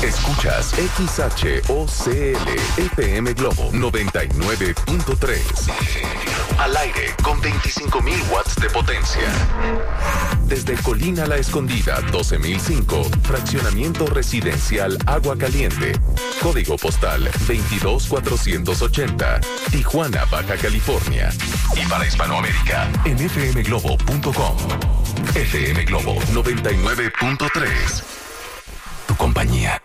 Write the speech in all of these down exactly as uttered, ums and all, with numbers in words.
Escuchas X H O C L F M Globo noventa y nueve punto tres. Al aire con veinticinco mil watts de potencia. Desde Colina La Escondida doce mil cinco, fraccionamiento residencial Agua Caliente. Código postal veintidós mil cuatrocientos ochenta, Tijuana, Baja California. Y para Hispanoamérica, en f m globo punto com. F M Globo noventa y nueve punto tres. Tu compañía.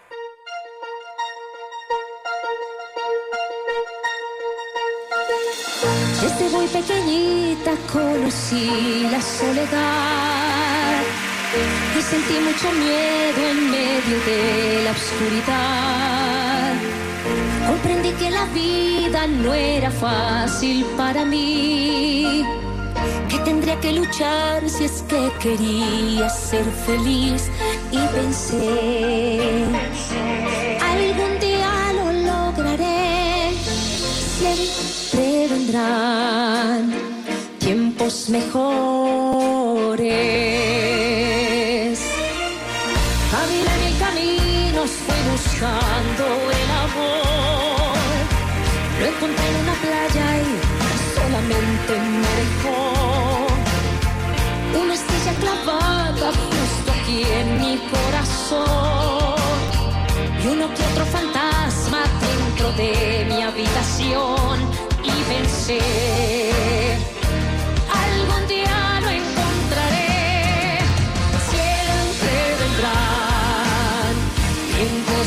Desde muy pequeñita conocí la soledad y sentí mucho miedo en medio de la oscuridad. Comprendí que la vida no era fácil para mí, que tendría que luchar si es que quería ser feliz, y pensé, algún día lo lograré. Siempre vendrán tiempos mejores. Caminé mi camino, fui buscando el amor. Lo encontré en una playa y solamente me dejó una estrella clavada justo aquí en mi corazón, y uno que otro fantasma dentro de mi habitación, y pensé, algún día lo encontraré. Siempre vendrán tiempos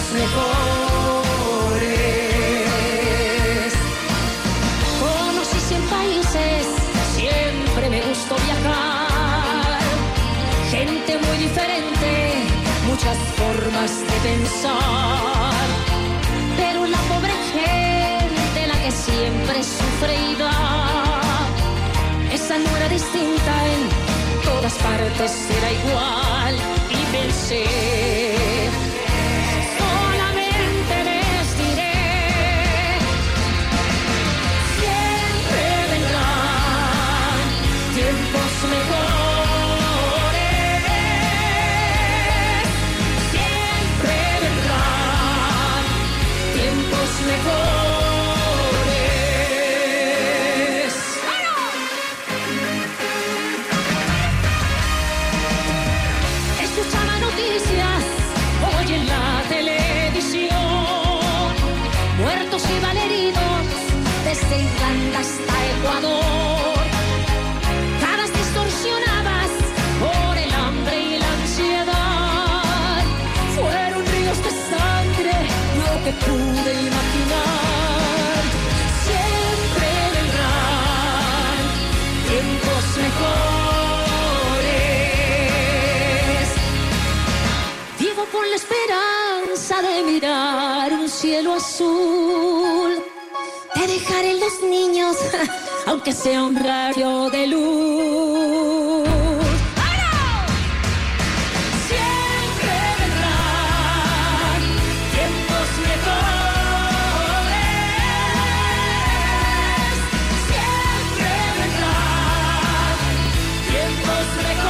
mejores. Conocí cien países, siempre me gustó viajar. Gente muy diferente, muchas formas de pensar, pero la pobre gente, la que siempre sufre y da, esa no era distinta, en todas partes era igual, y pensé, solamente les diré, siempre vendrán tiempos mejores. Mejores. Escuchaba noticias hoy en la televisión, muertos y malheridos desde Irlanda hasta Ecuador, caras distorsionadas por el hambre y la ansiedad. Fueron ríos de sangre lo que pude imaginar. Siempre vendrán tiempos mejores. Vivo con la esperanza de mirar un cielo azul, de dejar en los niños, aunque sea un rayo de luz. Siempre vendrán tiempos mejores. Siempre vendrán tiempos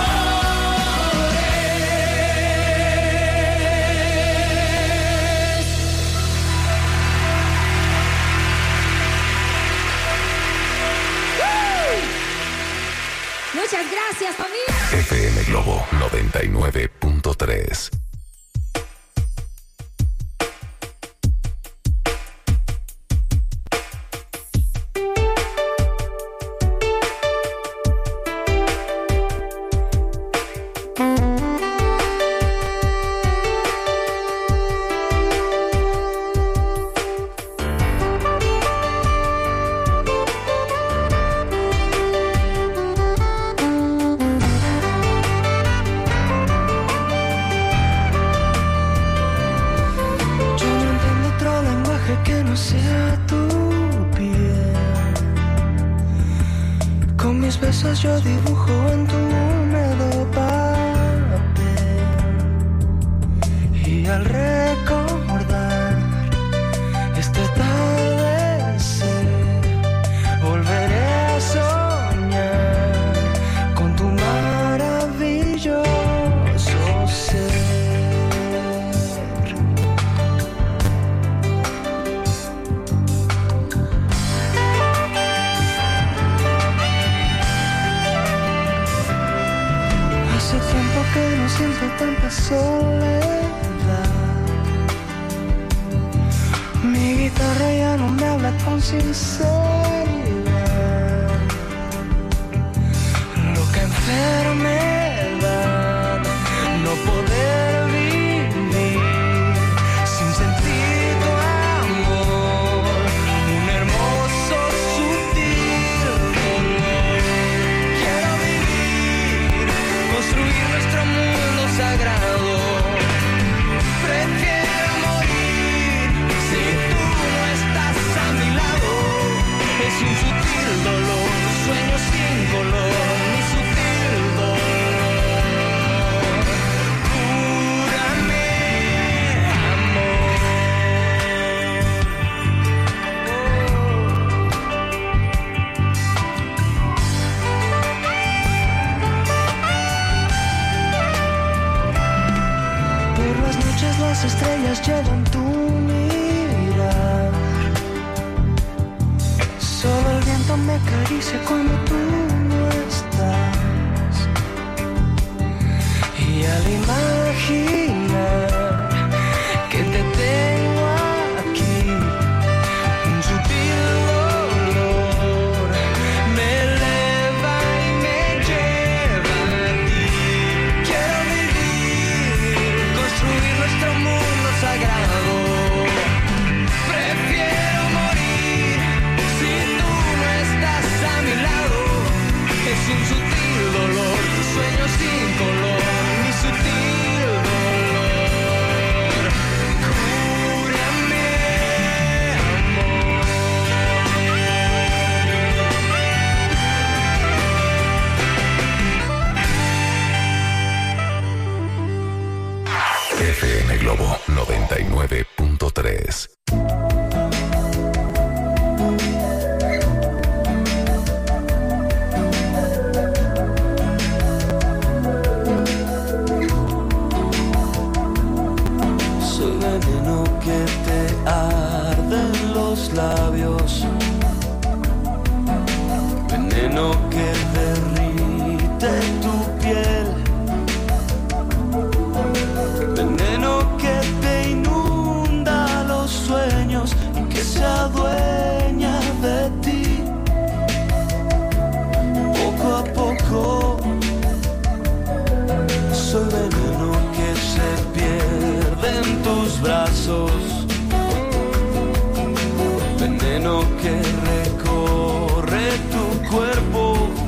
mejores. ¡Woo! Muchas gracias, familia. F M Globo noventa y nueve punto tres. Yo dibujo en tu húmedo papel, y al recordar este atardecer volveré a soñar con tu maravilloso ser. sinceridad. Loca enfermedad, no poder vivir sin sentir tu amor, un hermoso sutil dolor. Quiero vivir, construir nuestro mundo sagrado. Prefiero morir si tú no estás a mi lado. Es un sutil dolor, sueño sin color, mi sutil dolor. Cúrame, amor. Por las noches las estrellas llevan tu mirar. Solo el viento me acaricia cuando tú no estás. Y al imaginar que te tengo aquí, un sutil dolor me eleva y me lleva a ti. Quiero vivir, construir nuestro mundo sagrado. Prefiero morir si tú no estás a mi lado. Es un sutil dolor, sueño sin color, mi sutil dolor. Cúrame, amor. F M Globo noventa y nueve punto tres. Soy veneno que te arde en los labios, veneno que derrite tu piel, veneno que te inunda los sueños y que se adueña de ti. Poco a poco soy veneno que se pierde en tus brazos, veneno que recorre tu cuerpo,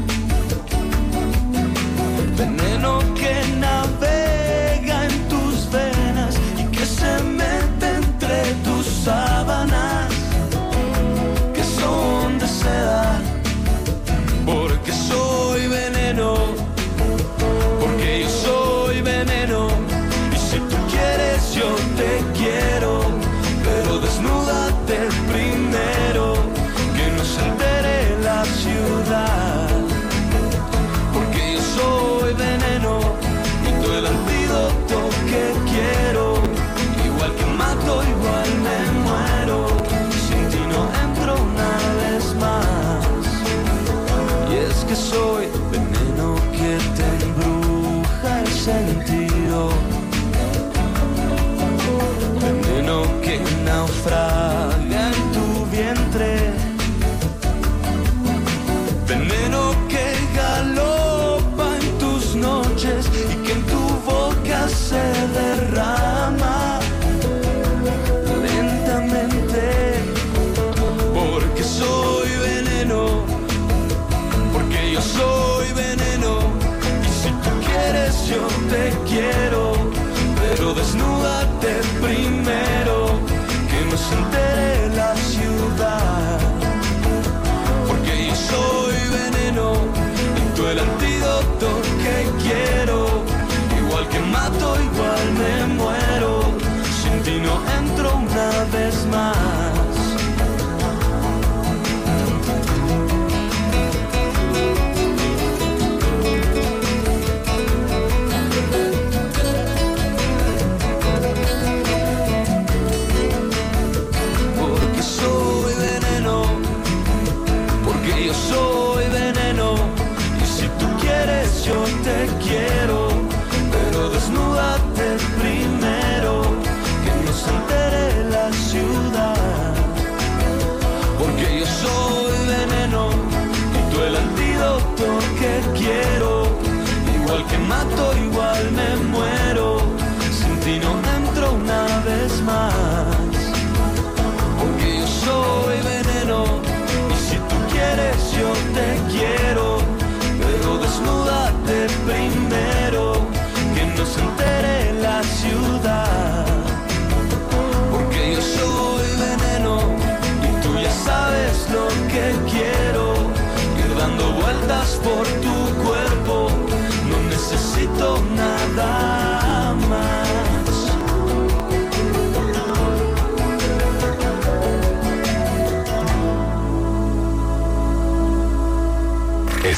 veneno que navega en tus venas y que se mete entre tus sábanas que son de seda. Porque soy veneno, porque yo soy veneno. Y si tú quieres yo te quiero, pero desnúdate primero, que no se entere la ciudad. Porque yo soy veneno y tú el antídoto que quiero. Igual que mato, igual me muero, sin ti no entro una vez más. Y es que soy veneno que te embruja el sentido, veneno que naufraga en tu vientre, veneno que galopa en tus noches y que en tu boca se derrama lentamente. Porque soy veneno, porque yo soy veneno. Y si tú quieres yo te quiero, pero desnúdate primero, que no se entere la ciudad. Porque yo soy veneno y tú el antídoto que quiero. Igual que mato, igual me muero, sin ti no entro una vez más. Porque soy veneno, porque yo soy veneno. Y si tú quieres yo te quiero, pero desnúdate primero, que no se entere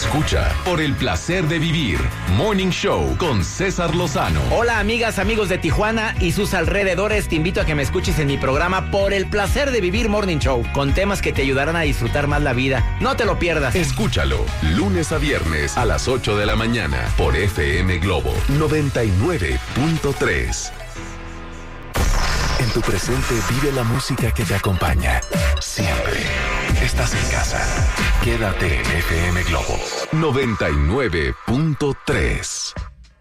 Escucha Por el Placer de Vivir, Morning Show con César Lozano. Hola amigas, amigos de Tijuana y sus alrededores, te invito a que me escuches en mi programa Por el Placer de Vivir Morning Show, con temas que te ayudarán a disfrutar más la vida. No te lo pierdas. Escúchalo, lunes a viernes a las ocho de la mañana por F M Globo noventa y nueve punto tres. En tu presente vive la música que te acompaña. Siempre. Estás en casa. Quédate en F M Globo noventa y nueve punto tres.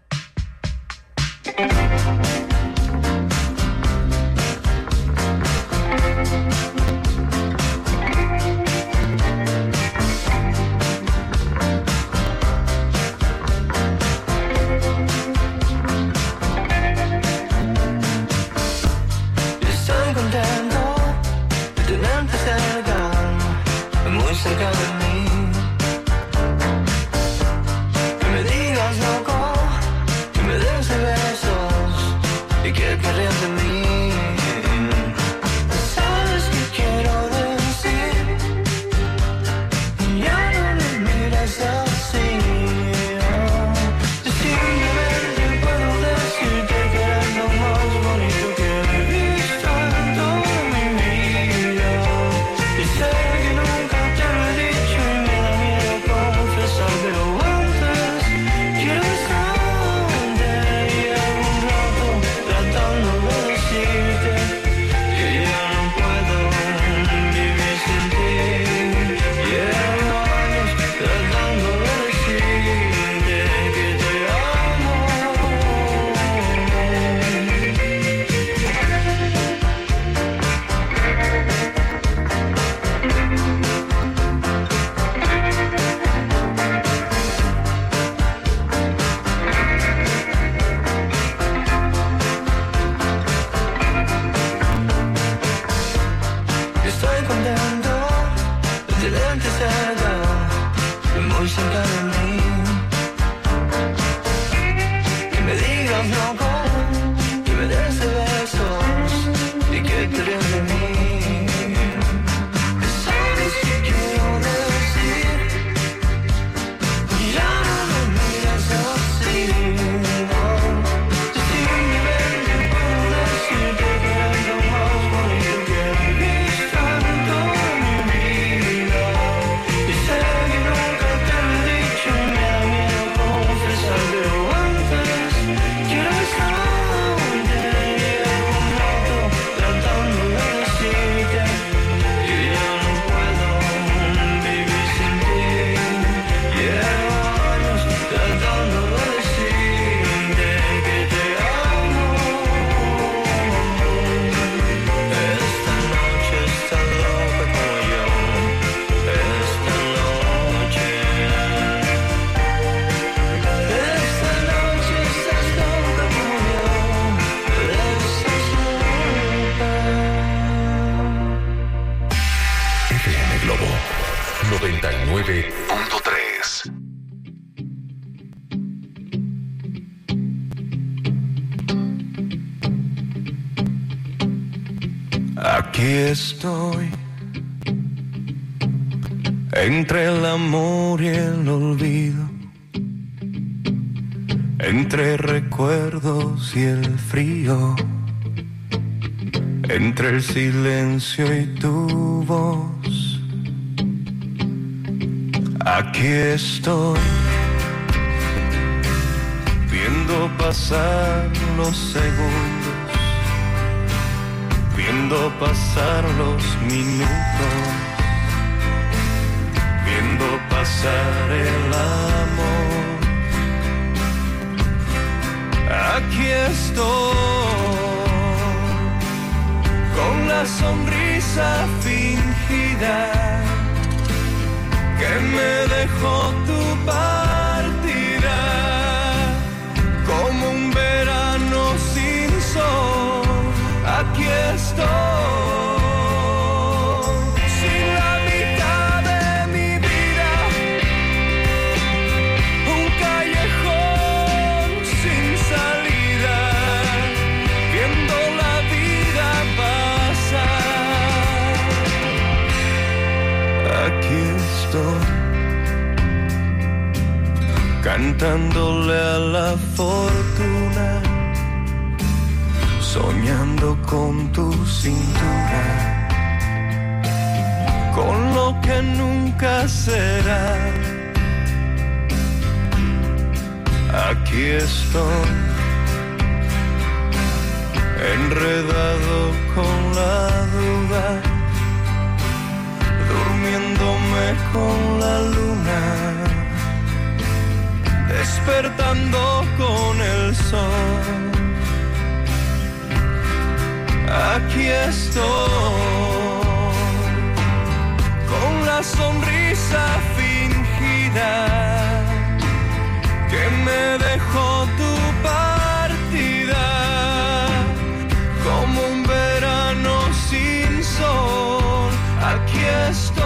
Aquí estoy, entre el amor y el olvido, entre recuerdos y el frío, entre el silencio y tu voz. Aquí estoy, viendo pasar los segundos, viendo pasar los minutos, viendo pasar el amor. Aquí estoy, con la sonrisa fingida que me dejó tu partida, como un verano sin sol. Aquí estoy, sin la mitad de mi vida, un callejón sin salida, viendo la vida pasar. Aquí estoy, cantándole a la fortuna, soñando con tu cintura, con lo que nunca será. Aquí estoy, enredado con la duda, durmiéndome con la luna, despertando con el sol. Aquí estoy, con la sonrisa fingida que me dejó tu partida, como un verano sin sol. Aquí estoy.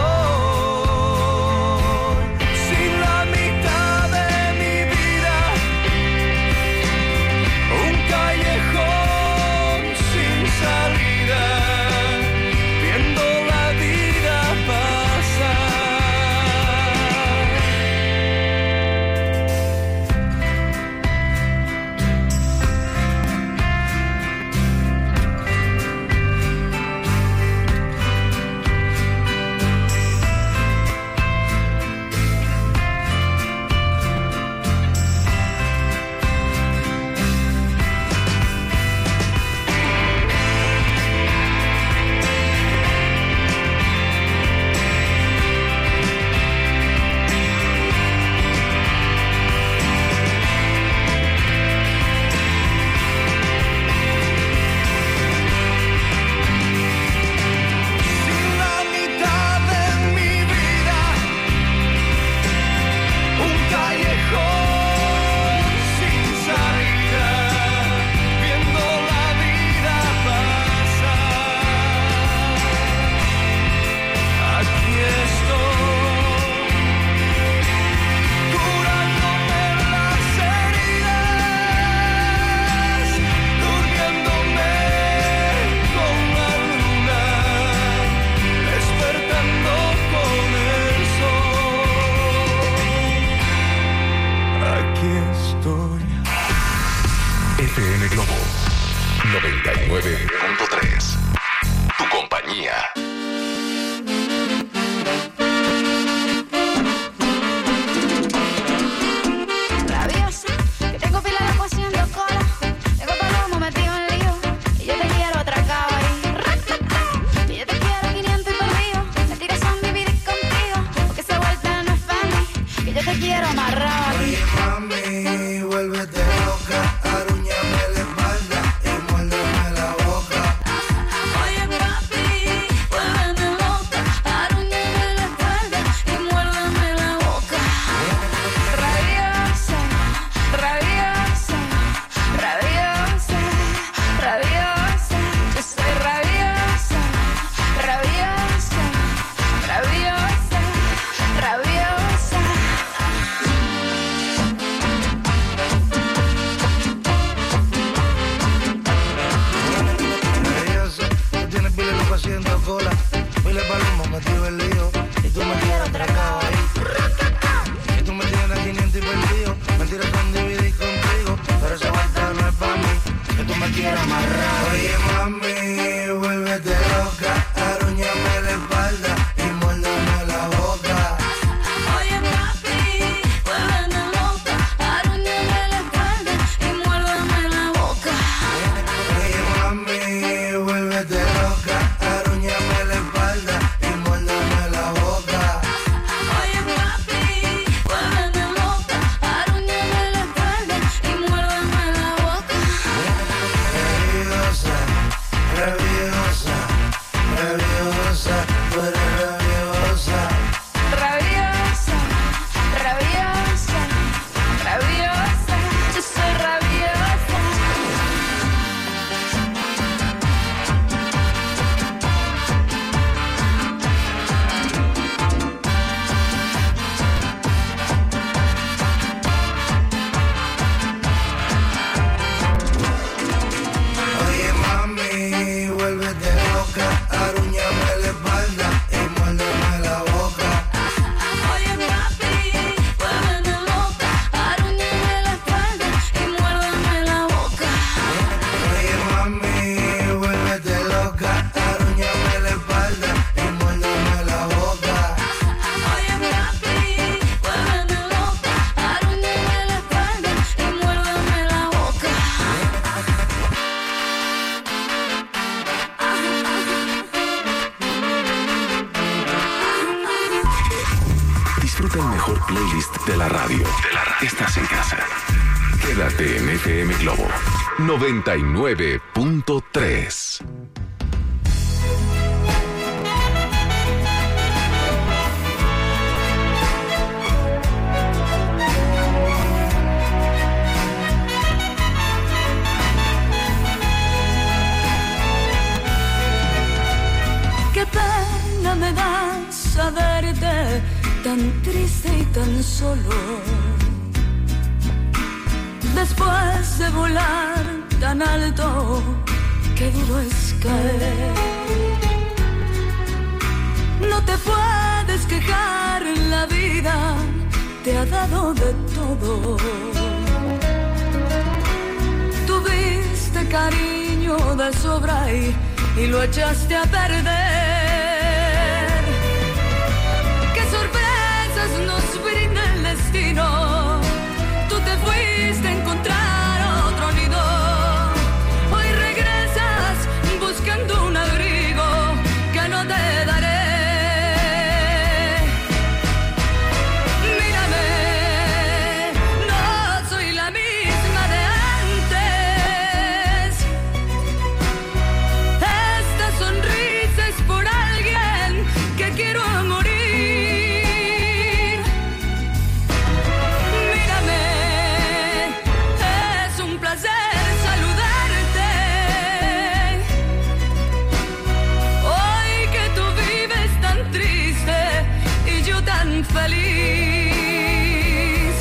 noventa y nueve punto tres. Tu compañía. Rabiosa, que tengo fila de agua haciendo cola. Tengo palomo metido en lío. Y yo te quiero atracado ahí. Y yo te quiero quinientos y perdido. Me tiras son dividir contigo. Porque esa vuelta no es para mí. Que yo te quiero amarrado aquí. Oye, mami, vuélvete loca. Arúñame la espalda y muérdeme la boca. Oye, papi, vuélveme loca. Arúñame la espalda y muérdeme la boca. Rabiosa, rabiosa, rabiosa, rabiosa. Yo soy rabiosa, rabiosa, rabiosa, rabiosa. Nervioso, tú tienes pile loco haciendo cola. Pile palomo metido en lío. Y tú me tienes atracado ahí. Y tú me tienes a quinientos y perdido. Mentiras son dividir contigo. Pero esa vuelta no es para mí. Que tú me quieras amarrar. Oye, mami, vuélvete loca. Arúñame la espalda y muérdeme la boca. Oye, papi, vuélveme loca. Arúñame la espalda y muérdeme la boca. Oye, mami, vuélvete loca. Arúñame la espalda y muérdeme la boca. Oye, papi, vuélveme loca. Arúñame la espalda y muérdeme la boca. Rabiosa, rabiosa, rabiosa, tú eres rabiosa. Rabiosa, rabiosa, rabiosa. Yo soy rabiosa. Oye, mami, vuélvete loca. Arúñame la espalda y muérdeme la boca. Oye, papi, vuélveme loca. Arúñame mejor playlist de la radio. De la radio. Estás en casa. Quédate en F M Globo noventa y nueve punto tres. Qué pena me da saberte tan triste y tan solo. Después de volar tan alto, qué duro es caer. No te puedes quejar, la vida te ha dado de todo. Tuviste cariño de sobra y, y lo echaste a perder. Qué sorpresas nos brinda el destino. Tú te fuiste a encontrar otro nido. Hoy regresas buscando un abrigo que no te daré. Mírame, no soy la misma de antes. Esta sonrisa es por alguien que quiero morir. Feliz.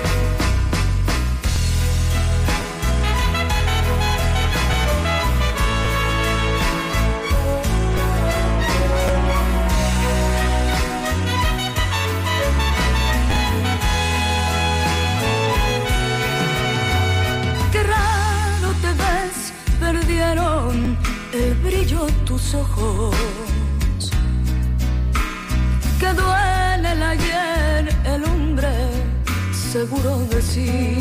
Qué raro te ves, perdieron el brillo tus ojos. Que duele el ayer, el hombre seguro de sí.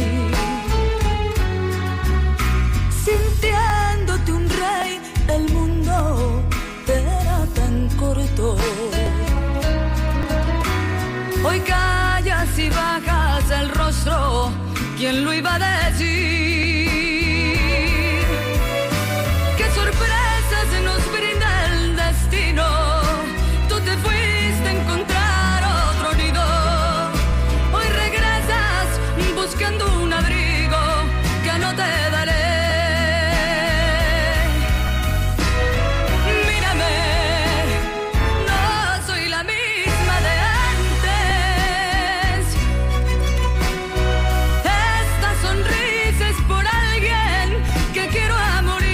Sintiéndote un rey, el mundo te era tan corto. Hoy callas y bajas el rostro, ¿quién lo iba a decir? Qué sorpresas nos brinda el destino. Tú te fuiste a encontrar otro nido. Hoy regresas buscando un abrigo que no te daré. Mírame, no soy la misma de antes. Esta sonrisa es por alguien que quiero a morir.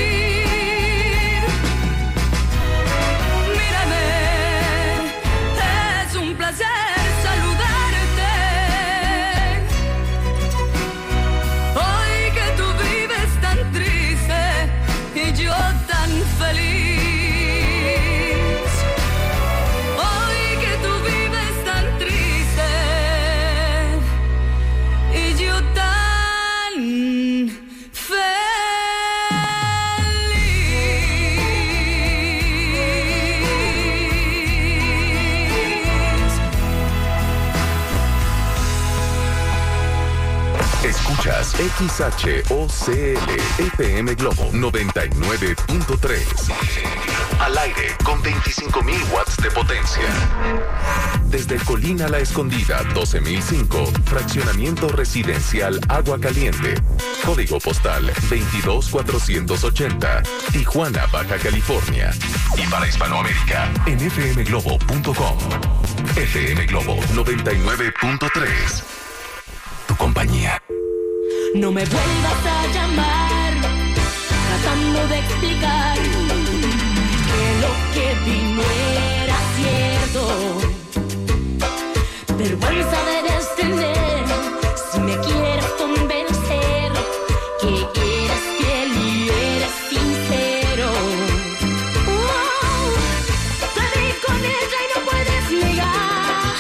X H O C L F M Globo noventa y nueve punto tres. Al aire con veinticinco mil watts de potencia. Desde Colina La Escondida doce mil cinco, fraccionamiento residencial Agua Caliente. Código postal veintidós mil cuatrocientos ochenta, Tijuana, Baja California. Y para Hispanoamérica en f m globo punto com. F M Globo noventa y nueve punto tres. Tu compañía. No me vuelvas a llamar tratando de explicar que lo que vi no era cierto. Vergüenza debes tener si me quieres convencer que eres fiel y eres sincero. Oh, te vi con ella y no puedes negar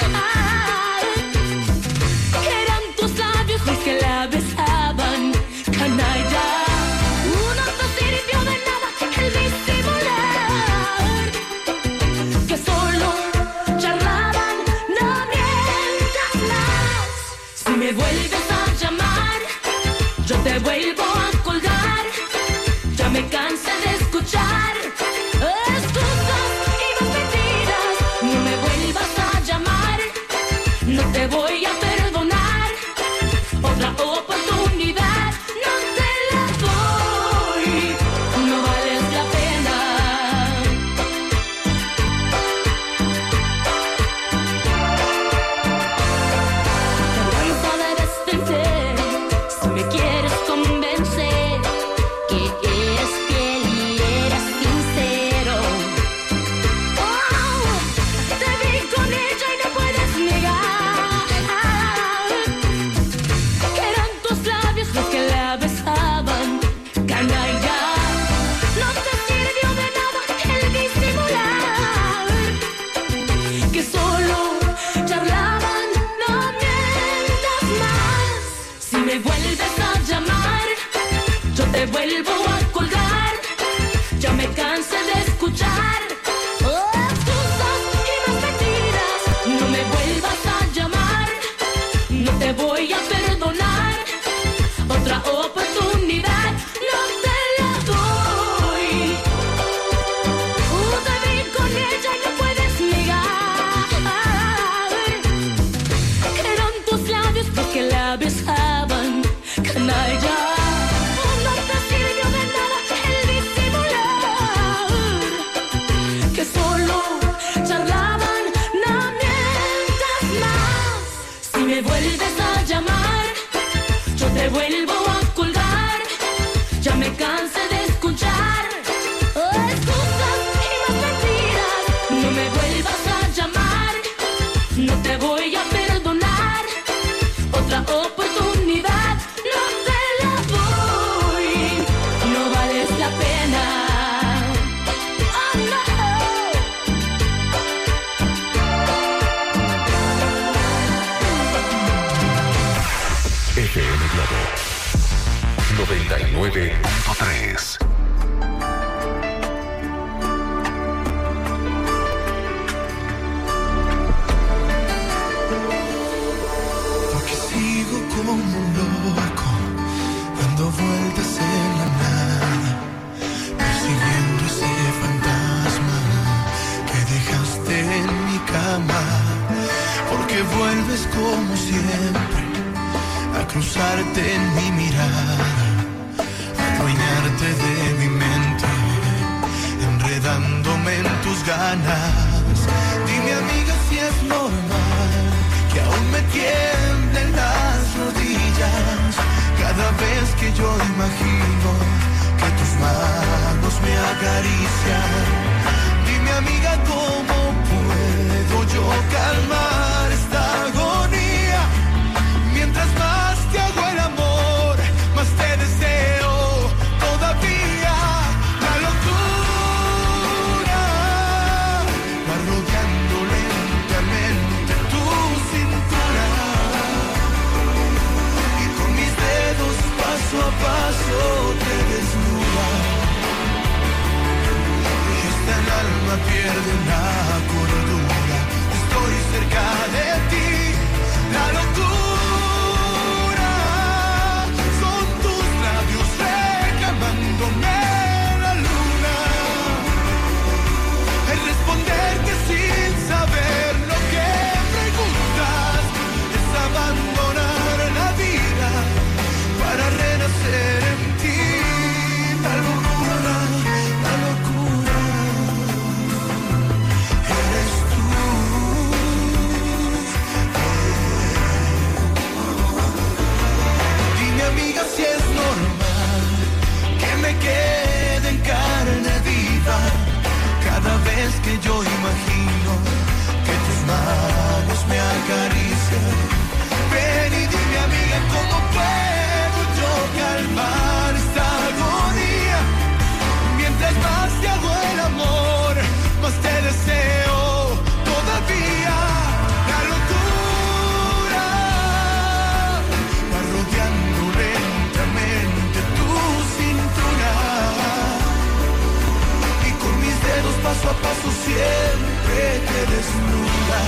que eran tus labios los que la besaban. Canalla, uno no sirvió de nada, el visible nueve punto tres. Porque sigo como un loco, dando vueltas en la nada, persiguiendo ese fantasma que dejaste en mi cama. Porque vuelves como siempre a cruzarte en mi mirada, a adueñarte de mi mente, enredándome en tus ganas. Dime, amiga, si es normal que aún me tiemblen las rodillas cada vez que yo imagino que tus manos me acarician. Dime, amiga, ¿cómo puedo yo calmar esta agonía? Mientras más te hago el amor, más te deseo todavía. La locura va rodeando lentamente tu cintura, y con mis dedos paso a paso te desnuda. Y hasta el alma pierde la cordura. Estoy cerca de ti. La locura son tus labios reclamándome la luna. El responderte sin saber lo que preguntas es abandonar la vida para renacer en ti. La locura, la locura eres tú. Dime, amiga, si es normal que me quede en carne viva cada vez que yo imagino que tus manos me acarician. Ven y dime, amiga, ¿cómo puedo yo calmar esta agonía? Mientras más te hago el amor, más te deseo todavía. La locura va rodeando lentamente tu cintura, y con mis dedos paso a paso siempre te desnuda.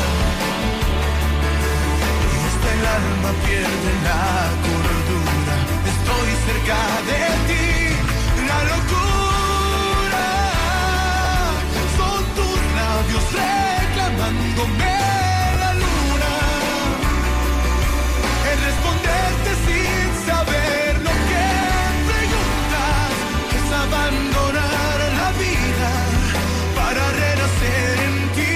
Y hasta el alma pierde la cordura. Estoy cerca de ti. La locura son tus labios reclamándome la luna. El responderte sin saber lo que preguntas es abandonar la vida para renacer en ti.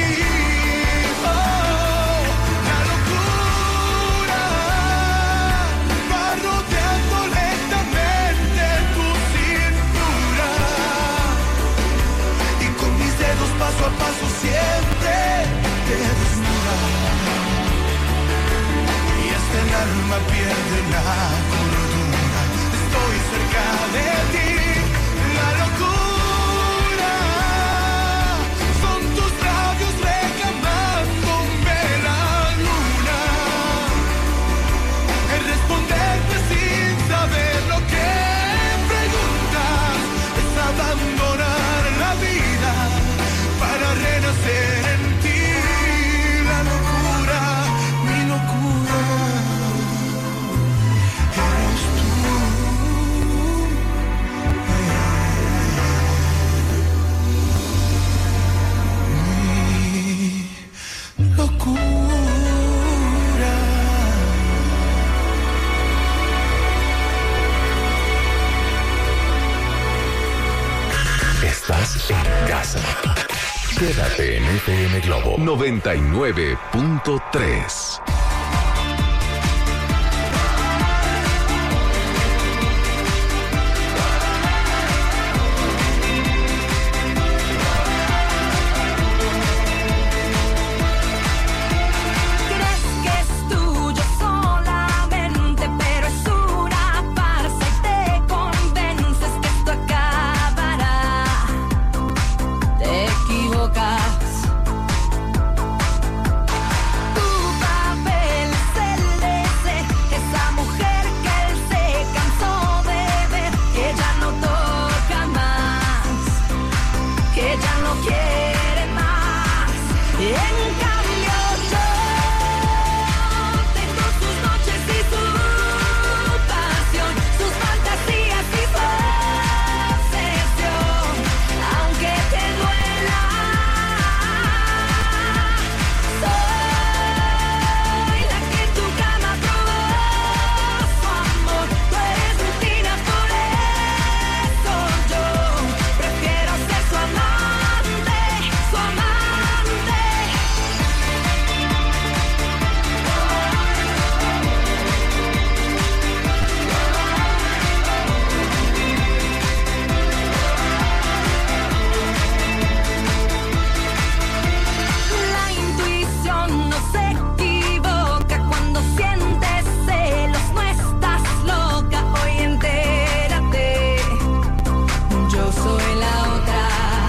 Oh, la locura va rodeando lentamente tu cintura, y con mis dedos paso a paso siempre te desnuda. Y hasta el alma pierde la cordura. Estoy cerca de ti. La locura son tus labios reclamándome la luna. El responderte sin saber lo que preguntas es abandonar la vida para renacer en ti. La locura, mi locura eres tú. Mi locura. Estás en casa. Quédate en F M Globo noventa y nueve punto tres. Crees que es tuyo solamente, pero es una farsa y te convences que esto acabará. Te equivocas. Tu papel quiere más. En cambio yo tengo sus noches y su pasión, sus fantasías y su obsesión. Aunque te duela, soy la que en tu cama probó su amor. Tú eres rutina, por eso yo prefiero ser su amante, su amante. La intuición no se equivoca cuando sientes celos, no estás loca. Hoy entérate, yo soy la otra.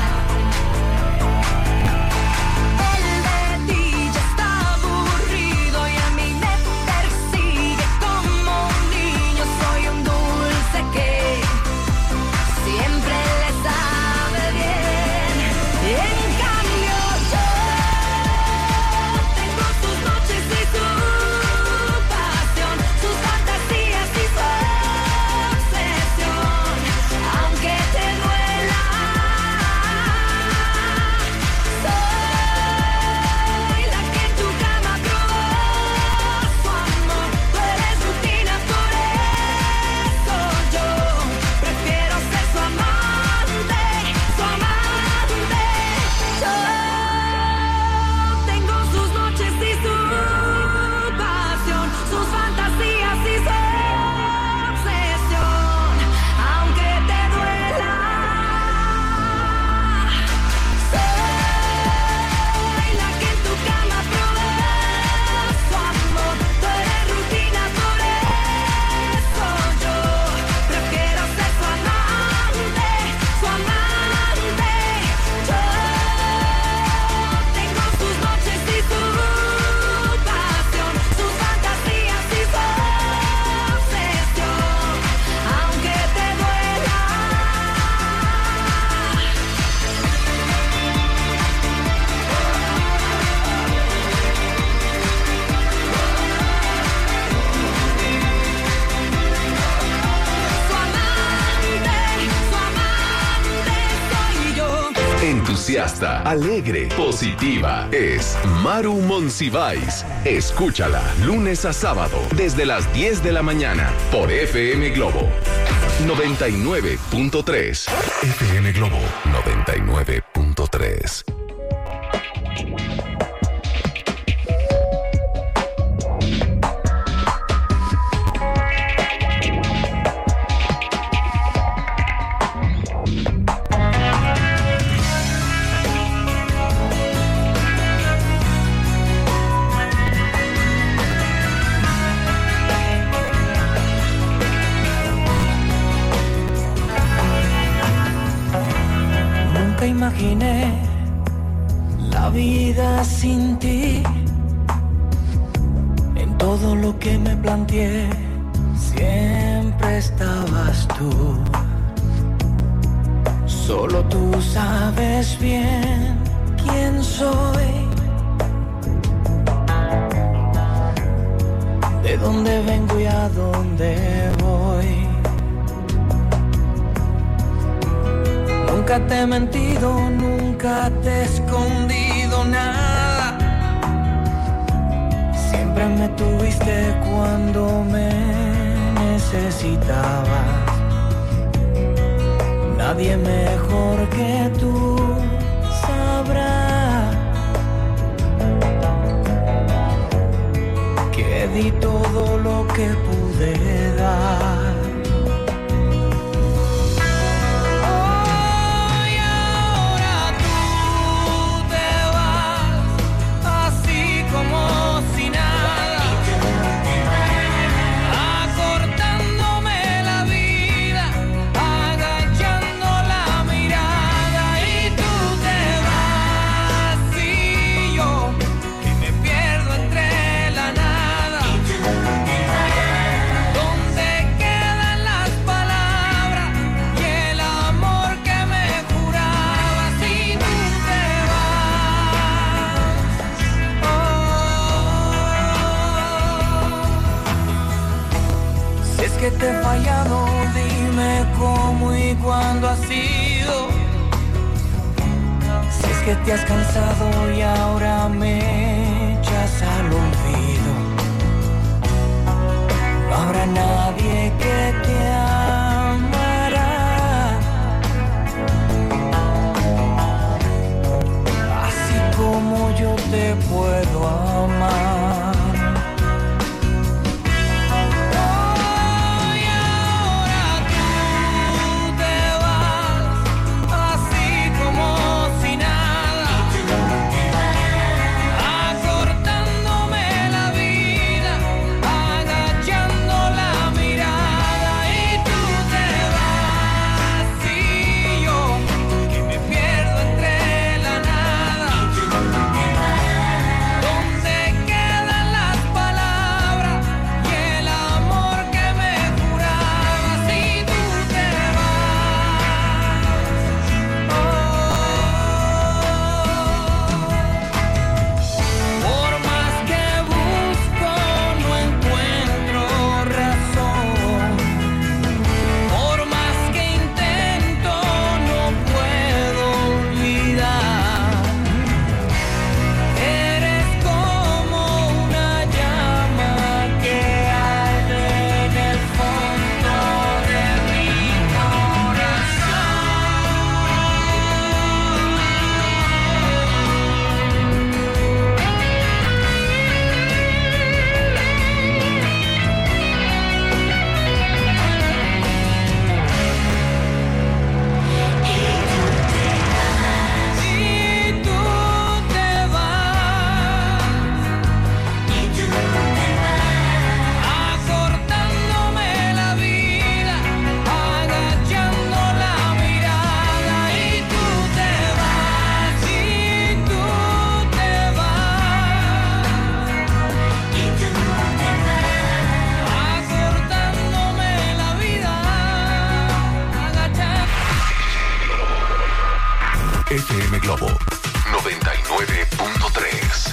El de ti ya está aburrido y a mí me persigue como un niño. Soy un dulce que siempre le sabe bien. En cambio yo tengo sus noches y su pasión, sus fantasías y su obsesión. Aunque te duela, soy la que en tu cama probó su amor. Tú eres rutina, por eso yo prefiero ser su amante, su amante. Yo tengo sus noches y su pasión, sus fantasías y su obsesión. Aunque te duela, soy la que en tu cama probó su amor. Tú eres rutina, por eso yo prefiero ser su amante, su amante. Yo tengo sus noches y su pasión, sus fantasías y su obsesión. Aunque te duela, su amante, su amante soy yo. Entusiasta, alegre, positiva. Es Maru Monsiváis. Escúchala lunes a sábado desde las diez de la mañana por F M Globo noventa y nueve punto tres. F M Globo noventa y nueve punto tres. Nunca imaginé la vida sin ti. En todo lo que me planteé, siempre estabas tú. Solo tú sabes bien quién soy, de dónde vengo y a dónde voy. Nunca te he mentido, nunca te he escondido nada. Siempre me tuviste cuando me necesitabas. Nadie mejor que tú sabrá que di todo lo que pude dar. Acortándome la vida, agachando la mirada y ni cuándo ha sido. Si es que te has cansado y ahora me echas al olvido, no habrá nadie que te amará así como yo te puedo amar. F M Globo noventa y nueve punto tres.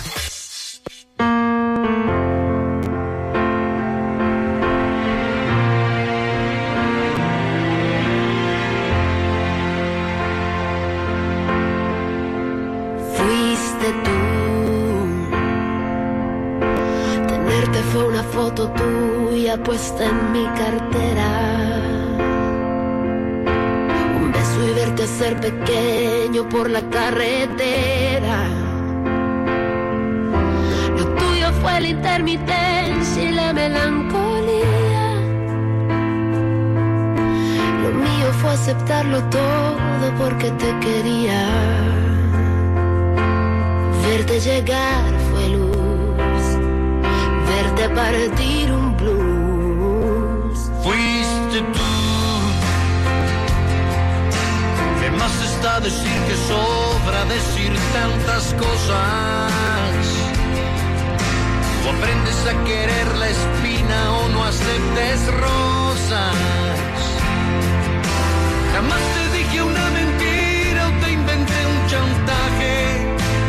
Fuiste tú. Tenerte fue una foto tuya puesta en mi cartera. Y verte ser pequeño por la carretera. Lo tuyo fue la intermitencia y la melancolía. Lo mío fue aceptarlo todo porque te quería. Verte llegar fue luz, verte partir un blues. Fuiste tú. Más está decir que sobra decir tantas cosas. O aprendes a querer la espina o no aceptes rosas. Jamás te dije una mentira o te inventé un chantaje.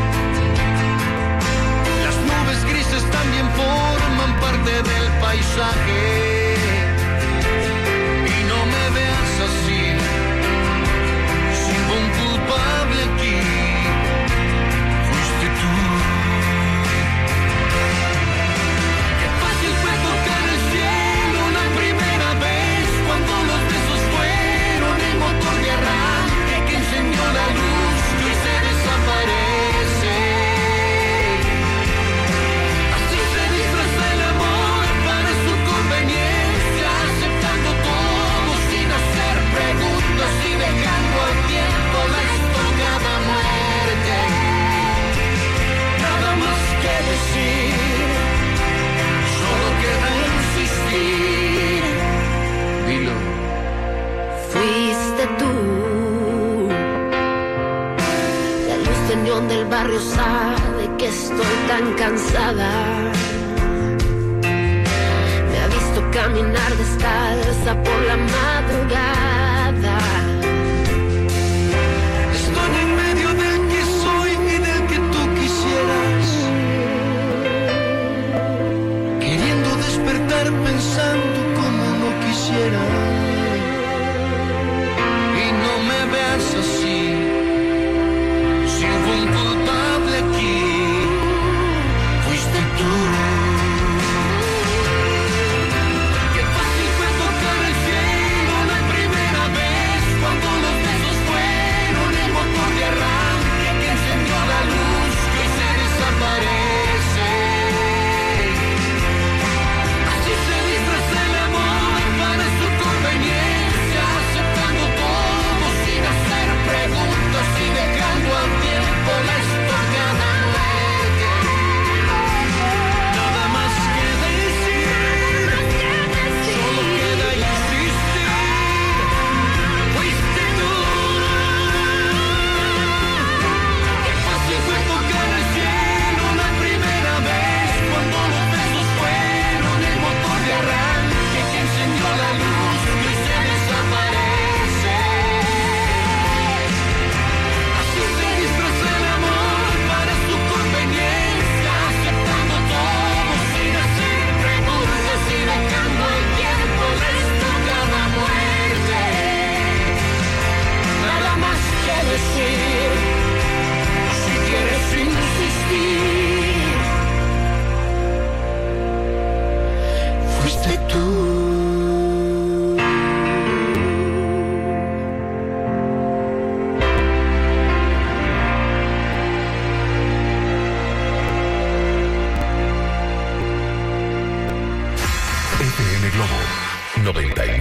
Las nubes grises también forman parte del paisaje. Y no me veas así, un culpable aquí, fuiste tú. Qué fácil fue tocar el cielo la primera vez, cuando los besos fueron el motor de arranque que encendió la luz y hoy se desaparece. Así se disfraza el amor para su conveniencia, aceptando todo sin hacer preguntas y dejando al tiempo la estocada muerte. Nada más que decir, solo queda insistir. Dilo. Fuiste tú. La luz de neón del barrio sabe que estoy tan cansada. Me ha visto caminar descalza por la madrugada. Pensando como no quisiera.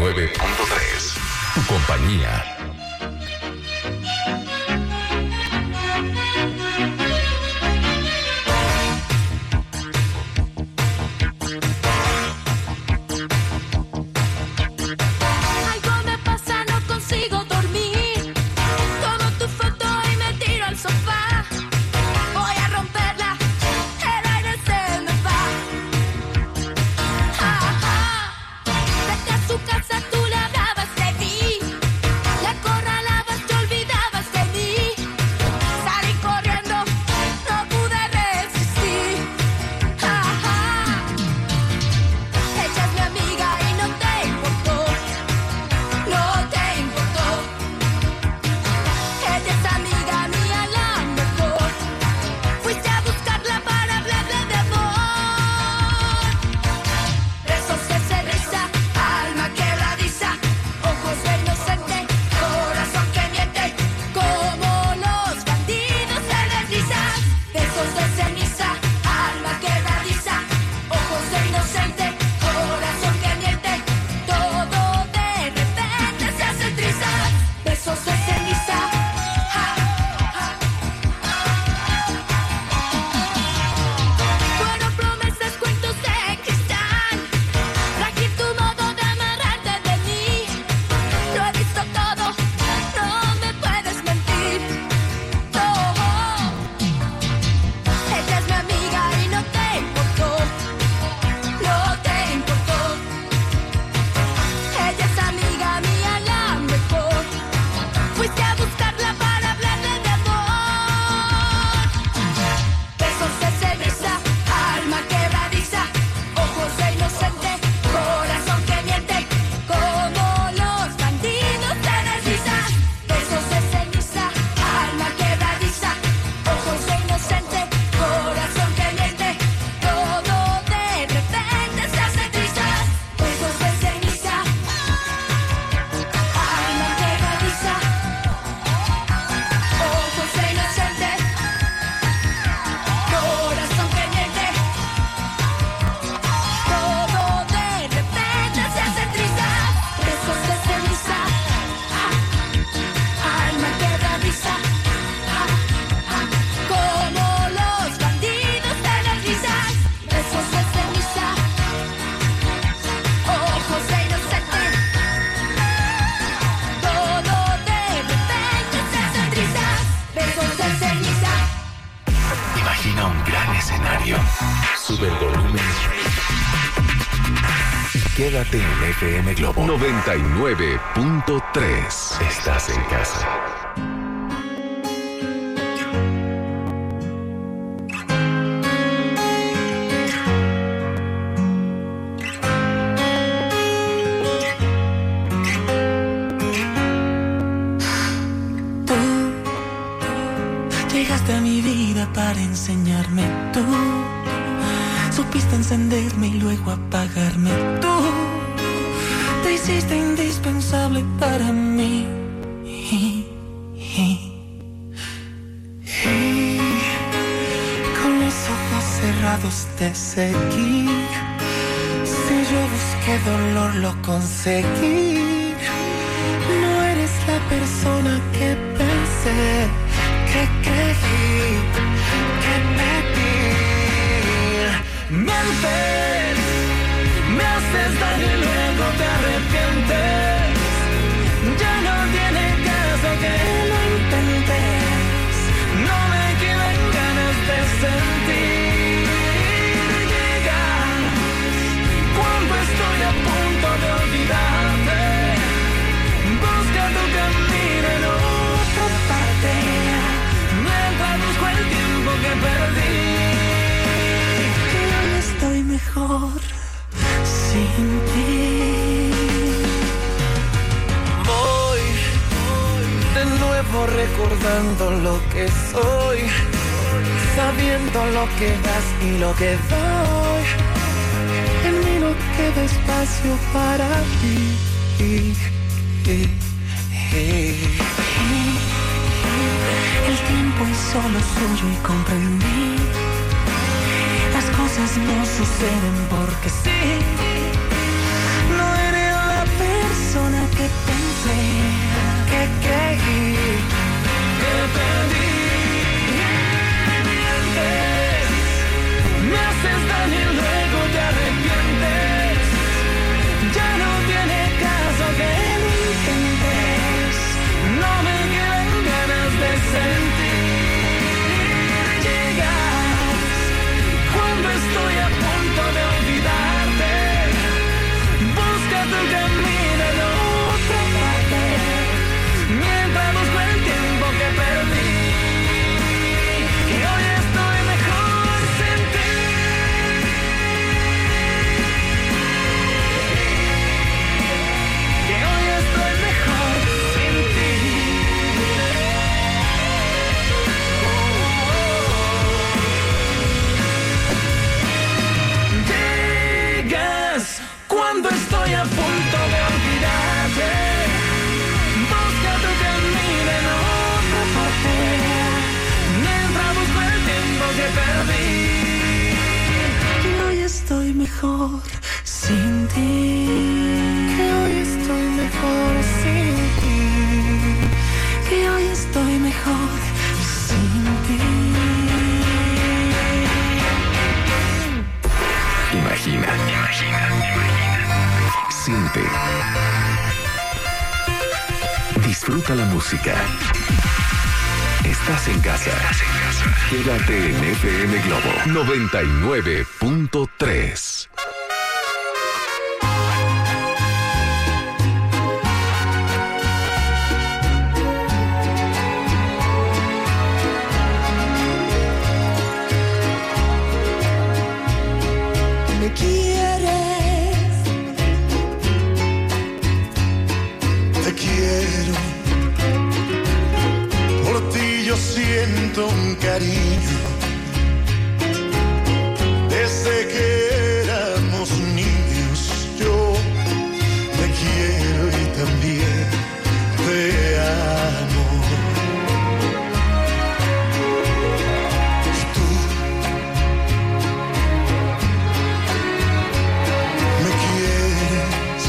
nueve punto tres. Tu compañía. Quédate en F M Globo noventa y nueve punto tres. Estás en casa. Tú llegaste a mi vida para enseñarme. Tú supiste encenderme y luego apagarme. Tú te hiciste indispensable para mí. Y, y, y con los ojos cerrados te seguí. Si yo busqué dolor lo conseguí. No eres la persona que pensé, que creí, que pedí. Mientes, me haces daño y luego te arrepientes. Ya no tiene caso que lo intentes. No me quedan ganas de sentir. Llegas cuando estoy a punto de olvidarte. Busca tu camino en otra parte, mientras busco el tiempo que perdí. Estoy mejor sin ti. Voy de nuevo recordando lo que soy, sabiendo lo que das y lo que doy. En mí no queda espacio para ti. El tiempo hizo lo suyo y comprendí. Las cosas no suceden porque sí. No eres la persona que pensé, que creí, que perdí. Mientes, me haces daño y luego te arrepientes. Ya no tiene caso que lo intentes. No me quedan ganas de sentir. Llegas cuando estoy a punto de olvidarte. Busca tu camino en otra parte, mientras busco el tiempo que perdí. Que hoy estoy mejor sin ti. Que hoy estoy mejor sin ti. Llegas cuando estoy a punto de olvidarte. Busca tu camino en otra parte, mientras busco el tiempo que perdí. Que hoy estoy mejor sin ti. Que hoy estoy mejor sin ti. Que hoy estoy mejor sin ti. Imagina, imagina, imagina. Siente. Disfruta la música. Estás en casa. Estás en casa. Quédate en F M Globo noventa y nueve punto tres. Me quieres, te quiero. Por ti yo siento un cariño. Desde que éramos niños yo te quiero y también te amo. Y tú me quieres.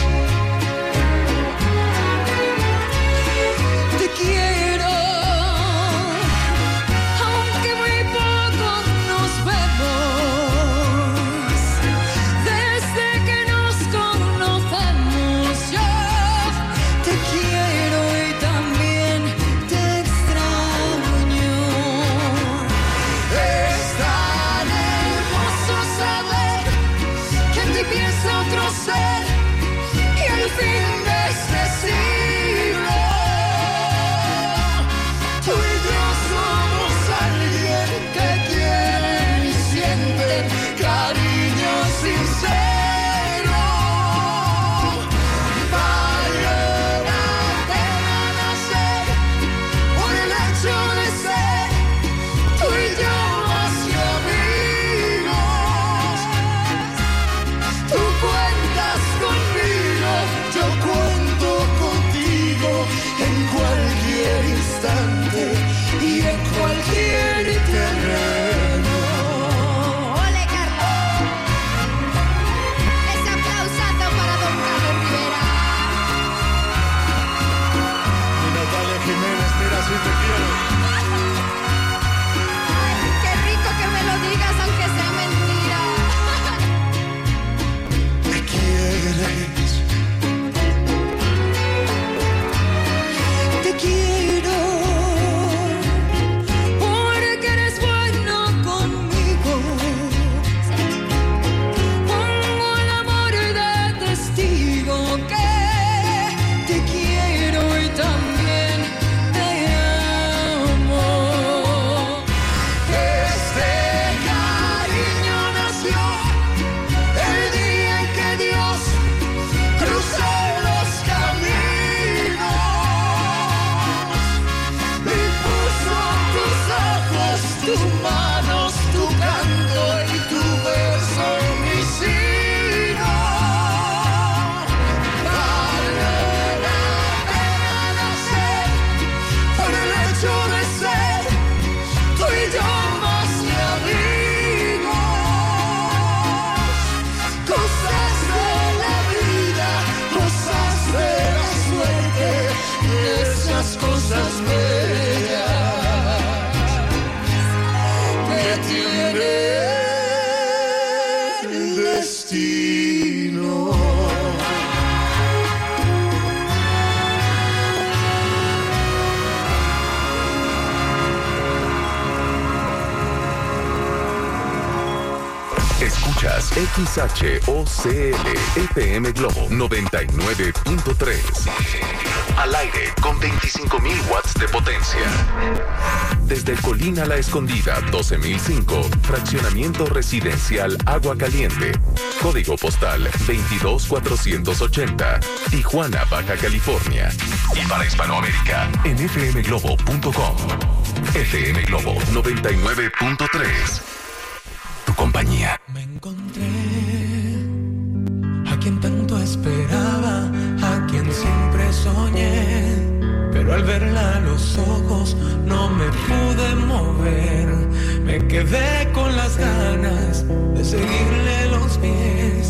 Te quiero, aunque muy poco nos vemos. Desde que nos conocemos yo te quiero y también te extraño. Es tan hermoso saber que en ti piensa otro ser y al fin de este siglo tú y yo somos alguien que quiere y siente cariño sincero. Vale la pena nacer por el hecho de ser tú y yo más que amigos. Tú cuentas conmigo, yo cuento contigo en cualquier instante y en cualquier terreno. ¡Ole, Carlos! Ese aplausazo para don Carlos Rivera. Y Natalia Jiménez, mira si te quiero. Ay, qué rico que me lo digas aunque sea mentira. Me quieres. Te quiero. Porque eres bueno conmigo. Pongo el amor de testigo que te quiero y también te amo. Este cariño nació el día en que Dios cruzó los caminos y puso tus ojos, tus manos, tu canto y tu beso en mis hijos. Vale la pena nacer por el hecho de ser tú y yo más que amigos. Cosas de la vida, cosas de la suerte. Escuchas X H O C L F M Globo noventa y nueve punto tres. Al aire con veinticinco mil watts de potencia. Desde Colina La Escondida, doce mil cinco, Fraccionamiento Residencial Agua Caliente. Código postal veintidós cuatrocientos ochenta, Tijuana, Baja California. Y para Hispanoamérica, en f m globo punto com. F M Globo noventa y nueve punto tres. Tu compañía. Me encontré a quien tanto esperaba, a quien siempre soñé, pero al verla a los ojos no me pude mover. Me quedé con las ganas de seguirle los pies.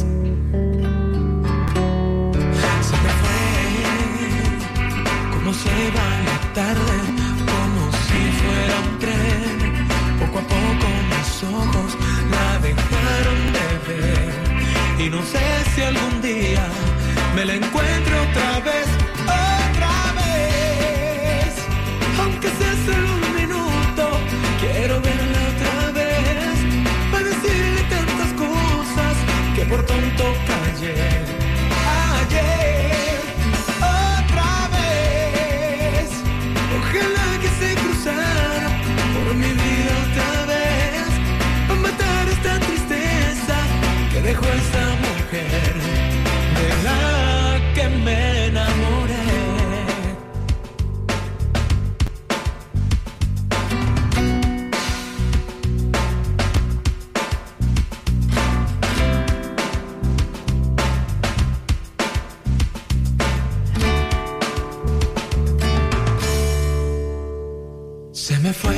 Se me fue como se va la tarde, como si fuera un tren. Poco a poco mis ojos la dejaron de ver, y no sé si algún día me la encuentro otra vez, otra vez. Aunque sea solo un minuto, quiero verla otra vez, para decirle tantas cosas que por tonto callé ayer. Otra vez, ojalá que se cruzara por mi vida otra vez, para matar esta tristeza que dejó esta mujer de la que me enamoré. Se me fue,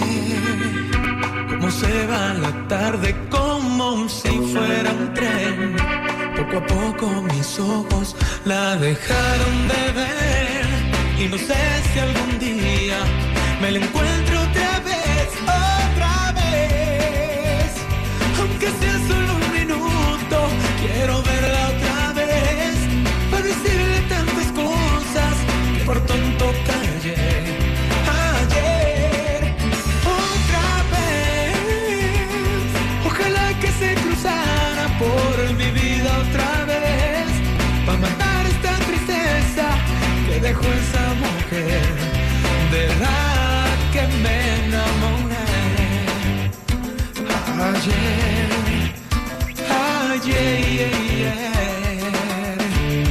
como se va la tarde, como si fuera un tren. Poco a poco mis ojos la dejaron de ver, y no sé si algún día me la encuentro otra vez, otra vez. Aunque sea solo un minuto, quiero verla otra vez, para decirle tantas cosas que por tonto callé ayer. Otra vez, ojalá que se cruzara por mi vida otra vez, para matar esta tristeza que dejó esa mujer de la que me enamoré ayer, ayer, ayer.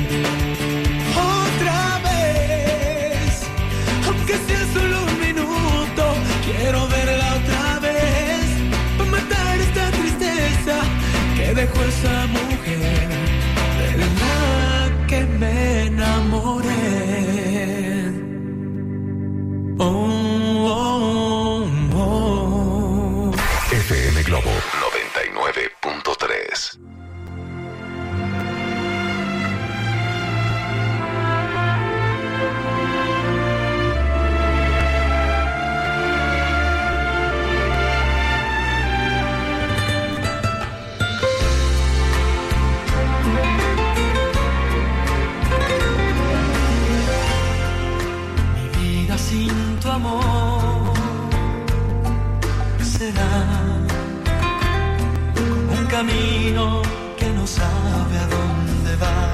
Otra vez, aunque sea solo un minuto, quiero verla otra vez, para matar esta tristeza que dejó esa mujer de la que me enamoré. Oh, oh, oh. F M Globo noventa y nueve punto tres. Sin tu amor será un camino que no sabe a dónde va,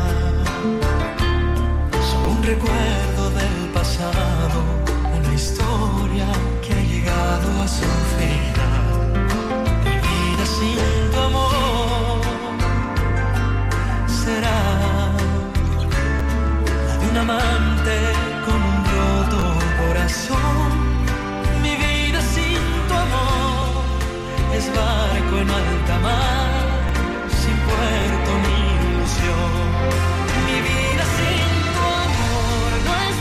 solo un recuerdo del pasado, una historia que ha llegado a su final. Mi vida sin tu amor será la de un amante con un roto corazón. Mi vida sin tu amor es barco en alta mar, sin puerto ni ilusión. Mi vida sin tu amor no es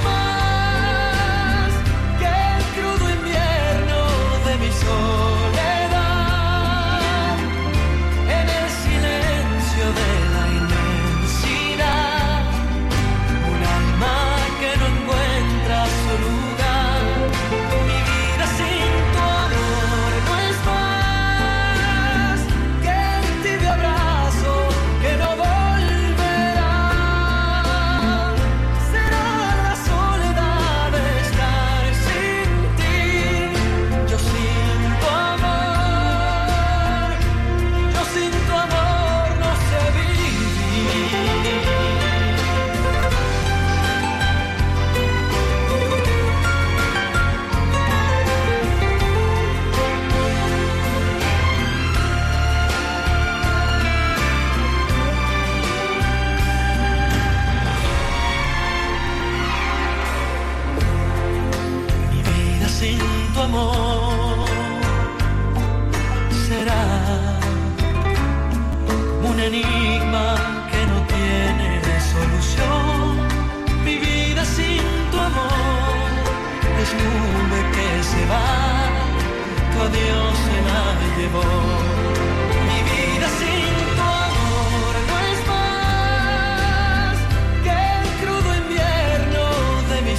adiós se la llevó. Mi vida sin tu amor no es más que el crudo invierno de mi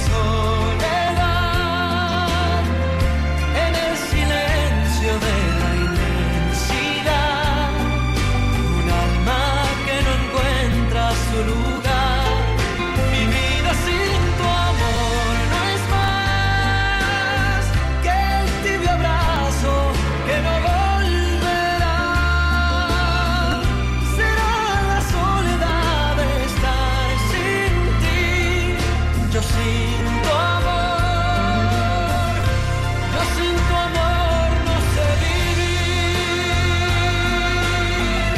soledad. En el silencio de la inmensidad, un alma que no encuentra su lugar. Mi vida sin tu amor no es más que el tibio abrazo que no volverá. Será la soledad de estar sin ti. Yo sin tu amor, yo sin tu amor no sé vivir.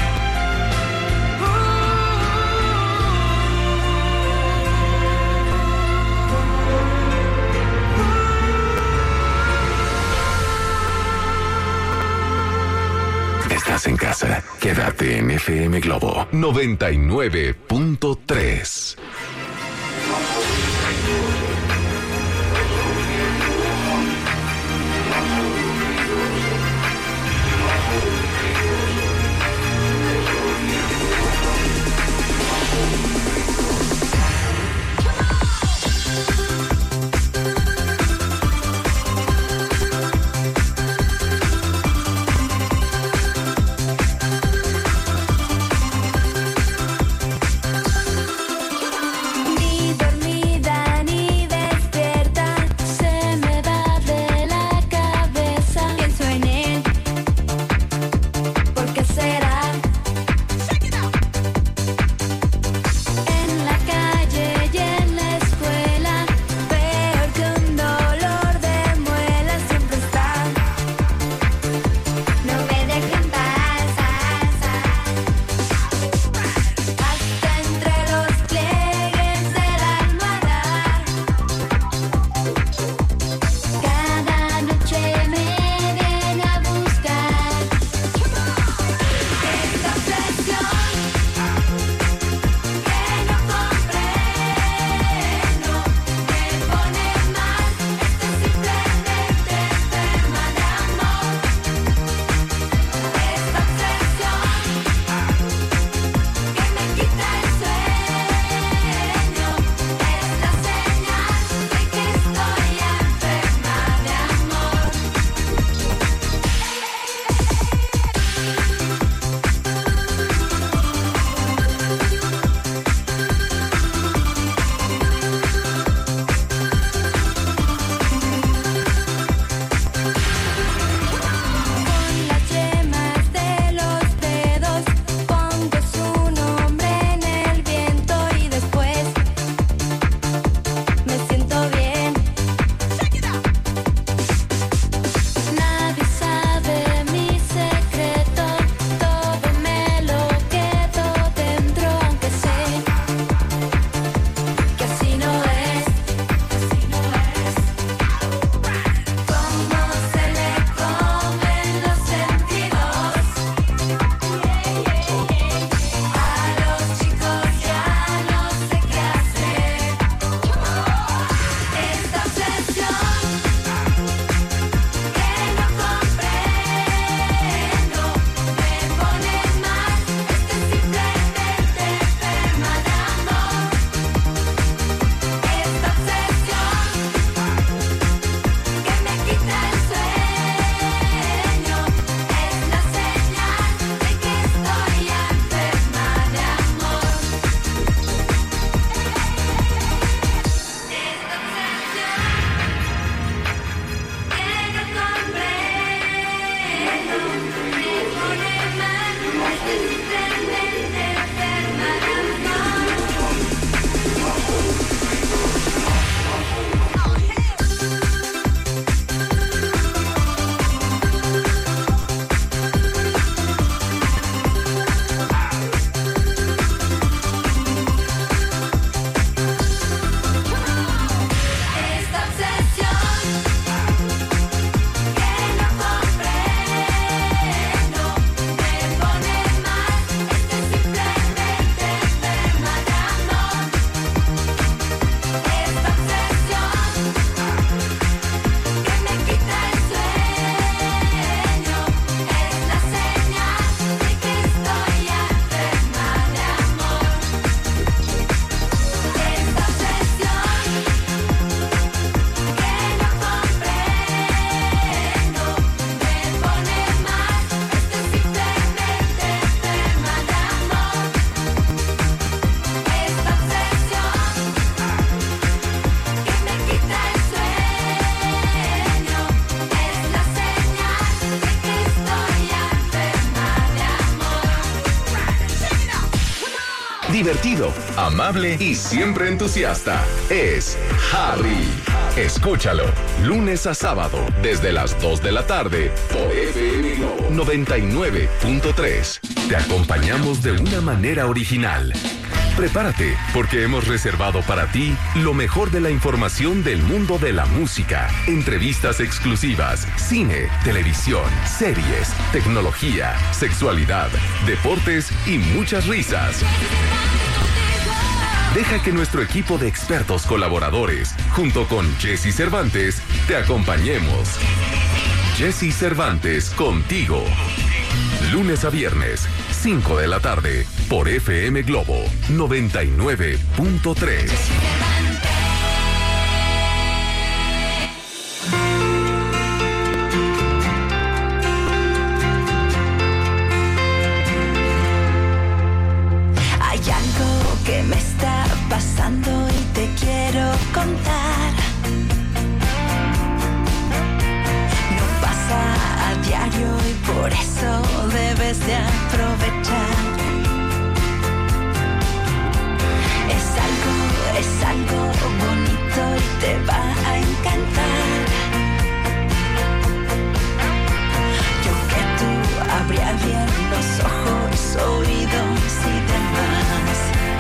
Estás en casa. Quédate en F M Globo noventa y nueve punto tres. divertido, amable y siempre entusiasta. Es Harry. Escúchalo, lunes a sábado, desde las dos de la tarde, por F M Globo noventa y nueve punto tres. Te acompañamos de una manera original. Prepárate, porque hemos reservado para ti lo mejor de la información del mundo de la música, entrevistas exclusivas, cine, televisión, series, tecnología, sexualidad, deportes y muchas risas. Deja que nuestro equipo de expertos colaboradores, junto con Jesse Cervantes, te acompañemos. Jesse Cervantes contigo. Lunes a viernes, cinco de la tarde, por F M Globo noventa y nueve punto tres. Hay algo que me está pasando y te quiero contar. No pasa a diario y por eso debes de aprovechar. Es algo, es algo bonito y te va a encantar. Yo que tú abría bien los ojos, oídos y demás.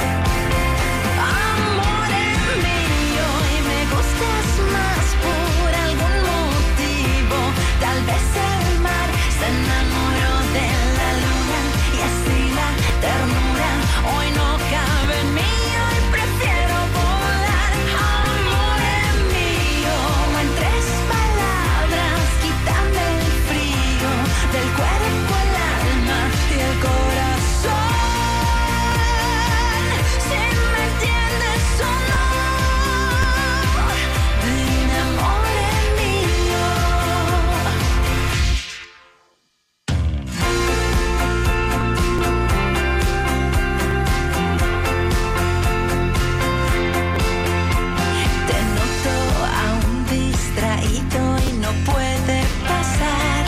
Amor mío, y me gustas más por algún motivo. Tal vez el mar se enamoró de la luna y así la ternura hoy no cabe en mí. Hoy prefiero volar. Amor mío, en tres palabras, quítame el frío del cuerpo, el alma y el corazón. Si me entiendes o no, dime amor mío. Te noto aún distraído y no puede pasar.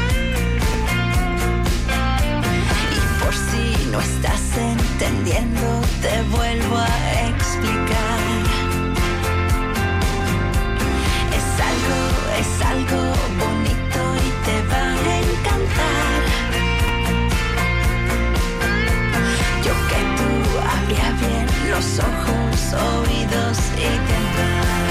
Y por si no estás entendiendo, te vuelvo a explicar. Es algo, es algo bonito y te va a encantar. Yo que tú abría bien los ojos, oídos y demás.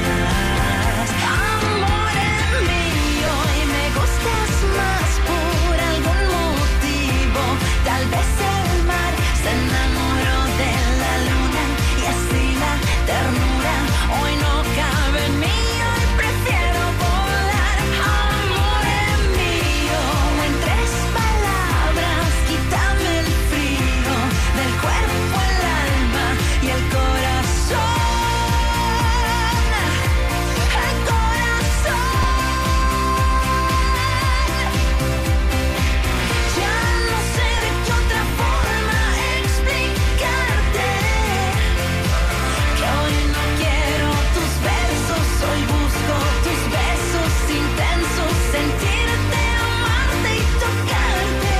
Amor mío, y me gustas más por algún motivo. Tal vez el mar se enamoró de la luna y así la ternura hoy no cabe en mí. Hoy prefiero volar. Amor mío, en tres palabras, quítame el frío del cuerpo, el alma y el corazón. El corazón. Ya no sé de qué otra forma explicarte que hoy no quiero tus besos, hoy busco tus besos intensos, sentirte, amarte y tocarte.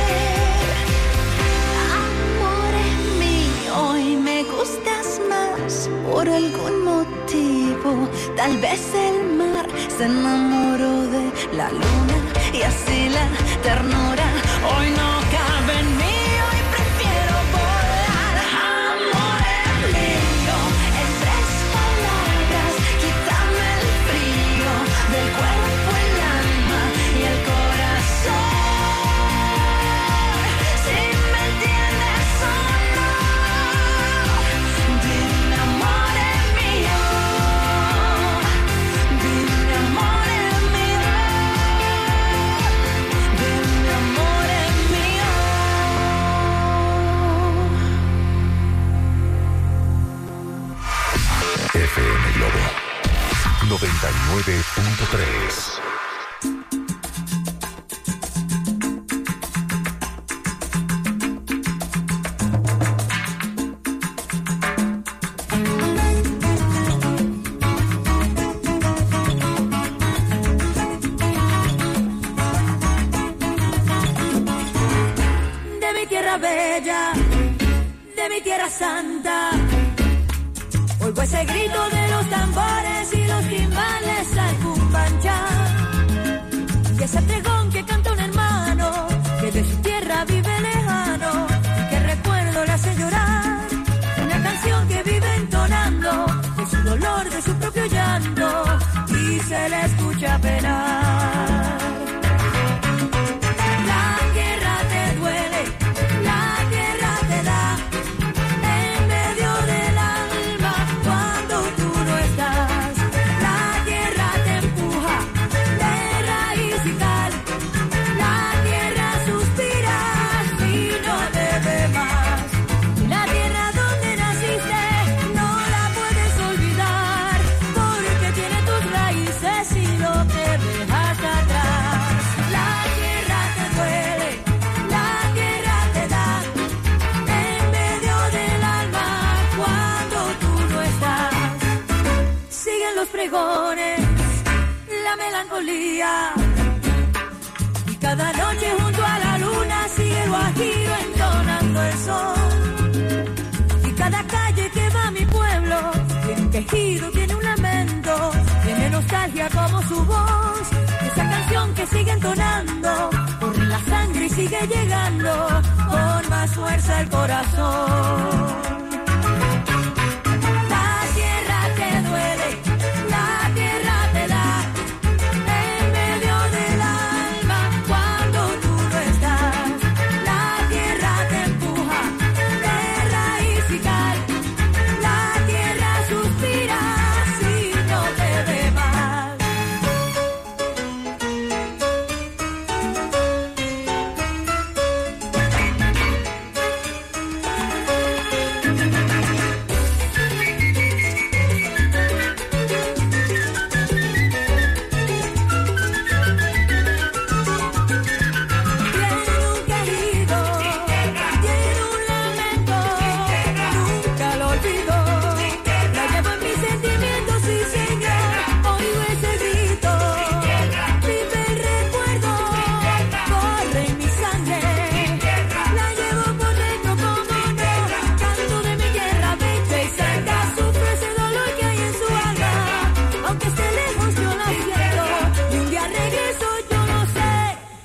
Amor mío, hoy me gustas más por algún motivo. Tal vez el mar se enamoró de la luna y así la ternura hoy no cabe en mí. Hoy prefiero volar. Amor mío, en tres palabras, quítame el frío del cuerpo, el alma y el corazón. Si me entiendes o no, dime amor mío. Dime amor mío. Dime amor mío. F M Globo noventa y nueve punto tres. De mi tierra bella, de mi tierra santa. Oigo ese grito de los tambores y los timbales al cumbancha. Y ese pregón que canta un hermano que de su tierra vive lejano y que recuerdo le hace llorar. Una canción que vive entonando de su dolor, de su propio llanto y se le escucha penar. La tierra te duele, la tierra te da en medio del alma cuando tú no estás. La tierra te empuja de raíz y cal. La tierra suspira y no te ve más. La tierra donde naciste no la puedes olvidar porque tiene tus raíces y no te dejas atrás. La tierra te duele, la tierra te da en medio del alma cuando tú no estás. Siguen los pregones, la melancolía. Y cada noche junto a la luna sigue el guajiro entonando el sol. Y cada calle que va a mi pueblo tiene un quejido, tiene un lamento, tiene nostalgia como su voz. Esa canción que sigue entonando, corre la sangre y sigue llegando con más fuerza el corazón. La tierra te duele, la tierra te da en medio del alma cuando tú no estás. La tierra te empuja de raíz y cal. La tierra suspira si no te ve más. Tiene un querido, tiene un lamento, nunca lo olvido. La llevo en mis sentimientos, sí señor, oigo ese grito. Vive el recuerdo, corre en mi sangre. La llevo por dentro como no, canto de mi tierra, vente y cerca. Sufro ese dolor que hay en su alma, aunque esté lejos yo la siento. Y un día regreso, yo no sé.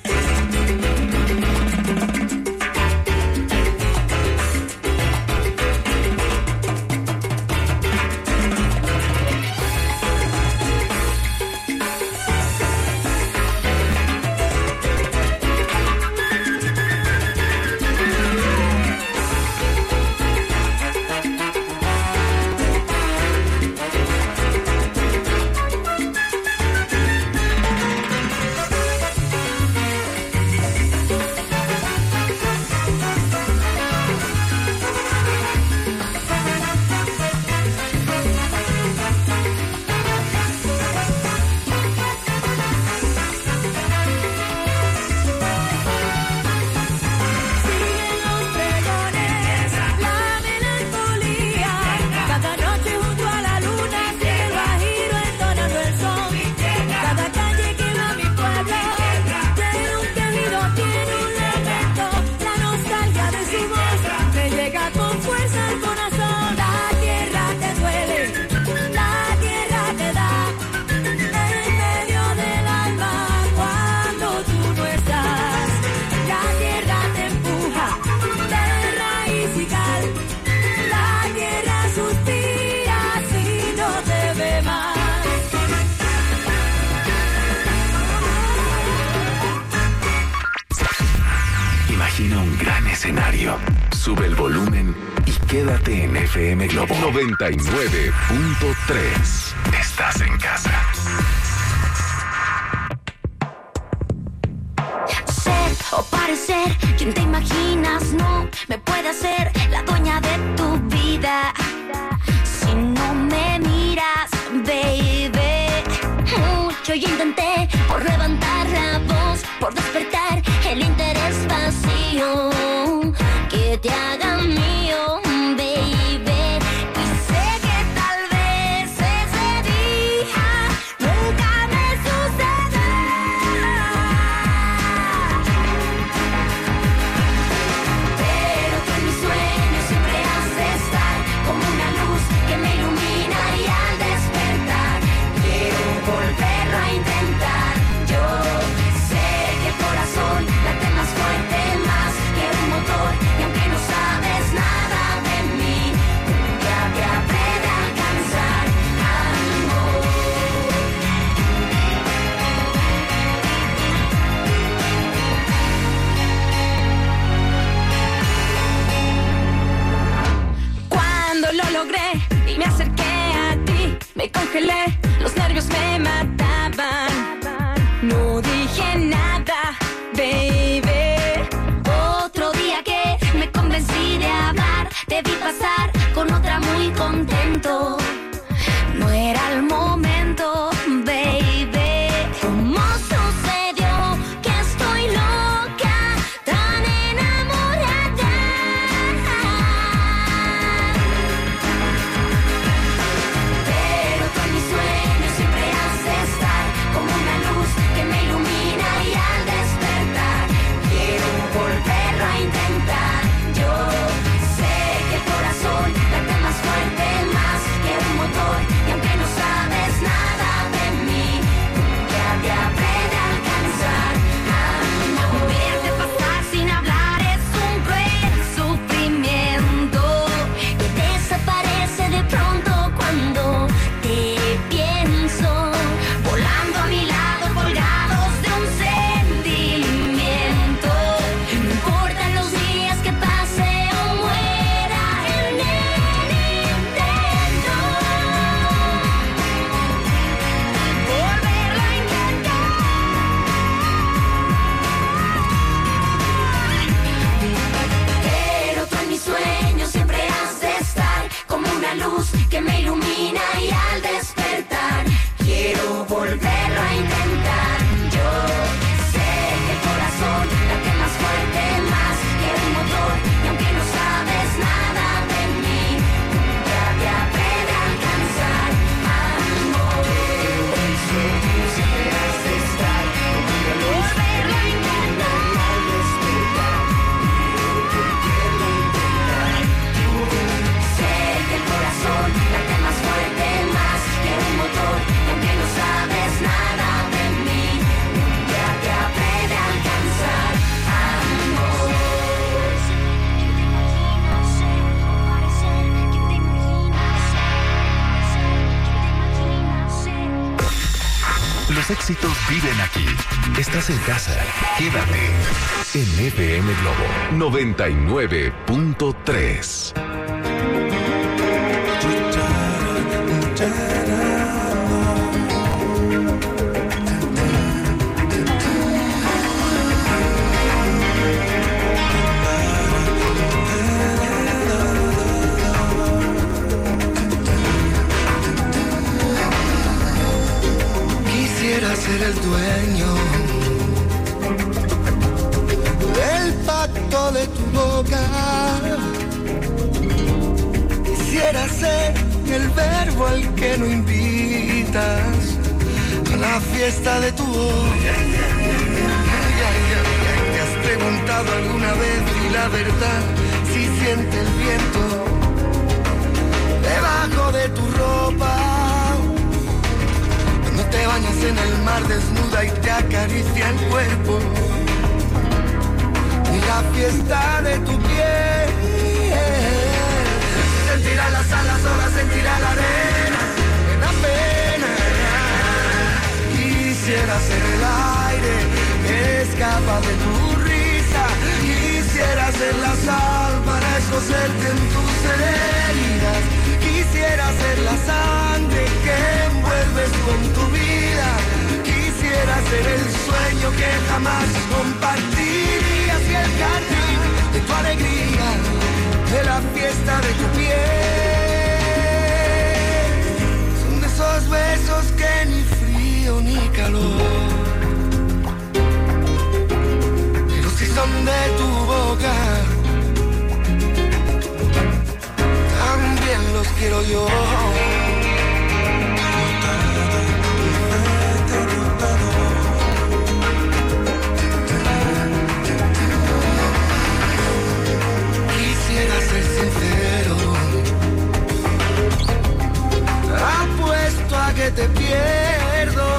Siguen los pregones, la melancolía. Cada noche junto a la luna sigue el guajiro entonando el son. Cada calle que va a mi pueblo tiene un querido, tiene un lamento. La nostalgia de su voz me llega con fuerza al corazón. La tierra te duele, la tierra te da en medio del alma cuando tú no estás. La tierra te empuja de raíz y cal. La tierra suspira si no te ve más. Imagina un gran escenario. Sube el volumen y quédate en F M Globo noventa y nueve punto tres. Estás en casa. Ser o parecer quien te imaginas no me puede hacer la dueña de tu vida si no me miras, baby. Mucho yo intenté por levantar la voz, por despertar el interés vacío que te haga mío, baby. Y sé que tal vez ese día nunca me sucederá. Pero que en mis sueños siempre siento. No era el momento, baby. ¿Cómo sucedió que estoy loca, tan enamorada? Pero tú en mis sueños siempre has de estar como una luz que me ilumina y al despertar quiero volverlo a intentar. Yo sé que el corazón late más fuerte, más que un motor, y aunque no sabes nada de mí, ya te habré de alcanzar. Amor, verte pasar sin hablar es un cruel sufrimiento que desaparece de pronto cuando te pienso, volando a mi lado colgados de un sentimiento. No importan los días que pase o muera en el intento, volverlo a intentar. Pero tú en mis sueños siempre has de estar como una luz que me ilumina y al despertar quiero volverlo a intentar. Yo sé que el corazón late más fuerte, más que un motor, y aunque no sabes nada de mí, ya te habré de alcanzar. Amor, pero en mis sueños siempre has de estar como una luz, volverlo a intentar. Y al despertar quiero volverlo a intentar. Sé que el corazón late más fuerte, más que un motor, y aunque no sabes nada de mí, ya te habré de alcanzar. Amor, Los éxitos viven aquí. Estás en casa. Quédate en F M Globo noventa y nueve punto tres. Quisiera ser el dueño del pacto de tu boca. Quisiera ser el verbo al que no invitas a la fiesta de tu voz. ¿Te has preguntado alguna vez si la verdad si siente el viento debajo de tu ropa? No te bañas en el mar desnuda y te acaricia el cuerpo, ni la fiesta de tu piel. Sentirá las alas, sola sentirá la arena, me da pena. Quisiera ser el aire que escapa de tu risa. Quisiera ser la sal para escocerte en tus heridas. Quisiera ser la sangre que envuelves con tu vida. Quisiera ser el sueño que jamás compartirías y el jardín de tu alegría, de la fiesta de tu piel. Son de esos besos que ni frío ni calor, pero si son de tu boca, también los quiero yo. Quisiera ser sincero, apuesto a que te pierdo.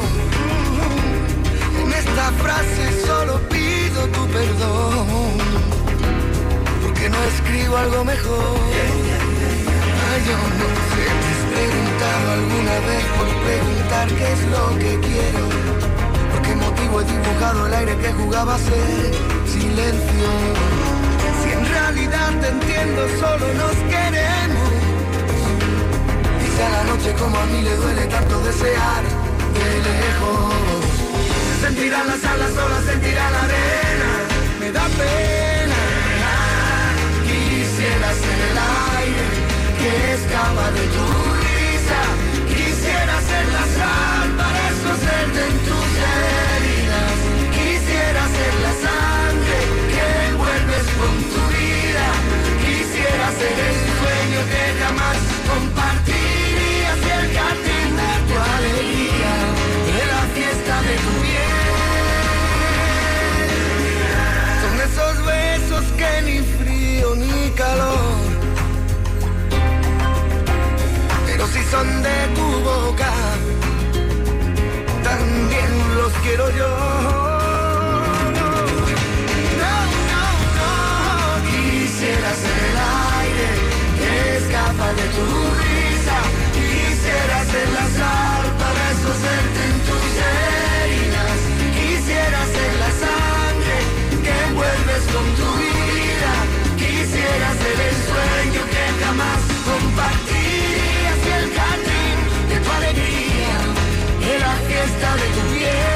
En esta frase solo pido tu perdón, porque no escribo algo mejor. Ay, yo no sé, te has preguntado alguna vez por preguntar qué es lo que quiero, por qué motivo he dibujado el aire que jugaba a ser silencio. Si en realidad te entiendo, solo nos queremos. Dice a la noche como a mí le duele tanto desear de lejos. Sentirá las alas, sola sentirá la arena, me da pena. Quisiera ser el aire que escapa de tu pero yo no, no, no, no. Quisiera ser el aire que escapa de tu risa. Quisiera ser la sal para escocerte en tus heridas. Quisiera ser la sangre que envuelves con tu vida. Quisiera ser el sueño que jamás compartirías y el jardín de tu alegría, de la fiesta de tu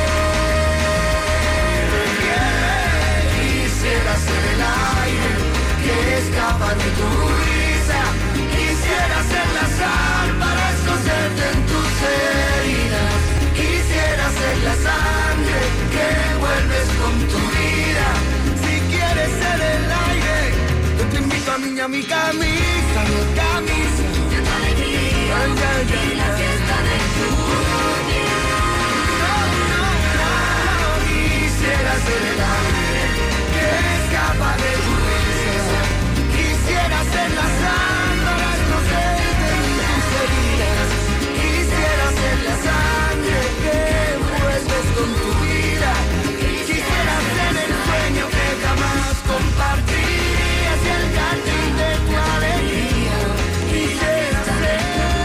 piel. Quisiera ser el aire que escapa de tu risa. Quisiera ser la sal para escocerte en tus heridas. Quisiera ser la sangre que envuelves con tu vida. Si quieres ser el aire, yo te invito a mí a mi camisa, mi camisa de tu alegría, ay, ay, ay, y la fiesta de tu piel. No, no, no. Quisiera ser el aire que escapa de tu risa. Quisiera ser la sal para escocerte en tus heridas. Quisiera ser la sangre que envuelves con tu vida. Quisiera ser el sueño que jamás compartirías y el jardín de tu alegría. Quisiera ser,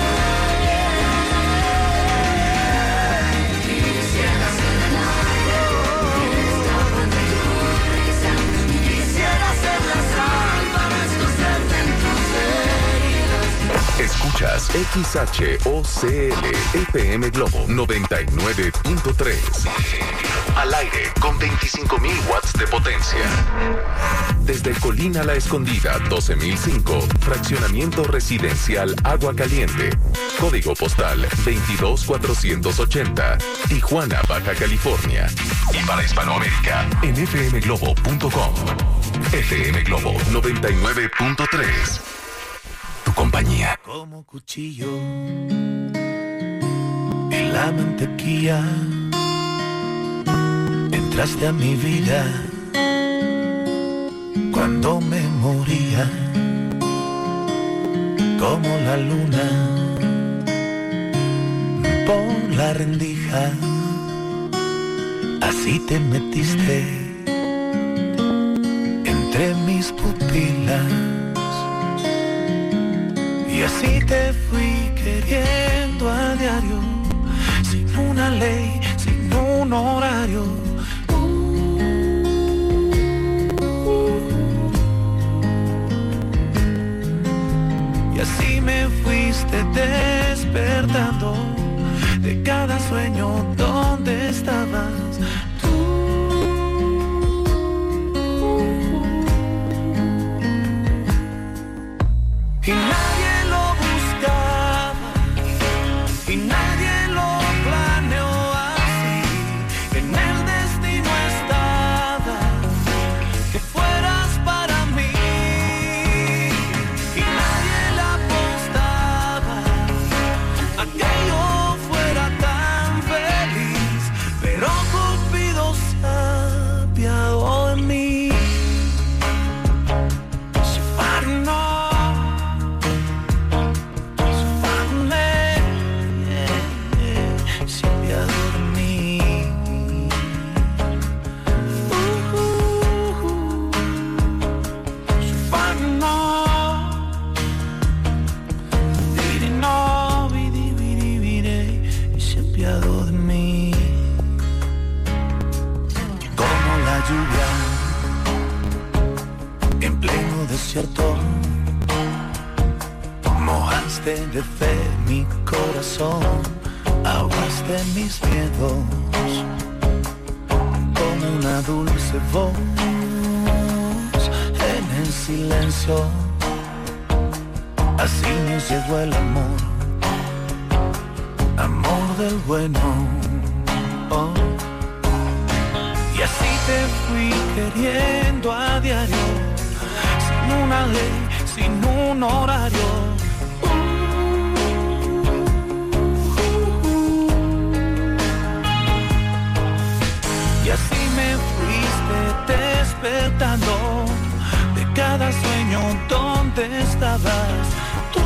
quisiera ser el aire que escapa de tu risa. Quisiera ser la sal para escocerte en tus heridas. Escuchas X H O C L F M Globo noventa y nueve punto tres. Al aire con veinticinco mil watts de potencia. Desde Colina La Escondida, doce mil cinco, fraccionamiento residencial Agua Caliente. Código postal veintidós mil cuatrocientos ochenta, Tijuana, Baja California. Y para Hispanoamérica, en f m globo punto com. F M Globo noventa y nueve punto tres. Tu compañía. Como cuchillo en la mantequilla, entraste a mi vida cuando me moría. Como la luna por la rendija, así te metiste entre mis pupilas. Y así te fui queriendo a diario, sin una ley, sin un horario. Y así me fuiste despertando de cada sueño donde estabas. Y nadie lo buscaba, y nadie lo planeó así. En el destino estaba que fueras para mí. Y nadie le apostaba a que yo fuera tan feliz, pero Cupido se apiadó de mí. So I don't know. Desierto, mojaste de fe mi corazón, ahogaste mis miedos con una dulce voz en el silencio. Así nos llegó el amor, amor del bueno. Oh. Y así te fui queriendo a diario, sin una ley, sin un horario. Y así me fuiste despertando de cada sueño donde estabas tú.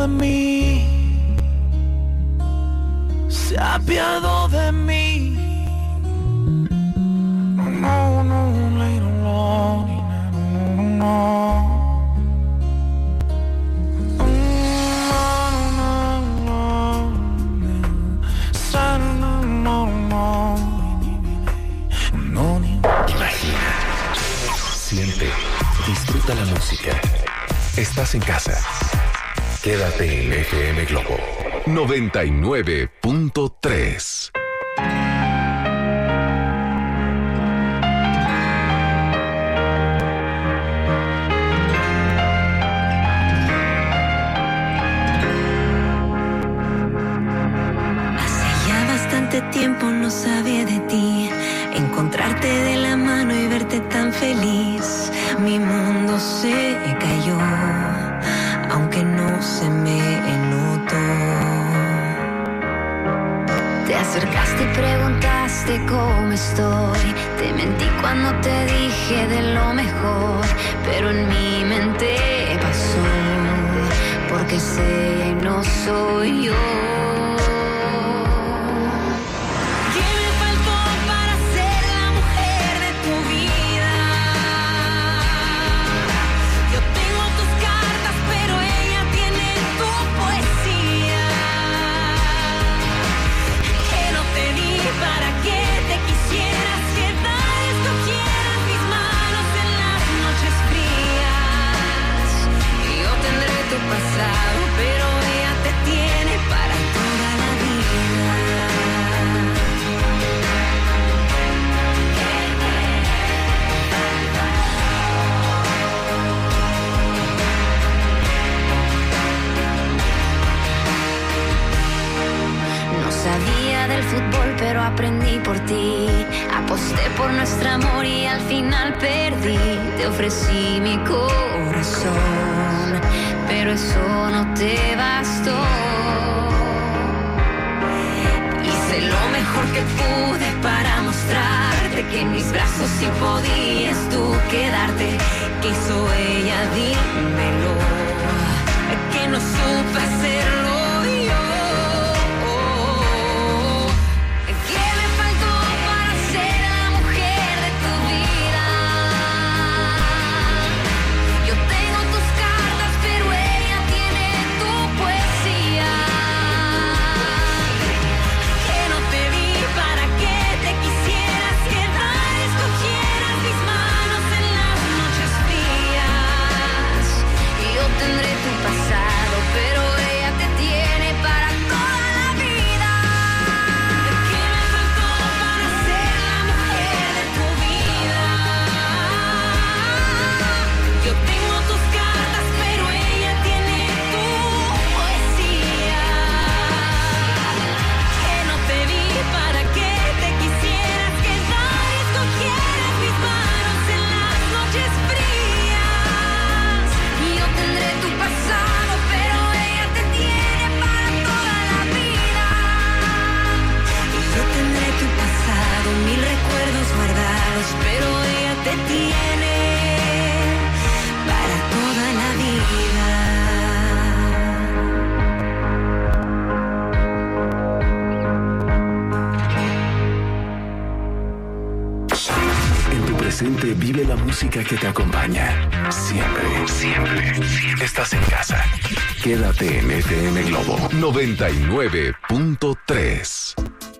de mí, se apiadó de mí. No, no, later on, no, no. Imagina, siente, disfruta la música. Estás en casa. Quédate en F M Globo noventa y nueve punto tres. Tiempo no sabía de ti, encontrarte de la mano y verte tan feliz. Mi mundo se cayó, aunque no se me notó. Te acercaste y preguntaste cómo estoy. Te mentí cuando te dije de lo mejor, pero en mi mente pasó, porque sé y no soy yo. Pasado, pero ella te tiene para toda la vida. No sabía del fútbol, pero aprendí por ti. Aposté por nuestro amor y al final perdí. Te ofrecí mi corazón, pero eso no te bastó. Hice lo mejor que pude para mostrarte que en mis brazos sí podías tú quedarte. ¿Qué hizo ella? Dímelo, que no supe hacerlo yo. ¿Qué me faltó para ser la mujer de tu vida? Yo tengo tus cartas, pero ella tiene tu poesía. Que no te vi para que te quisieras quedar, escogieras mis manos en las noches frías. Y yo tendré tu pasado, pero ella te tiene para toda la vida. ¿Qué me faltó para ser la mujer de tu vida? Yo tengo tus cartas, pero ella tiene tu poesía. Que no te vi para que te quisieras quedar y escogieras mis manos en las noches frías. Y yo tendré tu pasado, pero ella te tiene para toda la vida. Y yo tendré tu pasado, mil recuerdos guardados, pero ella te tiene para toda la vida. En tu presente vive la música que te acompaña. Siempre, siempre, siempre. Estás en casa. Quédate en F M Globo noventa y nueve punto tres.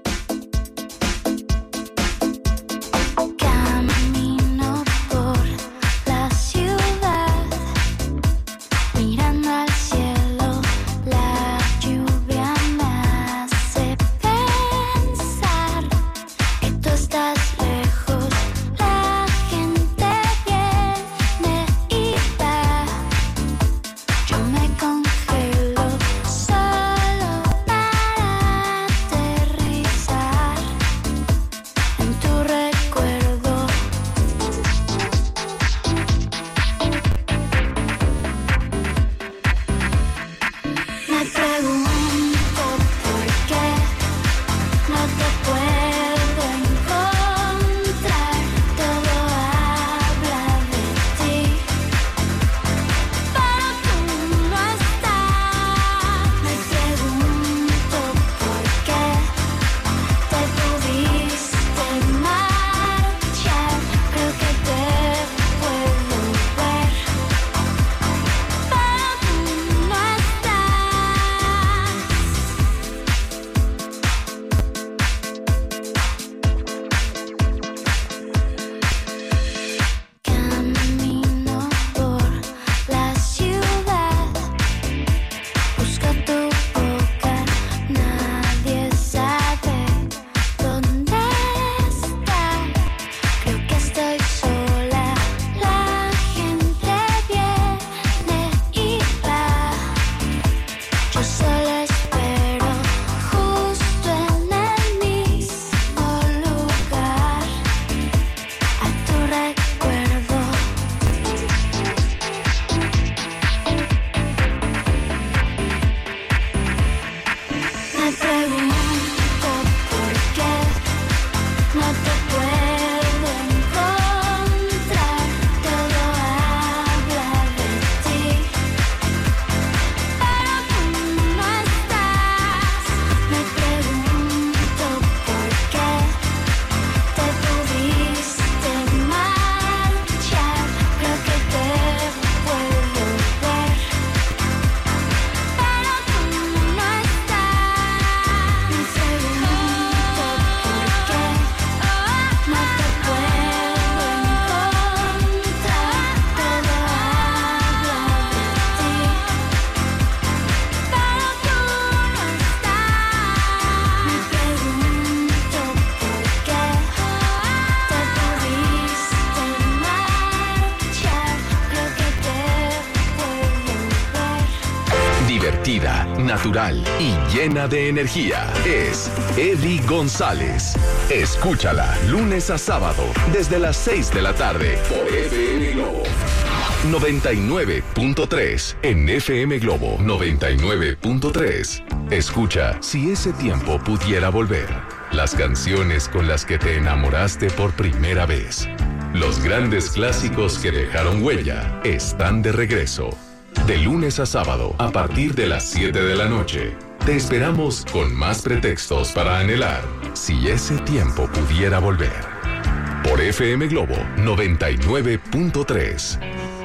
Camino por la ciudad, mirando al cielo, la lluvia me hace pensar que tú estás lejos, la gente viene y va. Yo me congelo solo para divertida, natural y llena de energía. Es Eddie González. Escúchala lunes a sábado desde las seis de la tarde por F M Globo noventa y nueve punto tres. En F M Globo noventa y nueve punto tres. Escucha Si ese tiempo pudiera volver. Las canciones con las que te enamoraste por primera vez. Los grandes clásicos que dejaron huella están de regreso. De lunes a sábado, a partir de las siete de la noche. Te esperamos con más pretextos para anhelar Si ese tiempo pudiera volver. Por F M Globo noventa y nueve punto tres.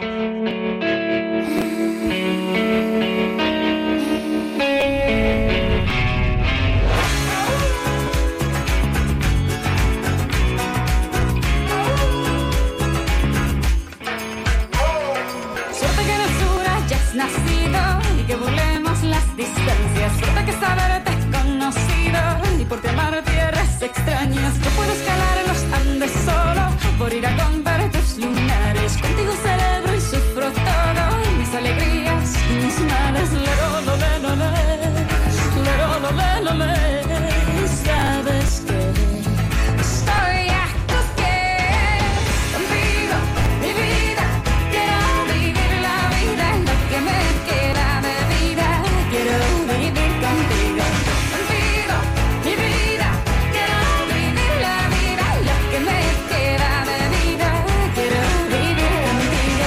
Suerte que saberte conocido y por amar tierras extrañas. No puedo escalar en los Andes solo por ir a comprar tus lunares. Contigo celebro y sufro todo, mis alegrías y mis males. Lero, lo, le, lo, le. Lero, lo, le, lo, le. Sabes que estoy a tus pies. Contigo, mi vida, quiero vivir la vida, lo que me queda de vida. Quiero vivir contigo, contigo, mi vida. Quiero vivir la vida, lo que me queda de vida. Quiero vivir contigo.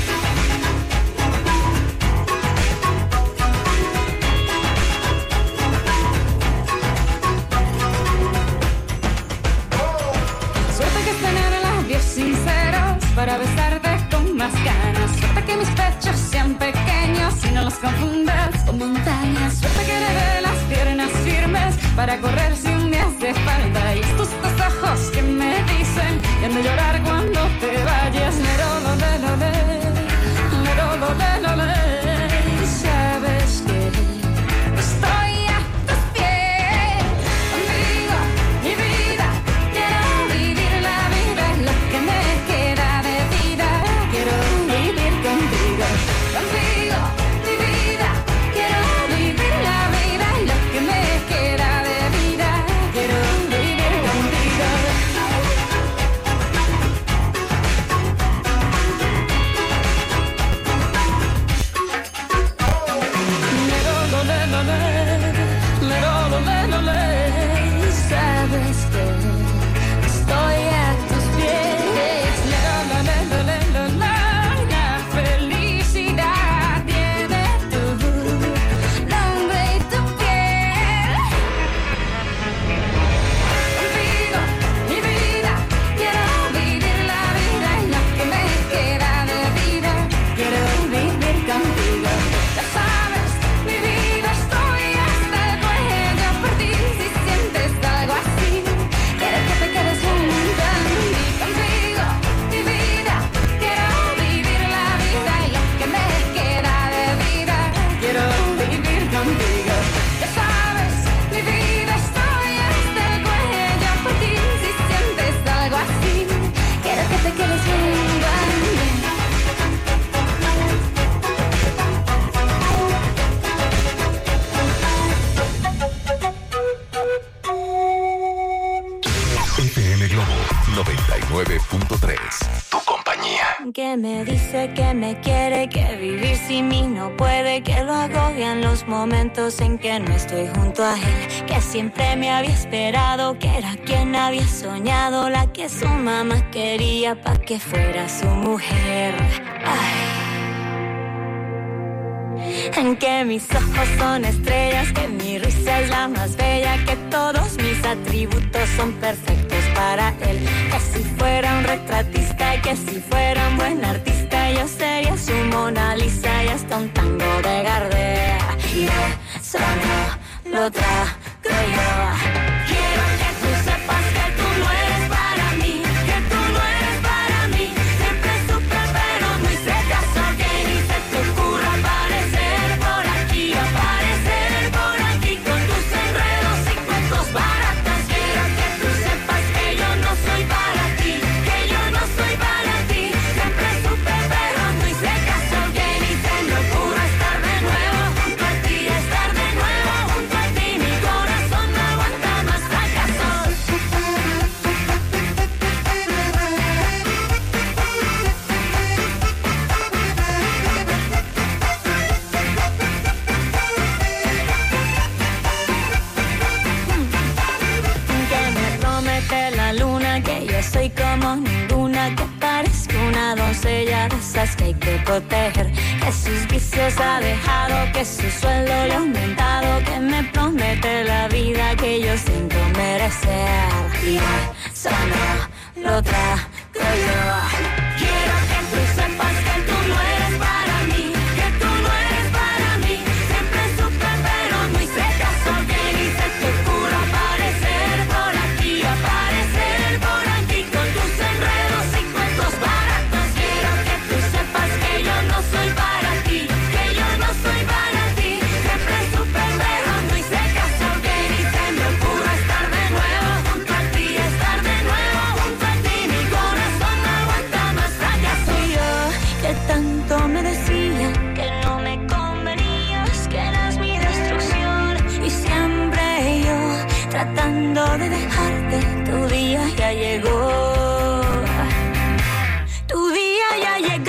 Suerte que es tener labios sinceros para besarte con más ganas. Suerte que mis pechos sean pequeños y no los confundas con montañas. Suerte que heredé las piernas firmes para correr si un día hace falta. Y estos dos ojos que me dicen que han de llorar cuando te vayas. Lero, lo, le, lo, le. Lero, lo, le, lo, le. Sabes que estoy a tus pies. Contigo, mi vida. Quiero vivir la vida, lo que me queda de vida. Quiero vivir contigo, contigo, mi vida. Quiero vivir la vida, lo que me queda de vida. Quiero vivir contigo. Lero, lo, le, lo, le. Lero, lo, le, lo, le. Sabes que estoy a tus pies. Lero, lo, le, lo, le, lo, la. La felicidad tiene tu nombre y tu piel. Contigo, mi vida, quiero vivir la vida y lo que me queda de vida. Quiero vivir contigo. Ya sabes, mi vida, estoy hasta el cuello por ti. Si sientes algo así, quiero que te quedes junto a mí. Contigo, mi vida, quiero vivir la vida y lo que me queda de vida. Quiero vivir contigo. Ya sabes, mi vida, estoy hasta el cuello por ti. Si sientes algo así, quiero que te quedes junto a mí. F M Globo noventa y nueve punto tres. Tu compañía. Que me dice que me quiere, que vivir sin mí no puede, que lo agobian los momentos en que no estoy junto a él, que siempre me había esperado, que era quien había soñado, la que su mamá quería pa' que fuera su mujer. Ay. En que mis ojos son estrellas, que mi risa es la más bella, que todos mis atributos son perfectos para él. Que si fuera un retratista, que si fuera un buen artista, yo sería su Mona Lisa y hasta un tango de Gardel. Y eso no lo trago yo. Quiero que tú sepas que tú no eres para mí, que tú no eres para mí. Siempre supe pero no hice caso, que ni se te ocurra aparecer por aquí, aparecer por aquí con tus enredos y cuentos baratos. Quiero que tú sepas que yo no soy para ti, que yo no soy para ti. Siempre supe pero no hice caso, que ni se me ocurra estar de nuevo junto a ti. doncella de esas que hay que proteger, que sus vicios ha dejado, que su sueldo le ha aumentado, que me promete la vida que yo siento merecer. Y eso no lo trato yo. Quiero que tú sepas que tú no eres para mí, que tú no eres para mí. Siempre supe pero no hice caso, que ni se te ocurra aparecer por aquí, aparecer por aquí con tus enredos y cuentos baratos. Quiero que tú sepas que yo no soy para ti, que yo no soy para ti. Siempre supe pero no hice caso, que ni se me ocurra estar de nuevo junto a ti, estar de nuevo junto a ti. Mi corazón no aguanta más fracaso. Y yo que tanto me decía que no me convenías, que eras mi destrucción, y siempre yo tratando de dejarte. Tu día ya llegó, tu día ya llegó.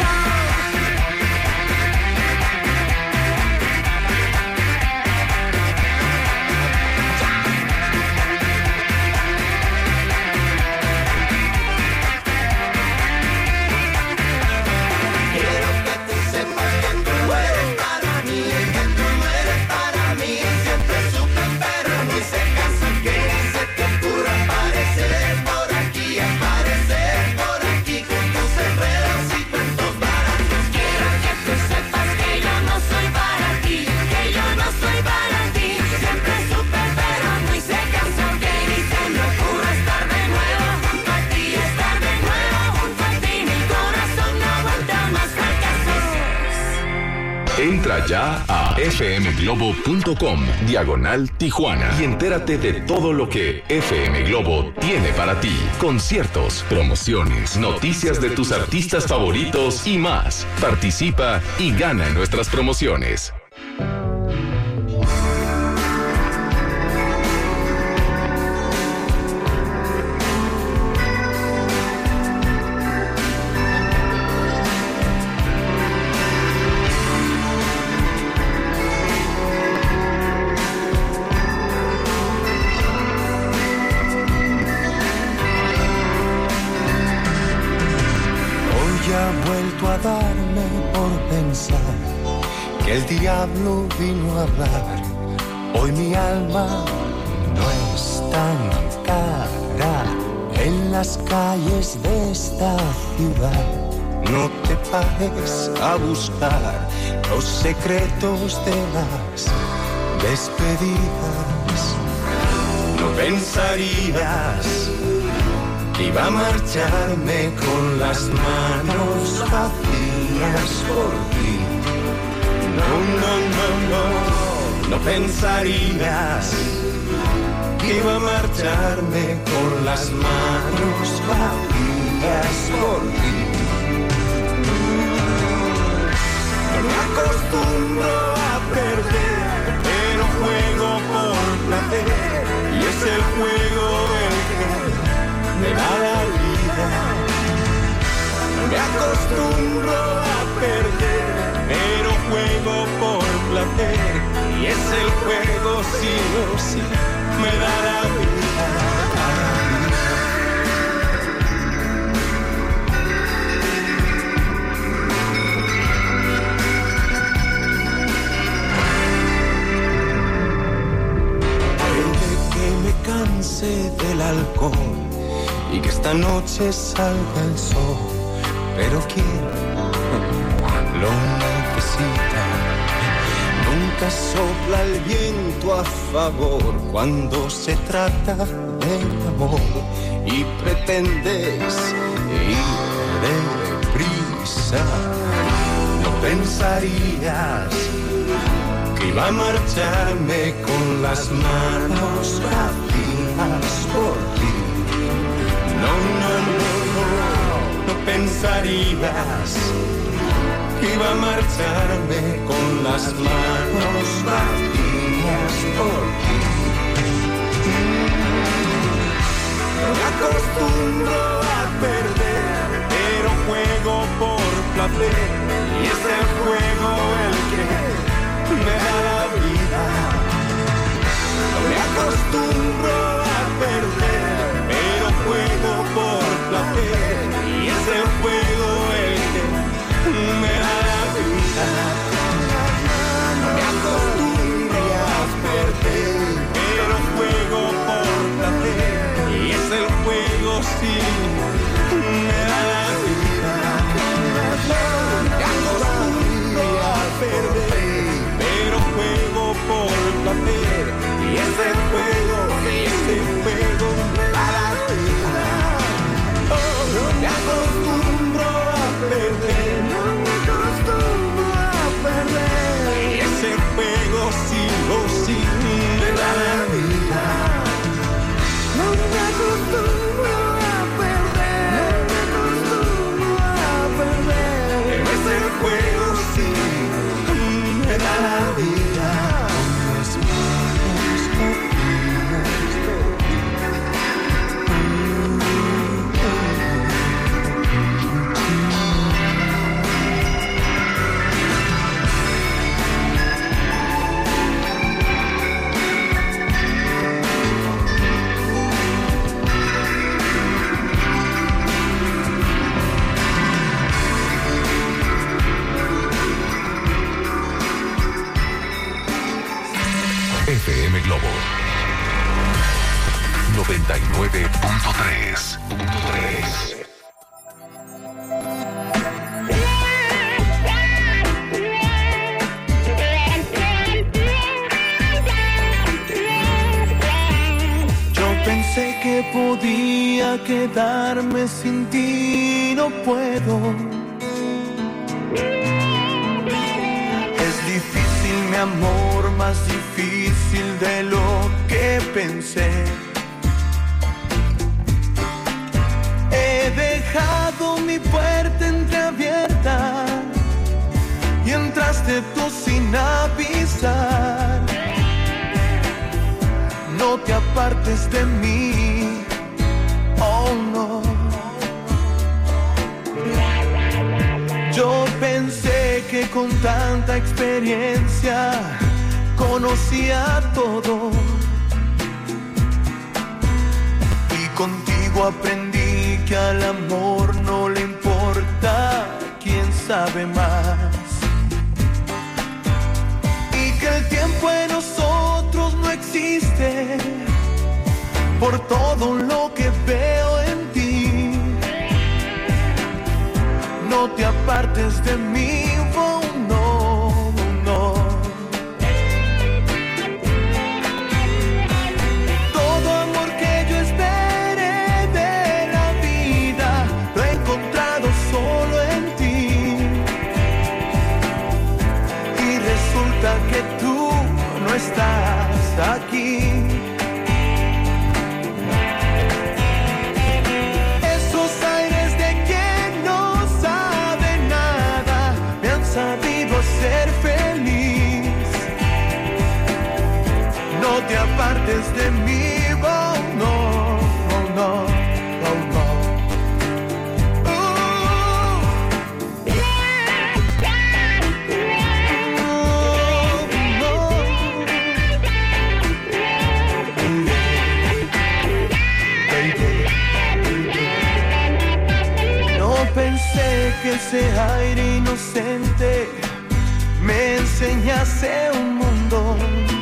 Quiero que tú sepas que tú no eres para mí, que tú no eres para mí. Siempre supe pero no hice caso, que ni se te ocurra aparecer por aquí, aparecer por aquí con tus enredos y cuentos baratos. Quiero que tú sepas que yo no soy para ti, que yo no soy para ti. Siempre supe pero no hice caso, que ni se me ocurra estar de nuevo junto a ti, estar de nuevo junto a ti. Mi corazón no aguanta más fracasos. Entra ya a f m globo punto com, diagonal Tijuana, y entérate de todo lo que F M Globo tiene para ti. Conciertos, promociones, noticias de tus artistas favoritos y más. Participa y gana en nuestras promociones. Hoy ha vuelto a darme por pensar que el diablo vino a hablar. Hoy mi alma no es tan cara en las calles de esta ciudad. No te pares a buscar los secretos de las despedidas. No pensarías que iba a marcharme con las manos vacías por ti. No, no, no, no, no pensarías que iba a marcharme con las manos vacías por ti. No me acostumbro a perder, pero juego por placer, y es el juego del que me da la vida. No me acostumbro a perder, pero juego por placer, y es el juego sí o sí, me da la vida. Canse del alcohol y que esta noche salga el sol, pero quiero, lo necesita. Nunca sopla el viento a favor cuando se trata del amor, y pretendes ir deprisa. No pensarías que iba a marcharme con las manos vacías por ti. No, no, no, no, no pensarías que iba a marcharme con las manos vacías por ti. No me acostumbro a perder, pero juego por placer, y es el juego el que me da la vida. No me acostumbro a perder, pero juego por placer, y es el juego el que noventa y nueve punto tres. Pensé que podía quedarme sin ti, no puedo. Es difícil, mi amor, más difícil de lo que pensé. He dejado mi puerta entreabierta y entraste tú sin avisar. No te apartes de mí, oh no. Yo pensé que con tanta experiencia conocía todo, y contigo aprendí que al amor no le importa quién sabe más, y que el tiempo en nosotros no existe por todo lo que veo en ti. No te apartes de mí, oh no, no. Todo amor que yo esperé de la vida lo he encontrado solo en ti, y resulta que tú no estás aquí. Esos aires de quien no sabe nada me han sabido ser feliz. No te apartes de mí, oh no, oh no, oh no. Pensé que ese aire inocente me enseñase un mundo,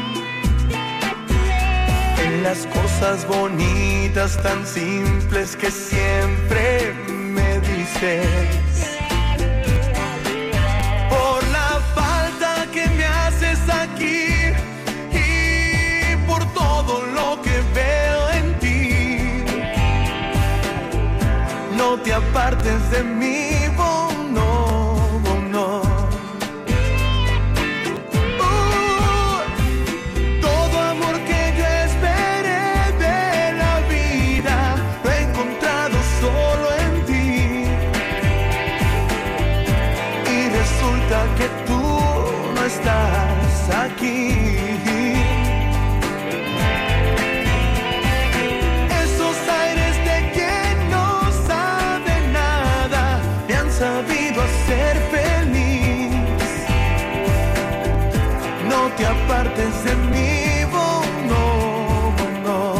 en las cosas bonitas tan simples que siempre me dices. Por la falta que me haces aquí y por todo lo que veo en ti, no te apartes de mí, oh no, oh no. Uh, todo amor que yo esperé de la vida lo he encontrado solo en ti, y resulta que tú no estás aquí. Sabido ser feliz. No te apartes de mí, oh no, oh no.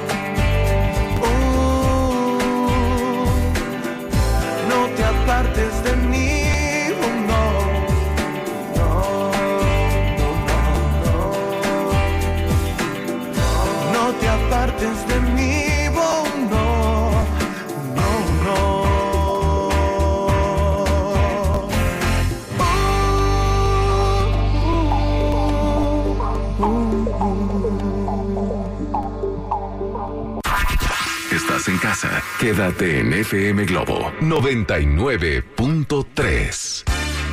Uh, no te apartes de mí, oh no. No, no, no. No te apartes de mí, oh no. No, no. Estás en casa. Quédate en F M Globo noventa y nueve punto tres.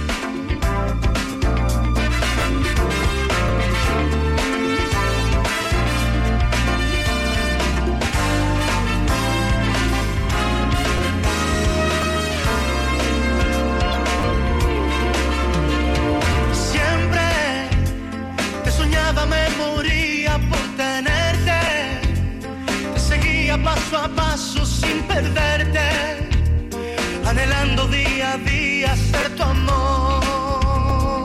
Paso a paso sin perderte, anhelando día a día ser tu amor.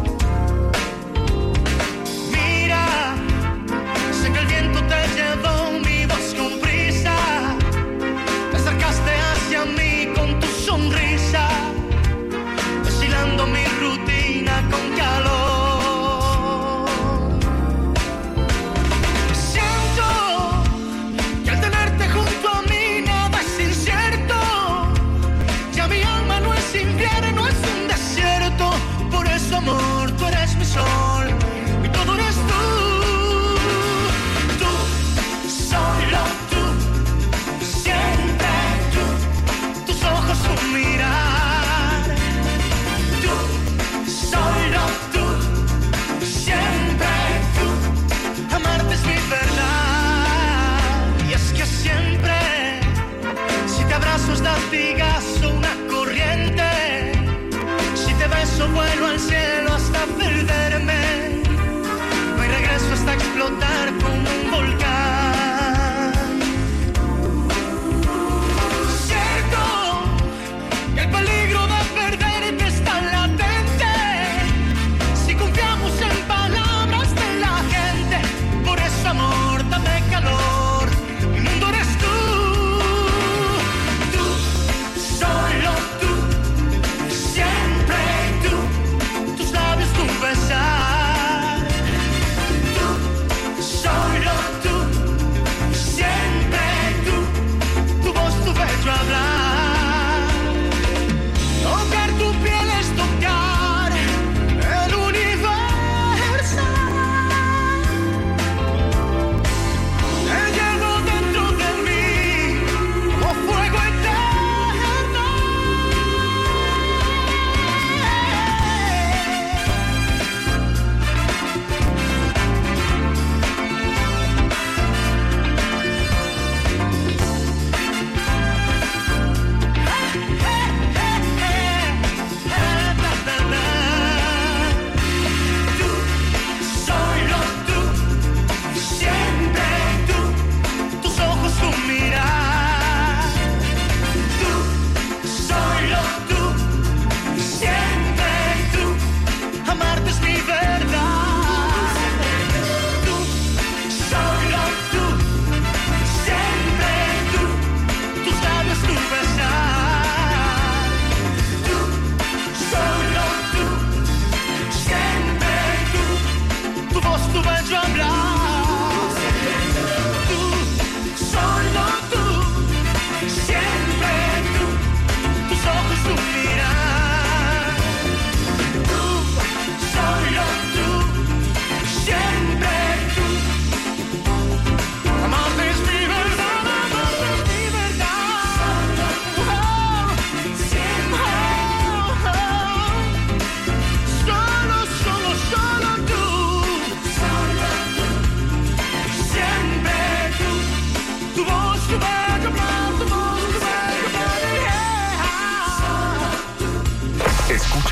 Mira, sé que el viento te llevó mi voz con prisa, te acercaste hacia mí con tu sonrisa, vacilando mi rutina con calor. Siento que al tener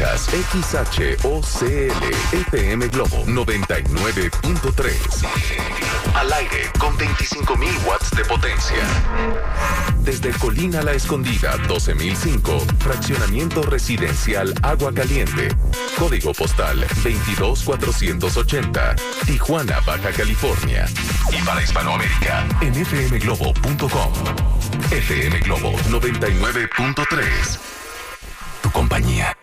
Escuchas X H O C L F M Globo noventa y nueve punto tres. Al aire con veinticinco mil watts de potencia. Desde Colina La Escondida, doce mil cinco, fraccionamiento residencial Agua Caliente. Código postal veintidós mil cuatrocientos ochenta, Tijuana, Baja California. Y para Hispanoamérica, en f m globo punto com. F M Globo noventa y nueve punto tres. Tu compañía.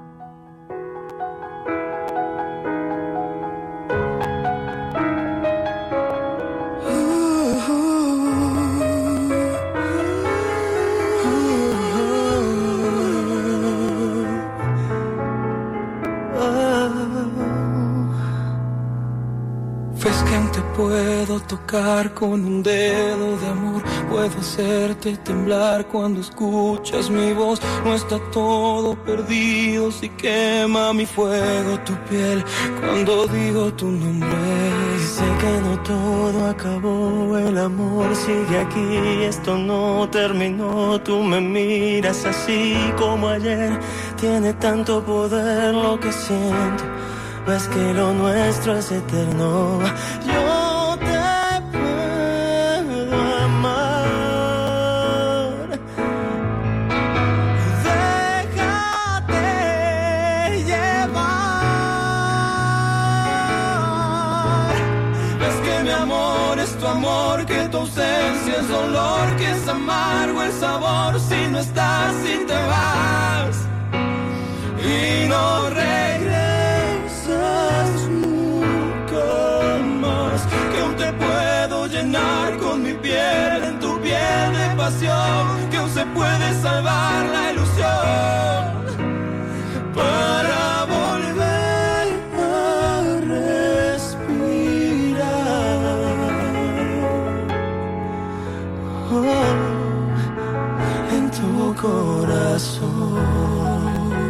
Puedo tocar con un dedo de amor, puedo hacerte temblar cuando escuchas mi voz. No está todo perdido si quema mi fuego tu piel cuando digo tu nombre. Sé que no todo acabó, el amor sigue aquí, esto no terminó. Tú me miras así como ayer, tiene tanto poder lo que siento. Ves que lo nuestro es eterno. Yo que tu ausencia es dolor, que es amargo el sabor si no estás y te vas y no regresas nunca más, que aún te puedo llenar con mi piel, en tu piel de pasión, que aún se puede salvar la ilusión para volver a en tu corazón.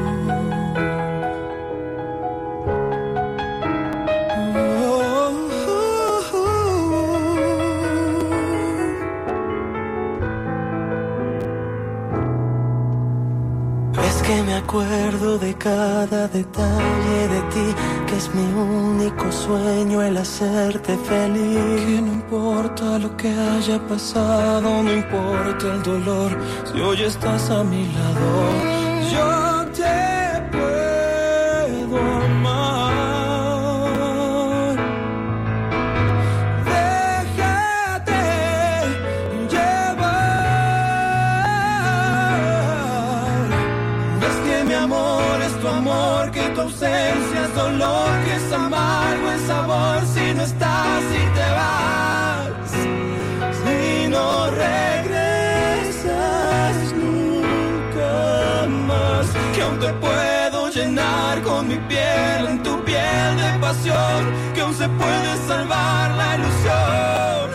Es que me acuerdo de cada detalle de ti, que es mi único sueño el hacerte feliz. Que no importa lo que haya pasado, no importa el dolor, si hoy estás a mi lado, yo te puedo amar. Déjate llevar. Ves que mi amor es tu amor, que tu ausencia es dolor, que es amargo el sabor si no estás y te vas, si no regresas nunca más, que aún te puedo llenar con mi piel, en tu piel de pasión, que aún se puede salvar la ilusión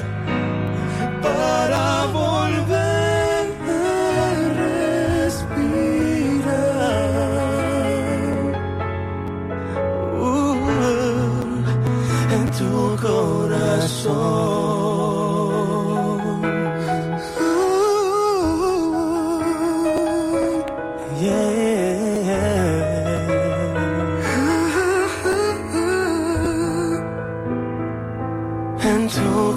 para volver a respirar uh, en tu corazón. En tu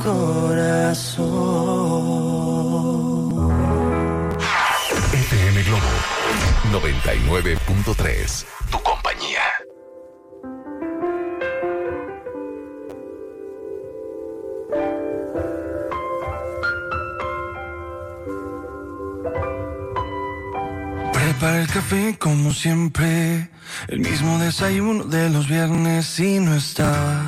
corazón. F M Globo noventa y nueve punto tres. Tu compañía. Prepara el café como siempre, el mismo desayuno de los viernes y no estabas.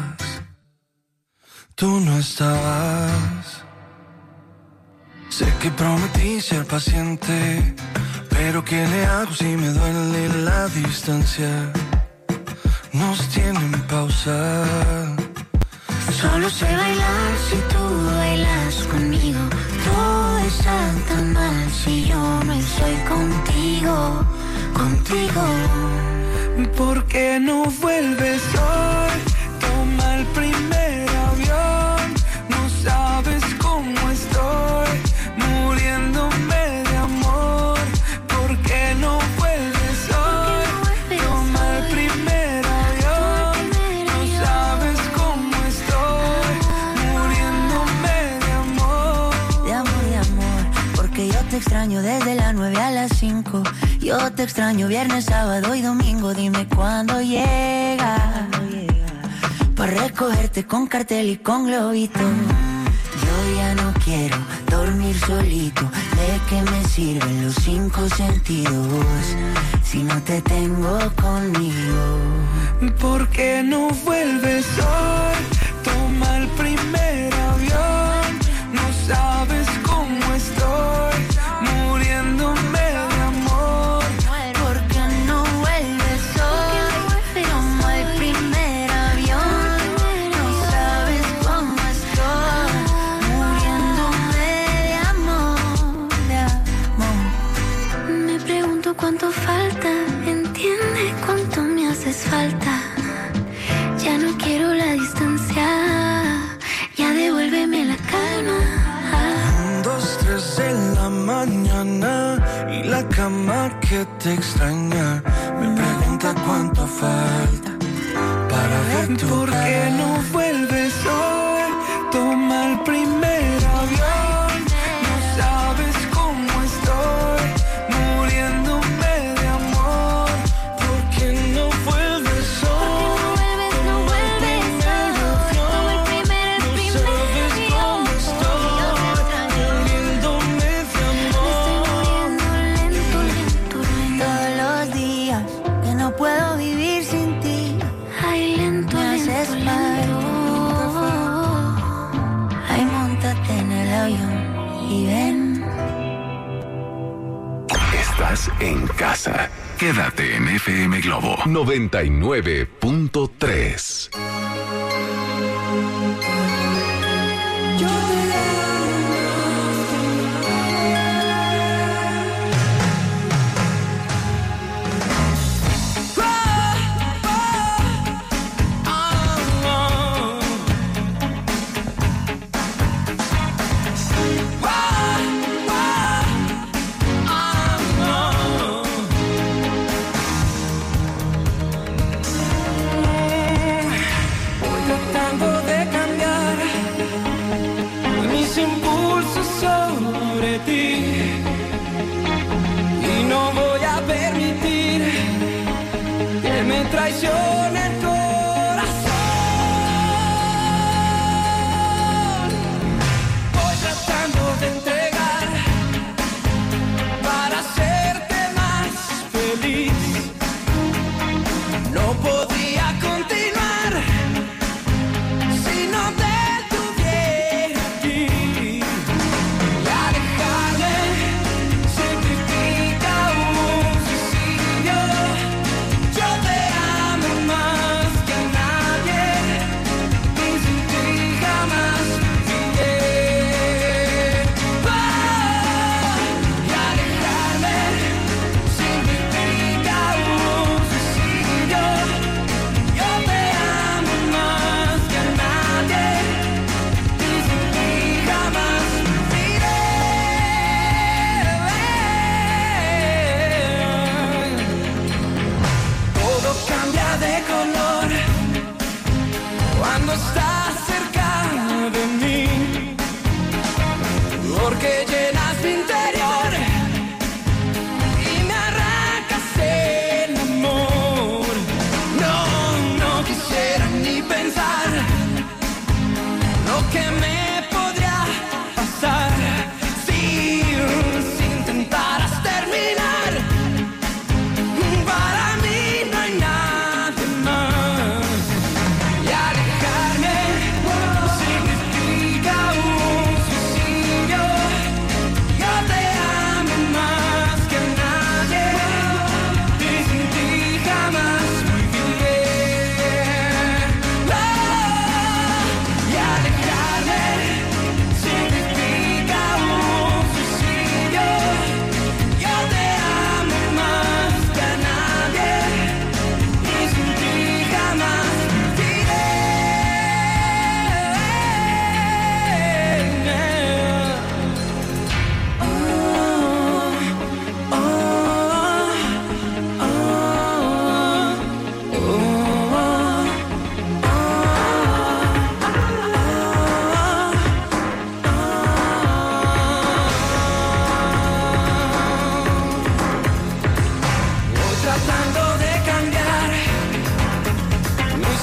Tú no estabas. Sé que prometí ser paciente, pero ¿qué le hago si me duele la distancia? Nos tienen pausa. Solo sé bailar si tú bailas conmigo. Todo está tan mal si yo no estoy contigo, contigo. ¿Por qué no vuelves hoy? Toma el primer avión. No sabes cómo estoy, muriéndome de amor. ¿Por qué no vuelves hoy? Toma extraño desde las nueve a las cinco. Yo te extraño viernes, sábado y domingo. Dime cuándo llega pa' recogerte con cartel y con globito. Yo ya no quiero dormir solito. ¿De qué me sirven los cinco sentidos si no te tengo conmigo? ¿Por qué no vuelves hoy? Toma el primer avión. No sabes cómo estoy, muriéndome de amor. ¿Por qué no vuelves hoy? Toma el primer avión. No sabes cómo estoy, muriéndome de amor, de amor. Me pregunto cuánto falta, entiende cuánto me haces falta. Ya no quiero la distancia, ya devuélveme la calma. Dos, tres de la mañana y la cama que te extraña me pregunta cuánto falta para ver tu ¿Por qué no vuelves hoy? Toma el primer avión. No sabes cómo estoy, muriéndome de amor. ¿Por qué no vuelves hoy? No vuelves, toma el primer, el primer avión. Muriéndome de amor. Me estoy muriendo lento, lento, lento. Todos los días que no puedo vivir sin ti. Ay, lento, Me haces lento, mal. lento. Ay, móntate en el avión y ven. Estás en casa. Quédate en F M Globo noventa y nueve punto tres. Tratando de cambiar mis impulsos sobre ti y no voy a permitir que me traicione el corazón. Voy tratando de entregar para hacerte más feliz. No podía continuar si no te tuviera aquí. Y alejarme significa un suicidio. Yo te amo más.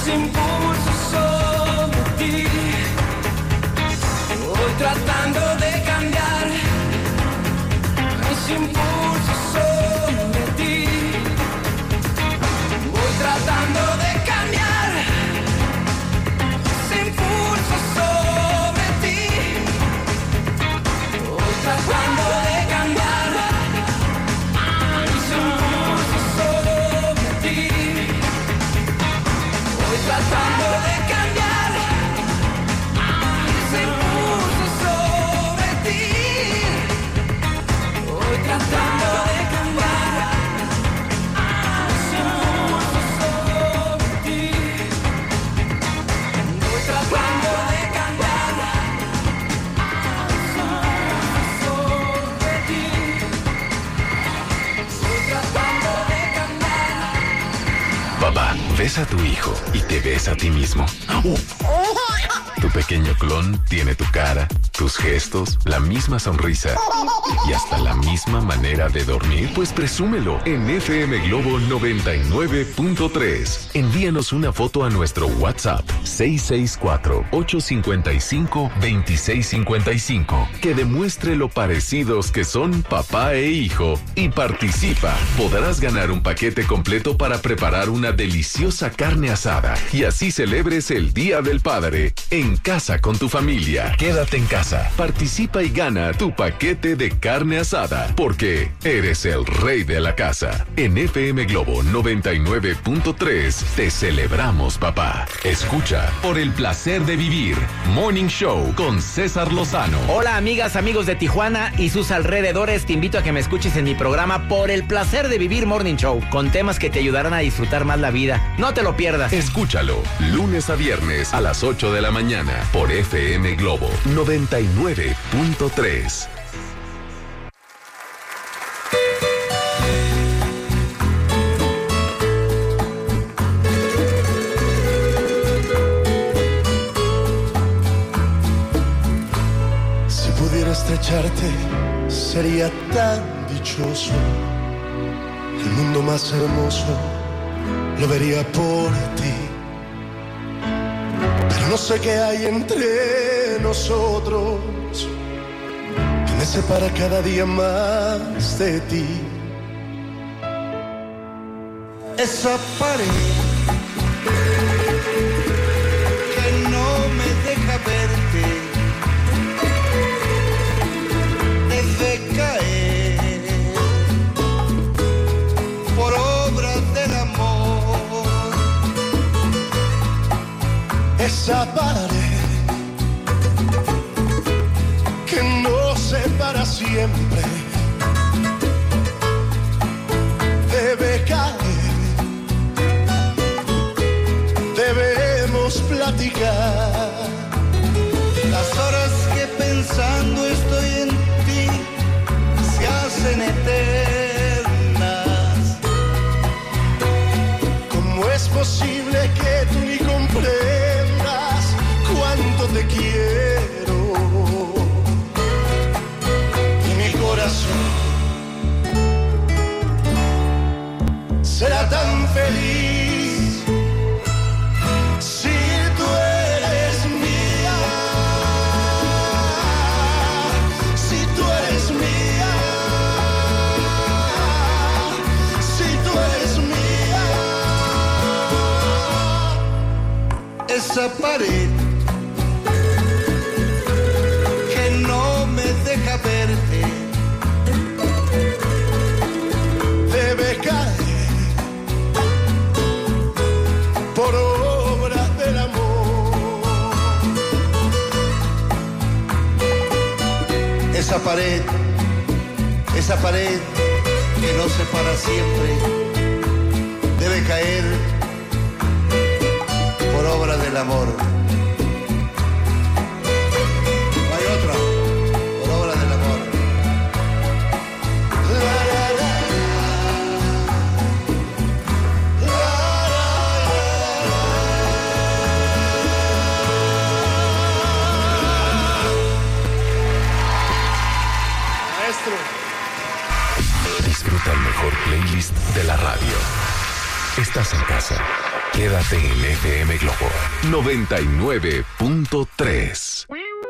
mis impulsos sobre ti. Voy tratando de cambiar mis impulsos sobre ti. Voy tratando de cambiar mis impulsos sobre ti. Voy tratando de cambiar mis impulsos sobre ti. Voy tratando de cambiar mis impulsos sobre ti. Voy tratando de cambiar mis impulsos sobre ti. Voy tratando de cambiar mis impulsos sobre ti. Voy tratando de cambiar. Papá, ves a tu hijo y te ves a ti mismo. Tu pequeño clon tiene tu cara, tus gestos, la misma sonrisa y hasta la misma manera de dormir. Pues presúmelo en F M Globo noventa y nueve punto tres. Envíanos una foto a nuestro WhatsApp seis seis cuatro, ocho cinco cinco, dos seis cinco cinco que demuestre lo parecidos que son papá e hijo y participa. Podrás ganar un paquete completo para preparar una deliciosa carne asada y así celebres el Día del Padre en casa con tu familia. Quédate en casa, participa y gana tu paquete de carne asada porque eres el rey de la casa. En F M Globo noventa y nueve punto tres te celebramos, papá. Escucha Por el Placer de Vivir, Morning Show con César Lozano. Hola amigas, amigos de Tijuana y sus alrededores, te invito a que me escuches en mi programa Por el Placer de Vivir Morning Show, con temas que te ayudarán a disfrutar más la vida. No te lo pierdas. Escúchalo, lunes a viernes a las ocho de la mañana por F M Globo noventa y nueve punto tres. Si pudiera estrecharte, sería tan dichoso. El mundo más hermoso lo vería por ti. Pero no sé qué hay entre nosotros que me separa cada día más de ti. Esa pared que no me deja verte debe caer por obra del amor. Esa pared que nos separa siempre debe caer. Debemos platicar. Las horas que pensando estoy en ti se hacen eternas. ¿Cómo es posible que tú ni comprendas cuánto te quiero? Y mi corazón será tan feliz si tú eres mía, si tú eres mía, si tú eres mía. Esa pared que no me deja verte debe caer por obra del amor. Esa pared, esa pared que nos separa siempre debe caer por obra del amor. No hay otra, por obra del amor. La, la, la. Disfruta el mejor playlist de la radio. Estás en casa. Quédate en F M Globo noventa y nueve punto tres.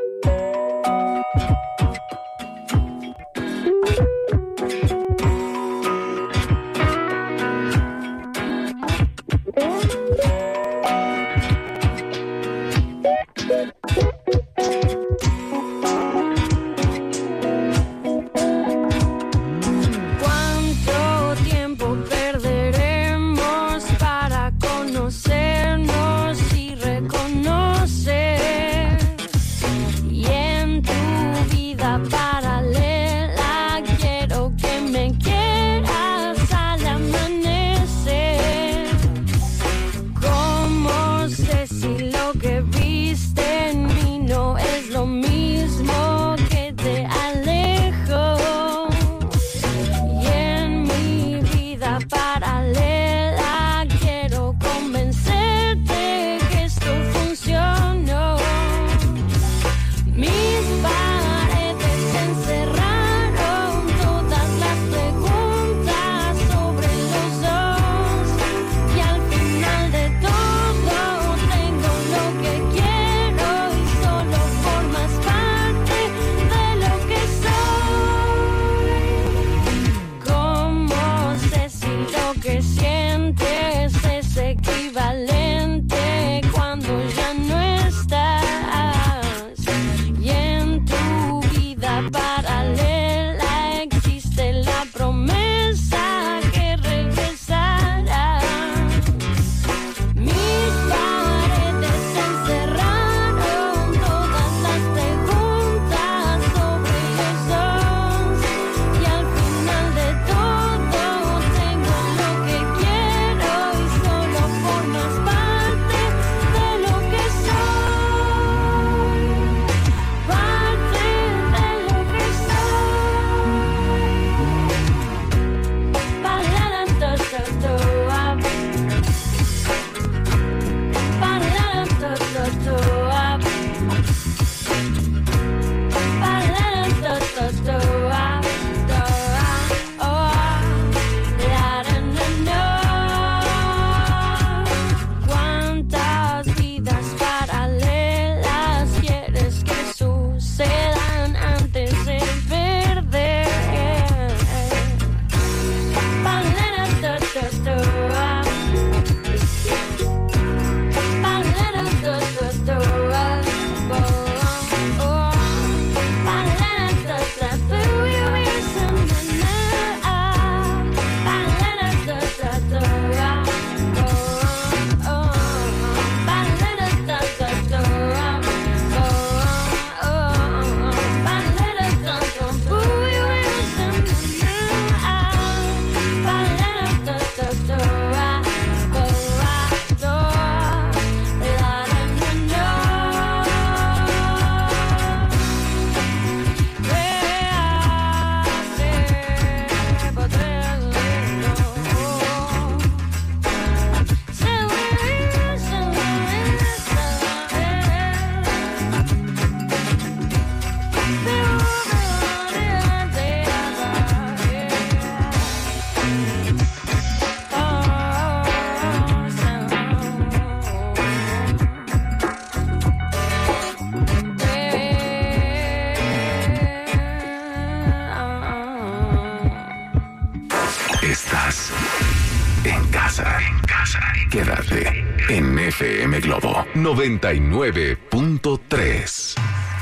Quédate en F M Globo noventa y nueve punto tres.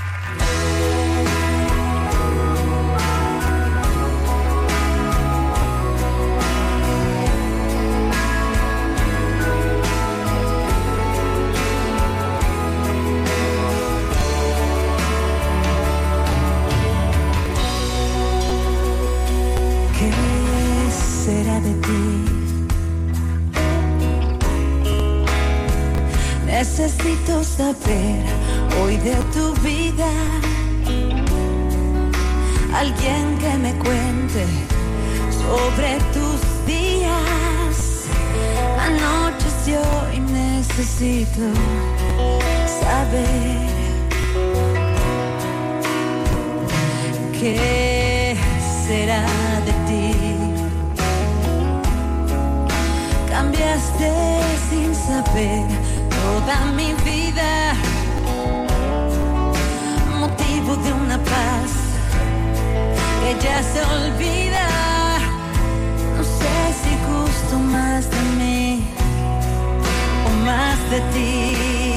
¿Qué será de ti? Necesito saber hoy de tu vida, alguien que me cuente sobre tus días. Anocheció y necesito saber qué será de ti. Cambias cambiaste sin saber toda mi vida, motivo de una paz que ya se olvida. No sé si gusto más de mí o más de ti.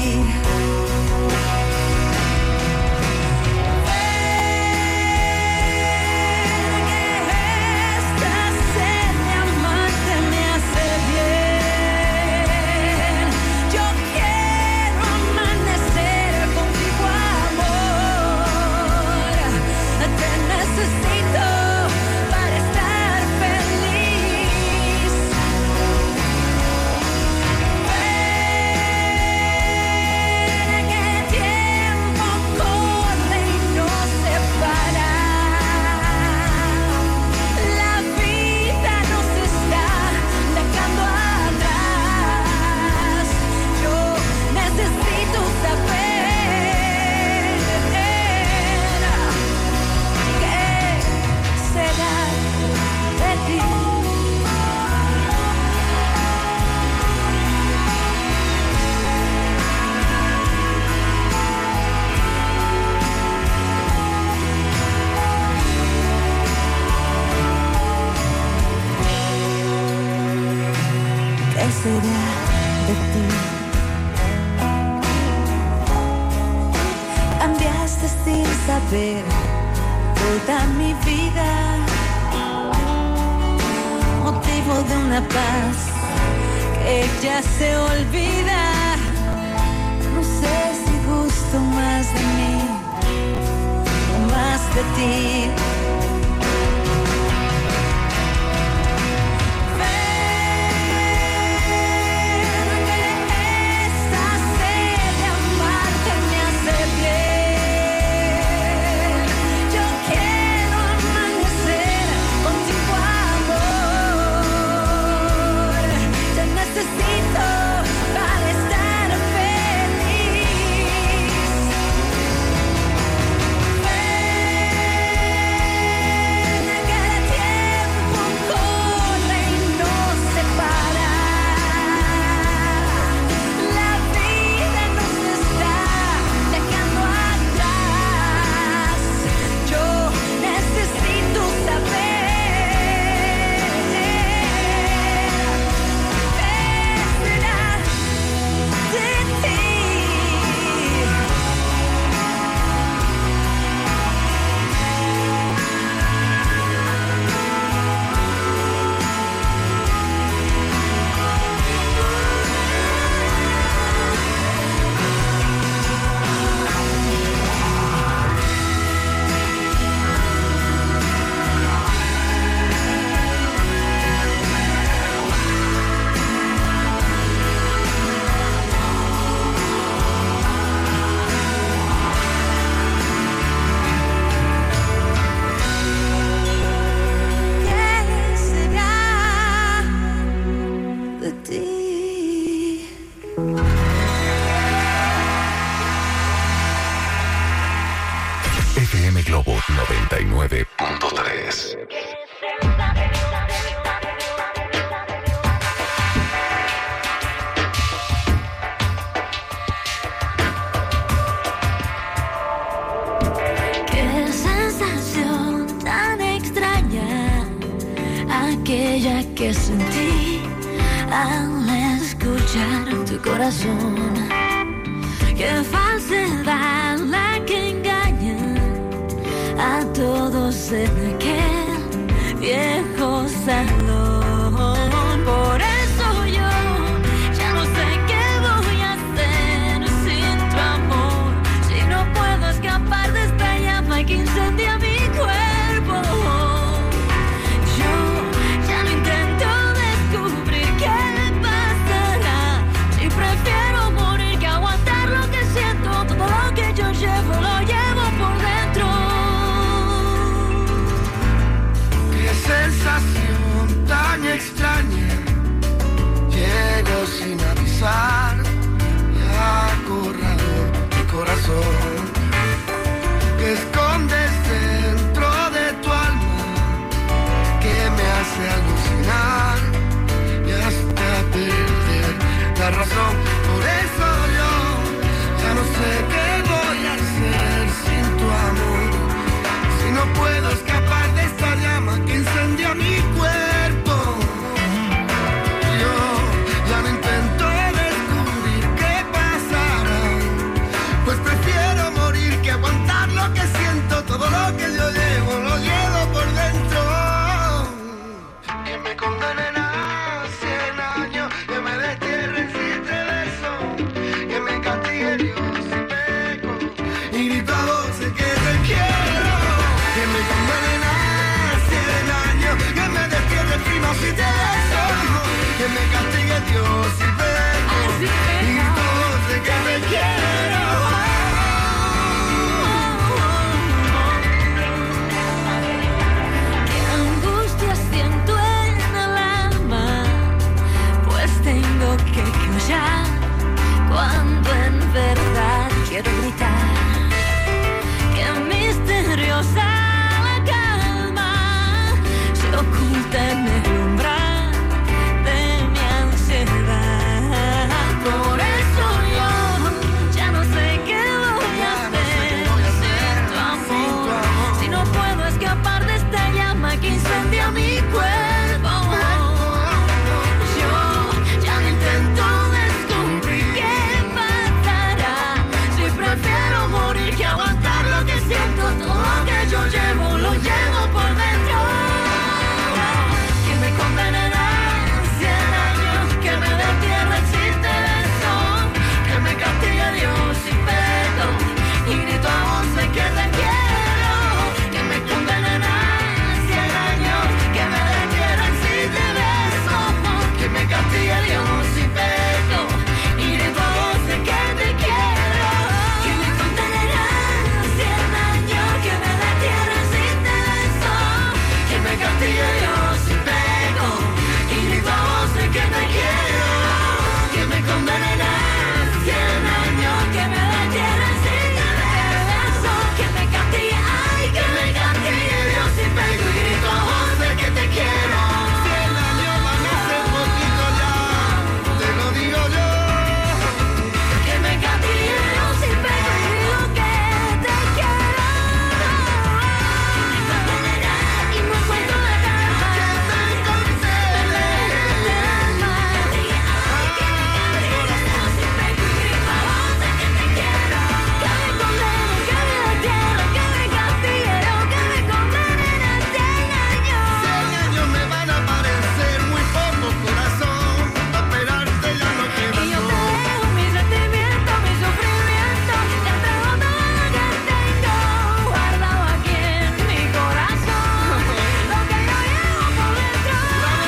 De ti. Cambiaste sin saber toda mi vida, motivo de una paz que ya se olvida. No sé si gusto más de mí o más de ti. noventa y nueve punto tres. Qué sensación tan extraña, aquella que sentí al escuchar tu corazón. Qué falsedad la que engaña a todos en aquel viejo salón. Por eso yo ya no sé qué voy a hacer sin tu amor, si no puedo escapar de esta llama que incendia mi cuerpo. Yo ya no intento descubrir qué pasará, si prefiero morir que aguantar lo que siento. Todo lo que yo llevo lo llevo por dentro. Qué sensación digo ya, cuando en verdad quiero gritar. Qué misteriosa la calma se oculta en el umbral de mi ansiedad. Por eso yo ya no sé qué voy a hacer sin tu amor. Si no puedo escapar de esta llama que incendia mi cuerpo, yo ya no intento descubrir qué pasará. Si prefiero morir que aguantar lo que siento, todo lo que yo llevo lo llevo por dentro. Que me condenará cien años, que me destierre si te beso, que me castigue Dios sin perdón y grito a voz de que te quiero. Que me condenará cien años, que me destierre si te beso, que me castigue Dios sin perdón y grito a voz de que te quiero. Que me condenará cien años, que me destierre si te beso, que me castigue Dios sin perdón y grito a voz de que te quiero. Que me condenará cien años, que me destierre si te beso, que me castigue, ay, que me castigue Dios sin perdón y grito a voz de que te quiero. Cien años van a ser poquito ya, te lo digo yo. Que me castigue Dios sin perdón y digo que te quiero. Que me condenará y no cuento de nada. Que te concede el alma. Ay, que me castigue Dios sin perdón y grito a voz de que te quiero. Que me condene, que me destierre, que me castigue Dios, que me condenen a cien años. Cien años me van a parecer muy pocos, corazón. A esperarte ya no queda Y yo te sol. dejo mi sentimiento, mi sufrimiento, te entrego todo lo que tengo guardado aquí en mi corazón, lo que yo llevo por dentro.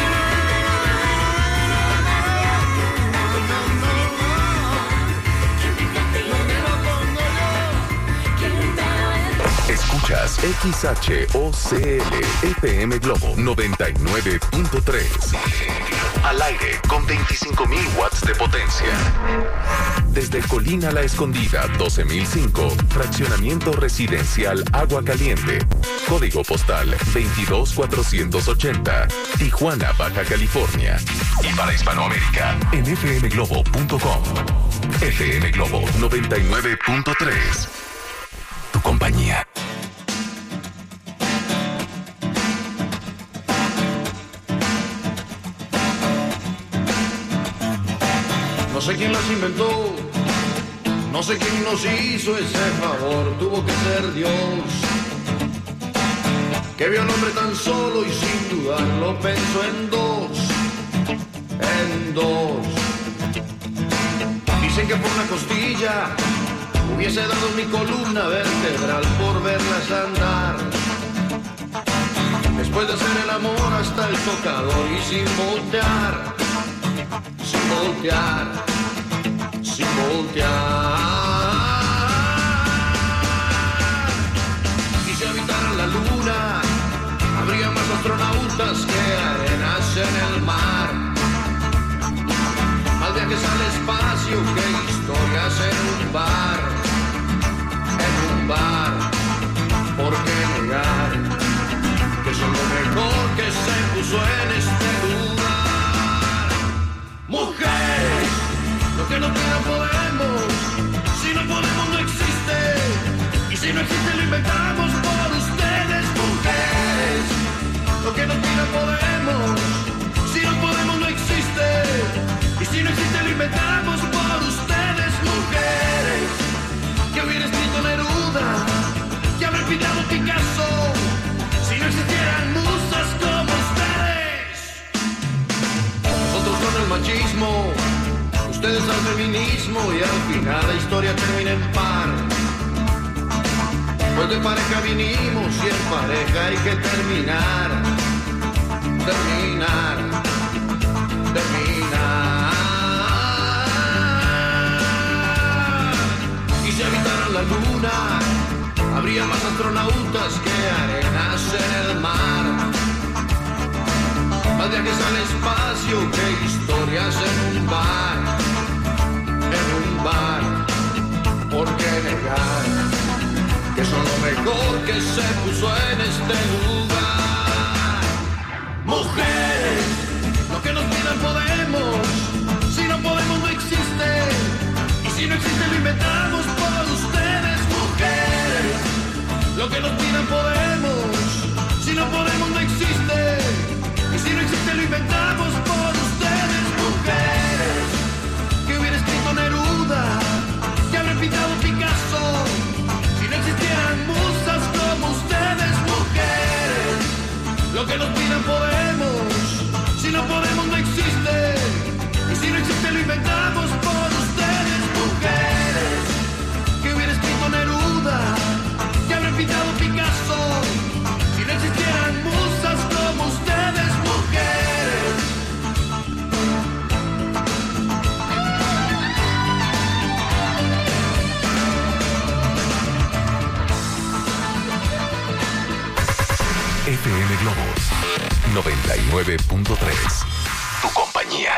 Escuchas X H O C L F M Globo noventa y nueve punto tres. Al aire con veinticinco mil watts de potencia. Desde Colina La Escondida, doce mil cinco, Fraccionamiento Residencial Agua Caliente. Código postal veintidós cuatrocientos ochenta, Tijuana, Baja California. Y para Hispanoamérica, en f m globo punto com. F M Globo noventa y nueve punto tres. Tu compañía. No sé quién las inventó, no sé quién nos hizo ese favor, tuvo que ser Dios, que vio al hombre tan solo y sin dudarlo pensó en dos, en dos. Dicen que por una costilla hubiese dado mi columna vertebral por verlas andar. Después de hacer el amor hasta el tocador y sin voltear, sin voltear, sin voltear. Y si habitaran la luna, habría más astronautas que arenas en el mar. Más viajes al espacio que historias en un bar, en un bar. ¿Por qué negar que son lo mejor que se puso en este lugar? Mujeres, lo que no quiero podemos, si no podemos no existe, y si no existe lo inventamos por ustedes. Mujeres, lo que no quiero podemos, si no podemos no existe, y si no existe lo inventamos por ustedes. Mujeres, que hubiera escrito Neruda, que habrá pintado Picasso, si no existieran musas como ustedes. Nosotros con el machismo, ustedes al feminismo, y al final la historia termina en par. Pues de pareja vinimos y en pareja hay que terminar, terminar, terminar. Y si habitaran la luna, habría más astronautas que arenas en el mar. Más viajes al espacio que historias en un bar, mejor que se puso en este lugar. Mujeres, lo que nos pidan podemos. Si no podemos no existe. Y si no existe lo inventamos por ustedes. Mujeres, lo que nos pidan podemos. Si no podemos no existe. Y si no existe lo inventamos por ustedes. Mujeres, que hubiera escrito Neruda, que habrá pintado Picasso. Si no existieran musas como ustedes. Mujeres, lo que nos pidan podemos. Si no podemos no existe. Y si no existe lo inventamos por ustedes. Mujeres, que hubiera escrito Neruda, que habrá pintado Picasso. Si no existieran musas como ustedes. Mujeres. F M Globos noventa y nueve punto tres. Tu compañía.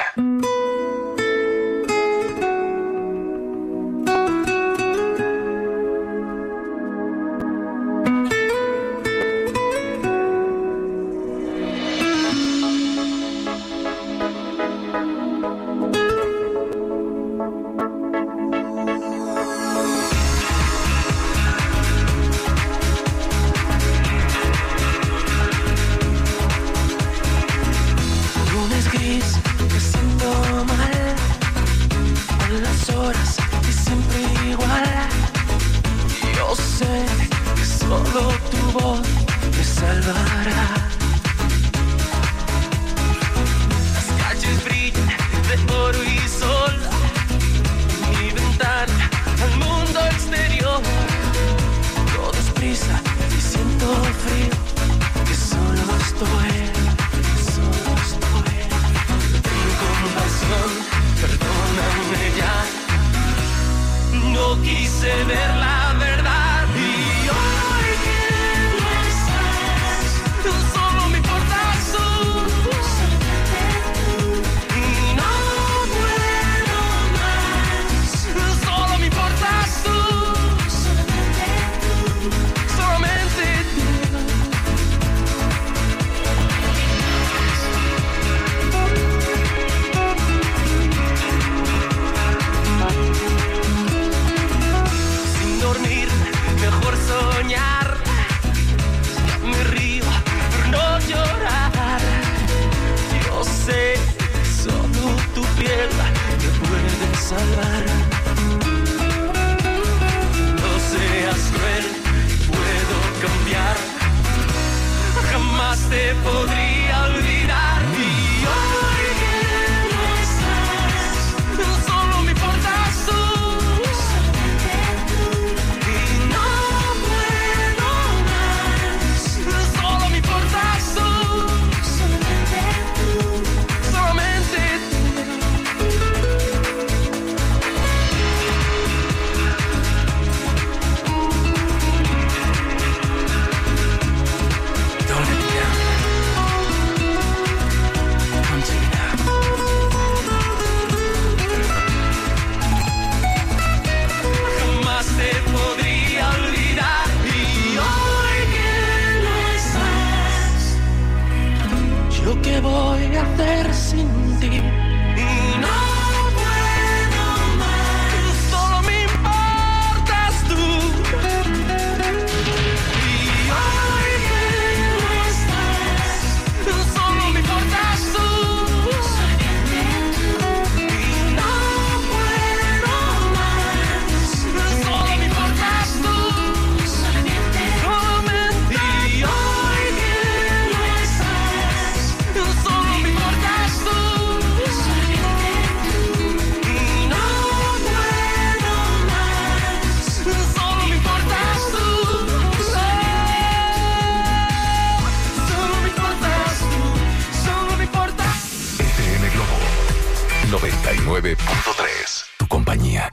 nueve punto tres. Tu compañía.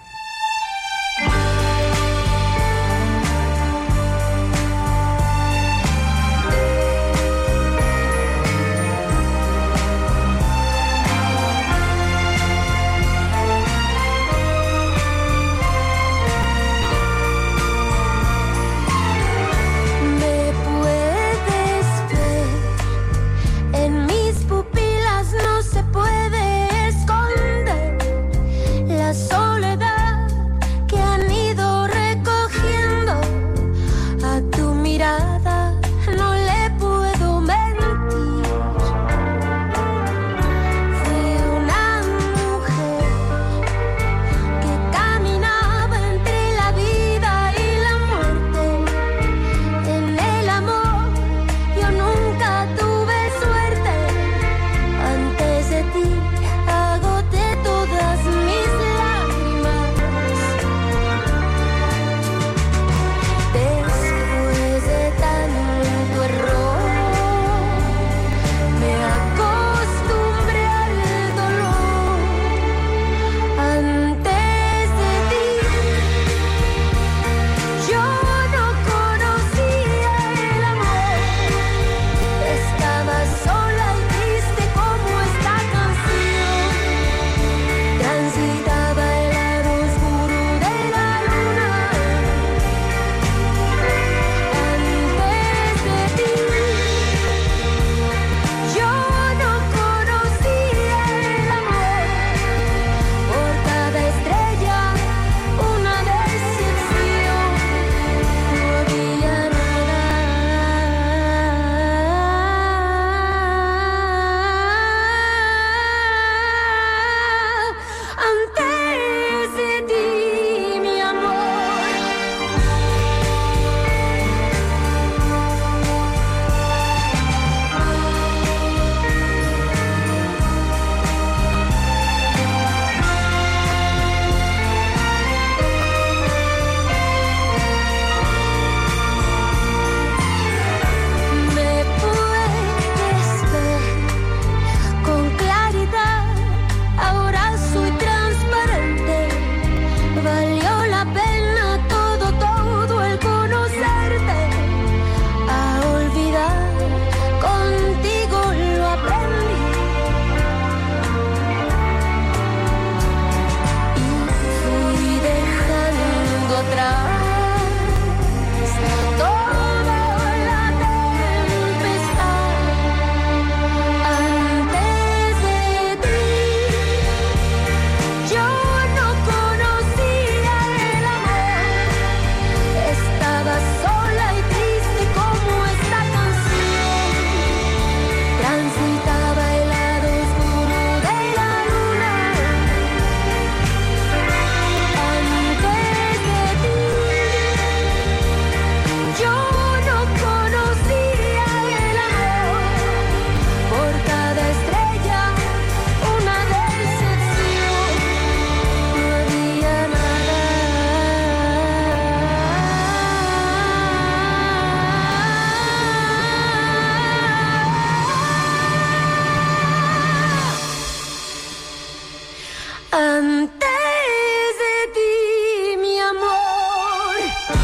Antes de ti, mi amor.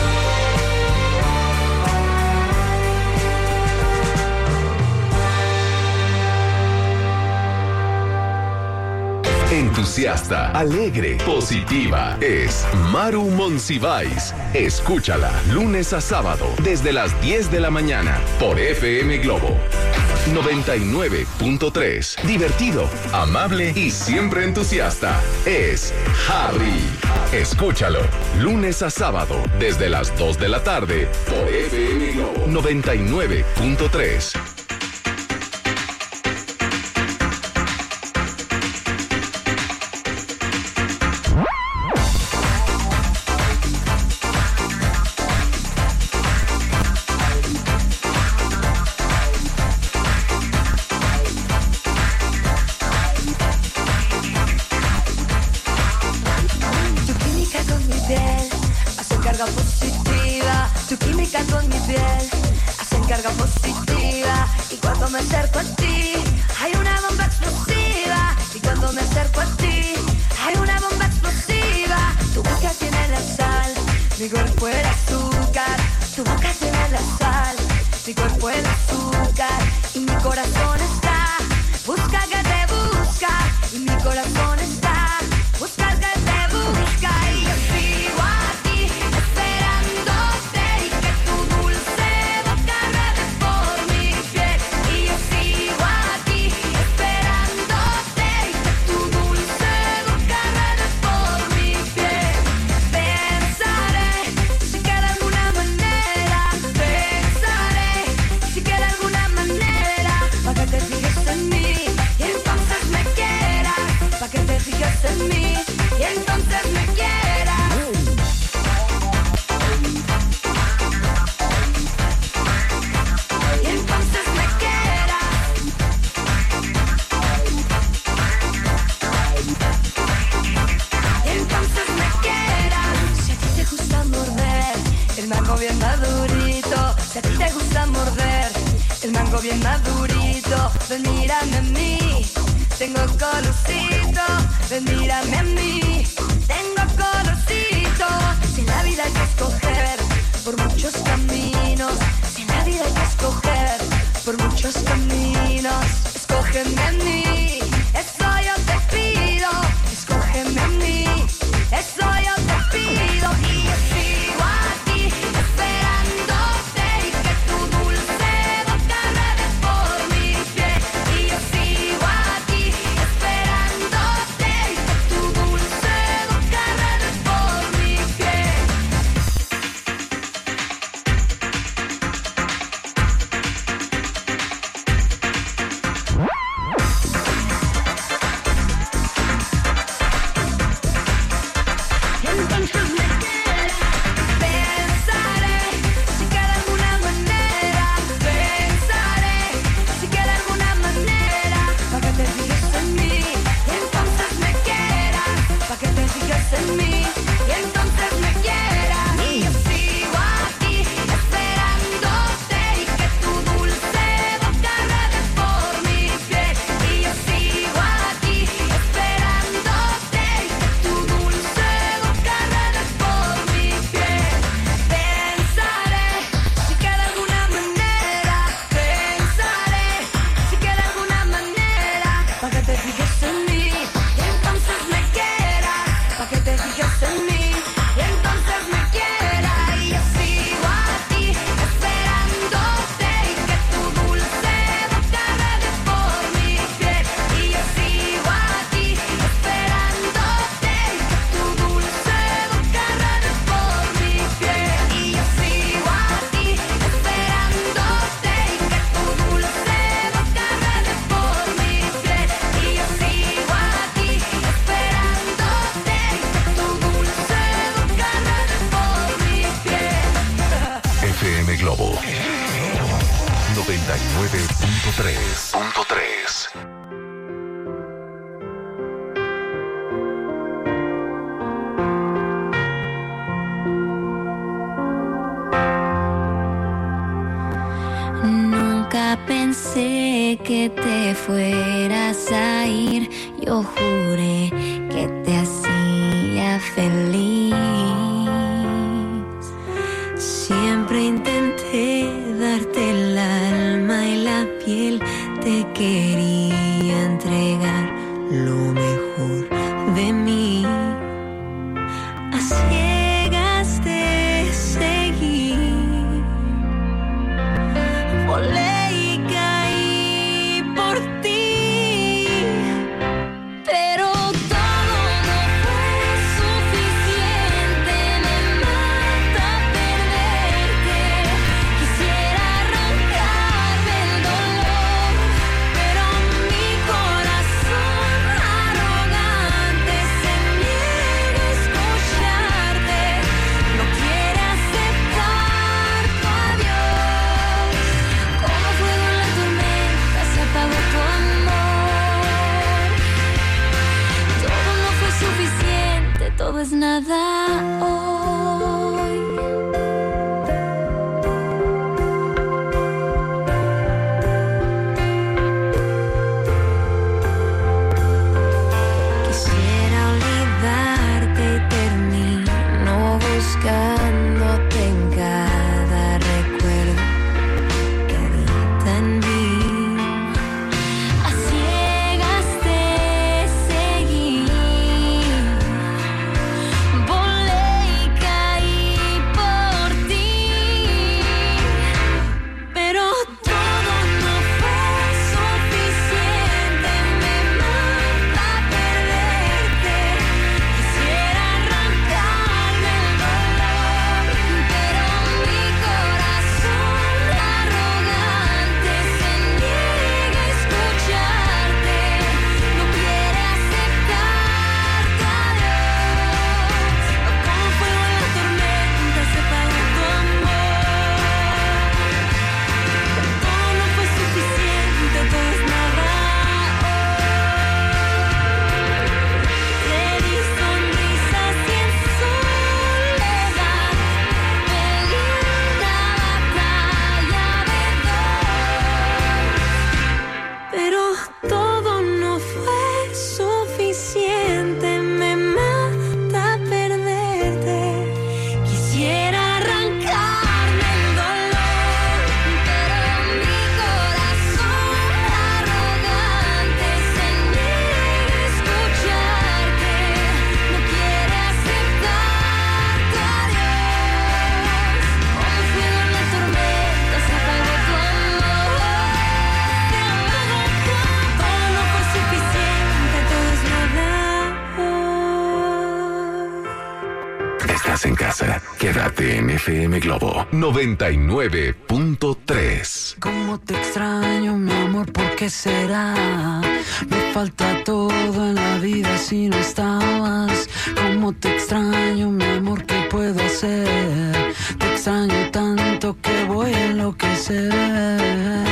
Entusiasta, alegre, positiva. Es Maru Monsiváis. Escúchala lunes a sábado desde las diez de la mañana por F M Globo noventa y nueve punto tres. Divertido, amable y siempre entusiasta. Es Harry. Escúchalo lunes a sábado desde las dos de la tarde por F M Globo noventa y nueve punto tres. noventa y nueve punto tres. Nunca pensé que te fueras a ir. Yo yo juré que te hacía feliz. Siempre intenté darte el alma y la piel, te quería entregar lo mejor de mí. A ciegas te seguí, volé y caí por ti, pero todo no fue suficiente, me mata perderte. Quisiera arrancarme el dolor, pero mi corazón arrogante se niega a escucharte, no quiere aceptar tu adiós. Como fuego en la tormenta se apagó tu amor. Todo no fue suficiente, todo es nada hoy. Quisiera olvidarte y termino buscándote en cada recuerdo que habita en mí. A ciegas te seguí, volé y caí por ti, pero todo no fue suficiente, me mata perderte. Quisiera arrancarme el dolor, pero mi corazón arrogante se niega a escucharte, no quiere aceptar tu adiós. Como fuego en la tormenta se apagó tu amor. Todo no fue suficiente, todo es nada hoy. Te di sonrisas y en soledad peleé una batalla de dos, pero todo no fue suficiente, me mata perderte. Quisiera arrancarme el dolor, pero mi corazón arrogante se niega a escucharte, no quiere aceptar tu adiós. Como fuego en la tormenta se apagó tu amor. Todo no fue suficiente, todo es nada hoy. Estás en casa. Quédate en F M Globo noventa y nueve punto tres. Cómo te extraño, mi amor, ¿por qué será? Me falta todo en la vida si no estabas. Cómo te extraño, mi amor, ¿qué puedo hacer? Te extraño tanto que voy a enloquecer.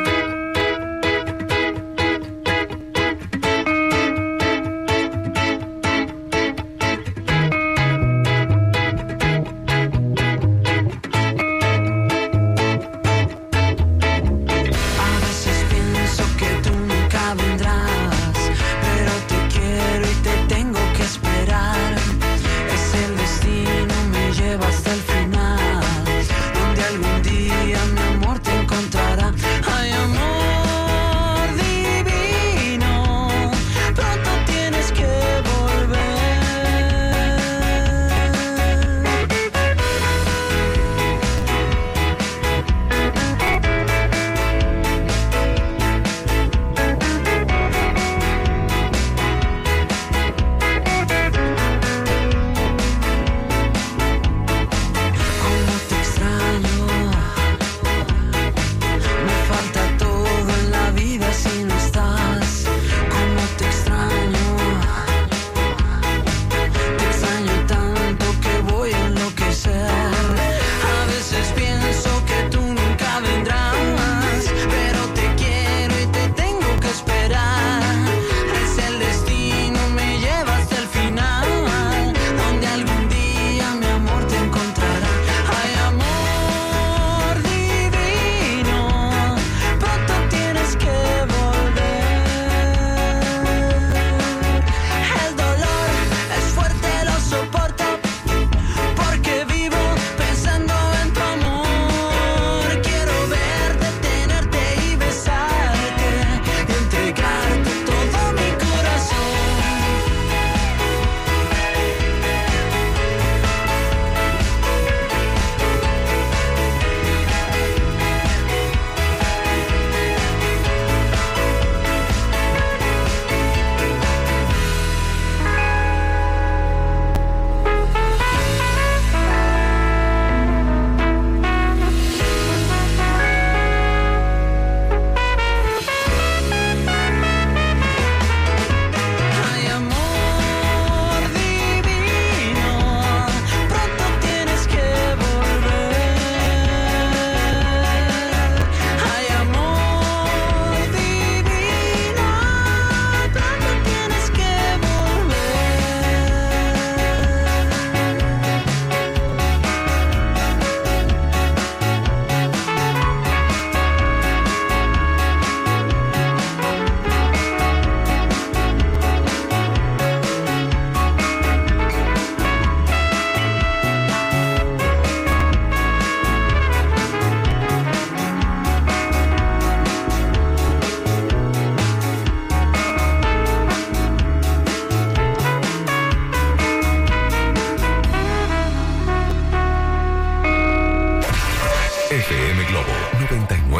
A veces pienso que tú nunca vendrás, pero te quiero y te tengo que esperar. Es el destino, me lleva hasta el final, donde algún día mi amor te encontrará. Ay,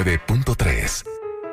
nueve punto tres.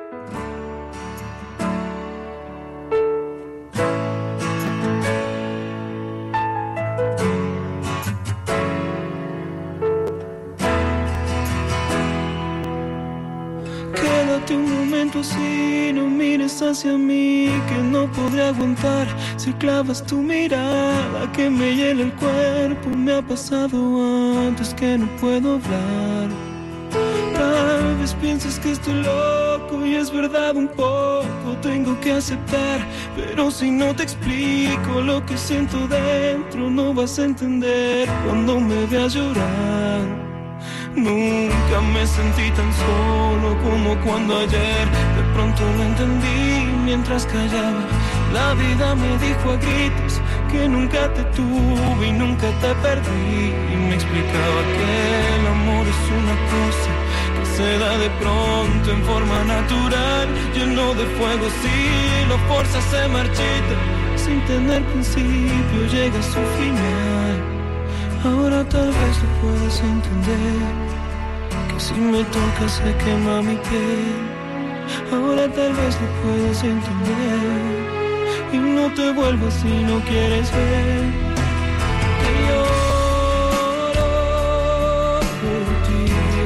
Quédate un momento así, no mires hacia mí, que no podré aguantar si clavas tu mirada que me hiela el cuerpo. Me ha pasado antes que no puedo hablar. Tal vez pienses que estoy loco y es verdad un poco, tengo que aceptar, pero si no te explico lo que siento dentro, no vas a entender cuando me veas llorar. Nunca me sentí tan solo como cuando ayer de pronto lo entendí mientras callaba. La vida me dijo a gritos que nunca te tuve y nunca te perdí, y me explicaba que el amor es una cosa que se da de pronto en forma natural, lleno de fuego. Si lo forzas se marchita, sin tener principio llega a su final. Ahora tal vez lo puedas entender, que si me tocas se quema mi piel. Ahora tal vez lo puedas entender, y no te vuelvas si no quieres ver que lloro por ti,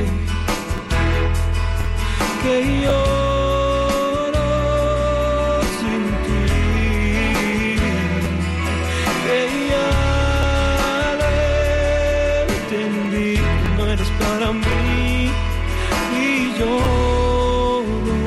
que lloro sin ti, que ya para mí y lloro.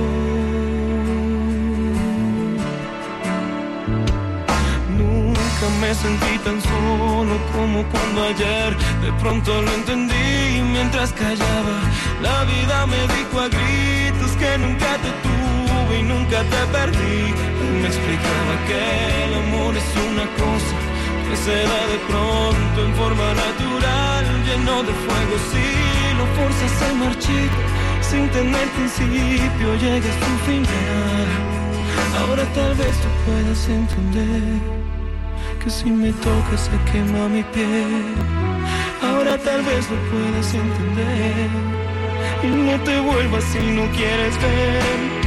Nunca me sentí tan solo como cuando ayer de pronto lo entendí mientras callaba. La vida me dijo a gritos que nunca te tuve y nunca te perdí, y me explicaba que el amor es una cosa que se da de pronto en forma natural, lleno de fuego. Si lo forzas se marchita, sin tener principio llega a su final. Ahora tal vez tú puedas entender, que si me tocas se quema mi piel. Ahora tal vez lo puedas entender, y no te vuelvas si no quieres ver.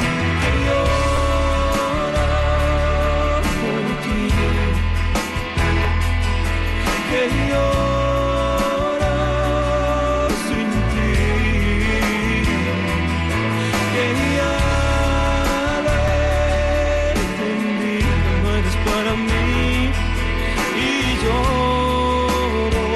Que lloro sin ti, que ya lo entendí, no eres para mí y lloro.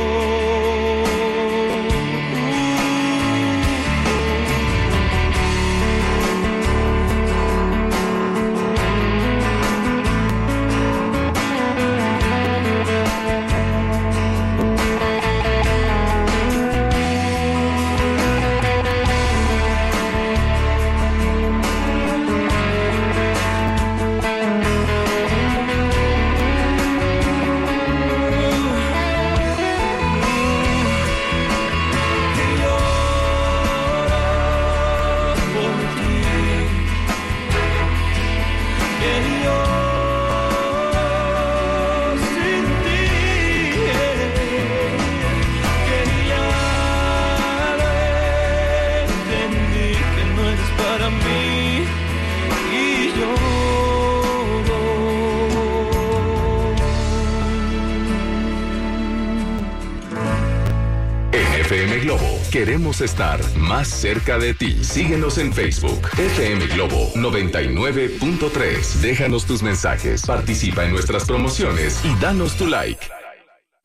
F M Globo, queremos estar más cerca de ti. Síguenos en Facebook, F M Globo noventa y nueve punto tres. Déjanos tus mensajes, participa en nuestras promociones y danos tu like.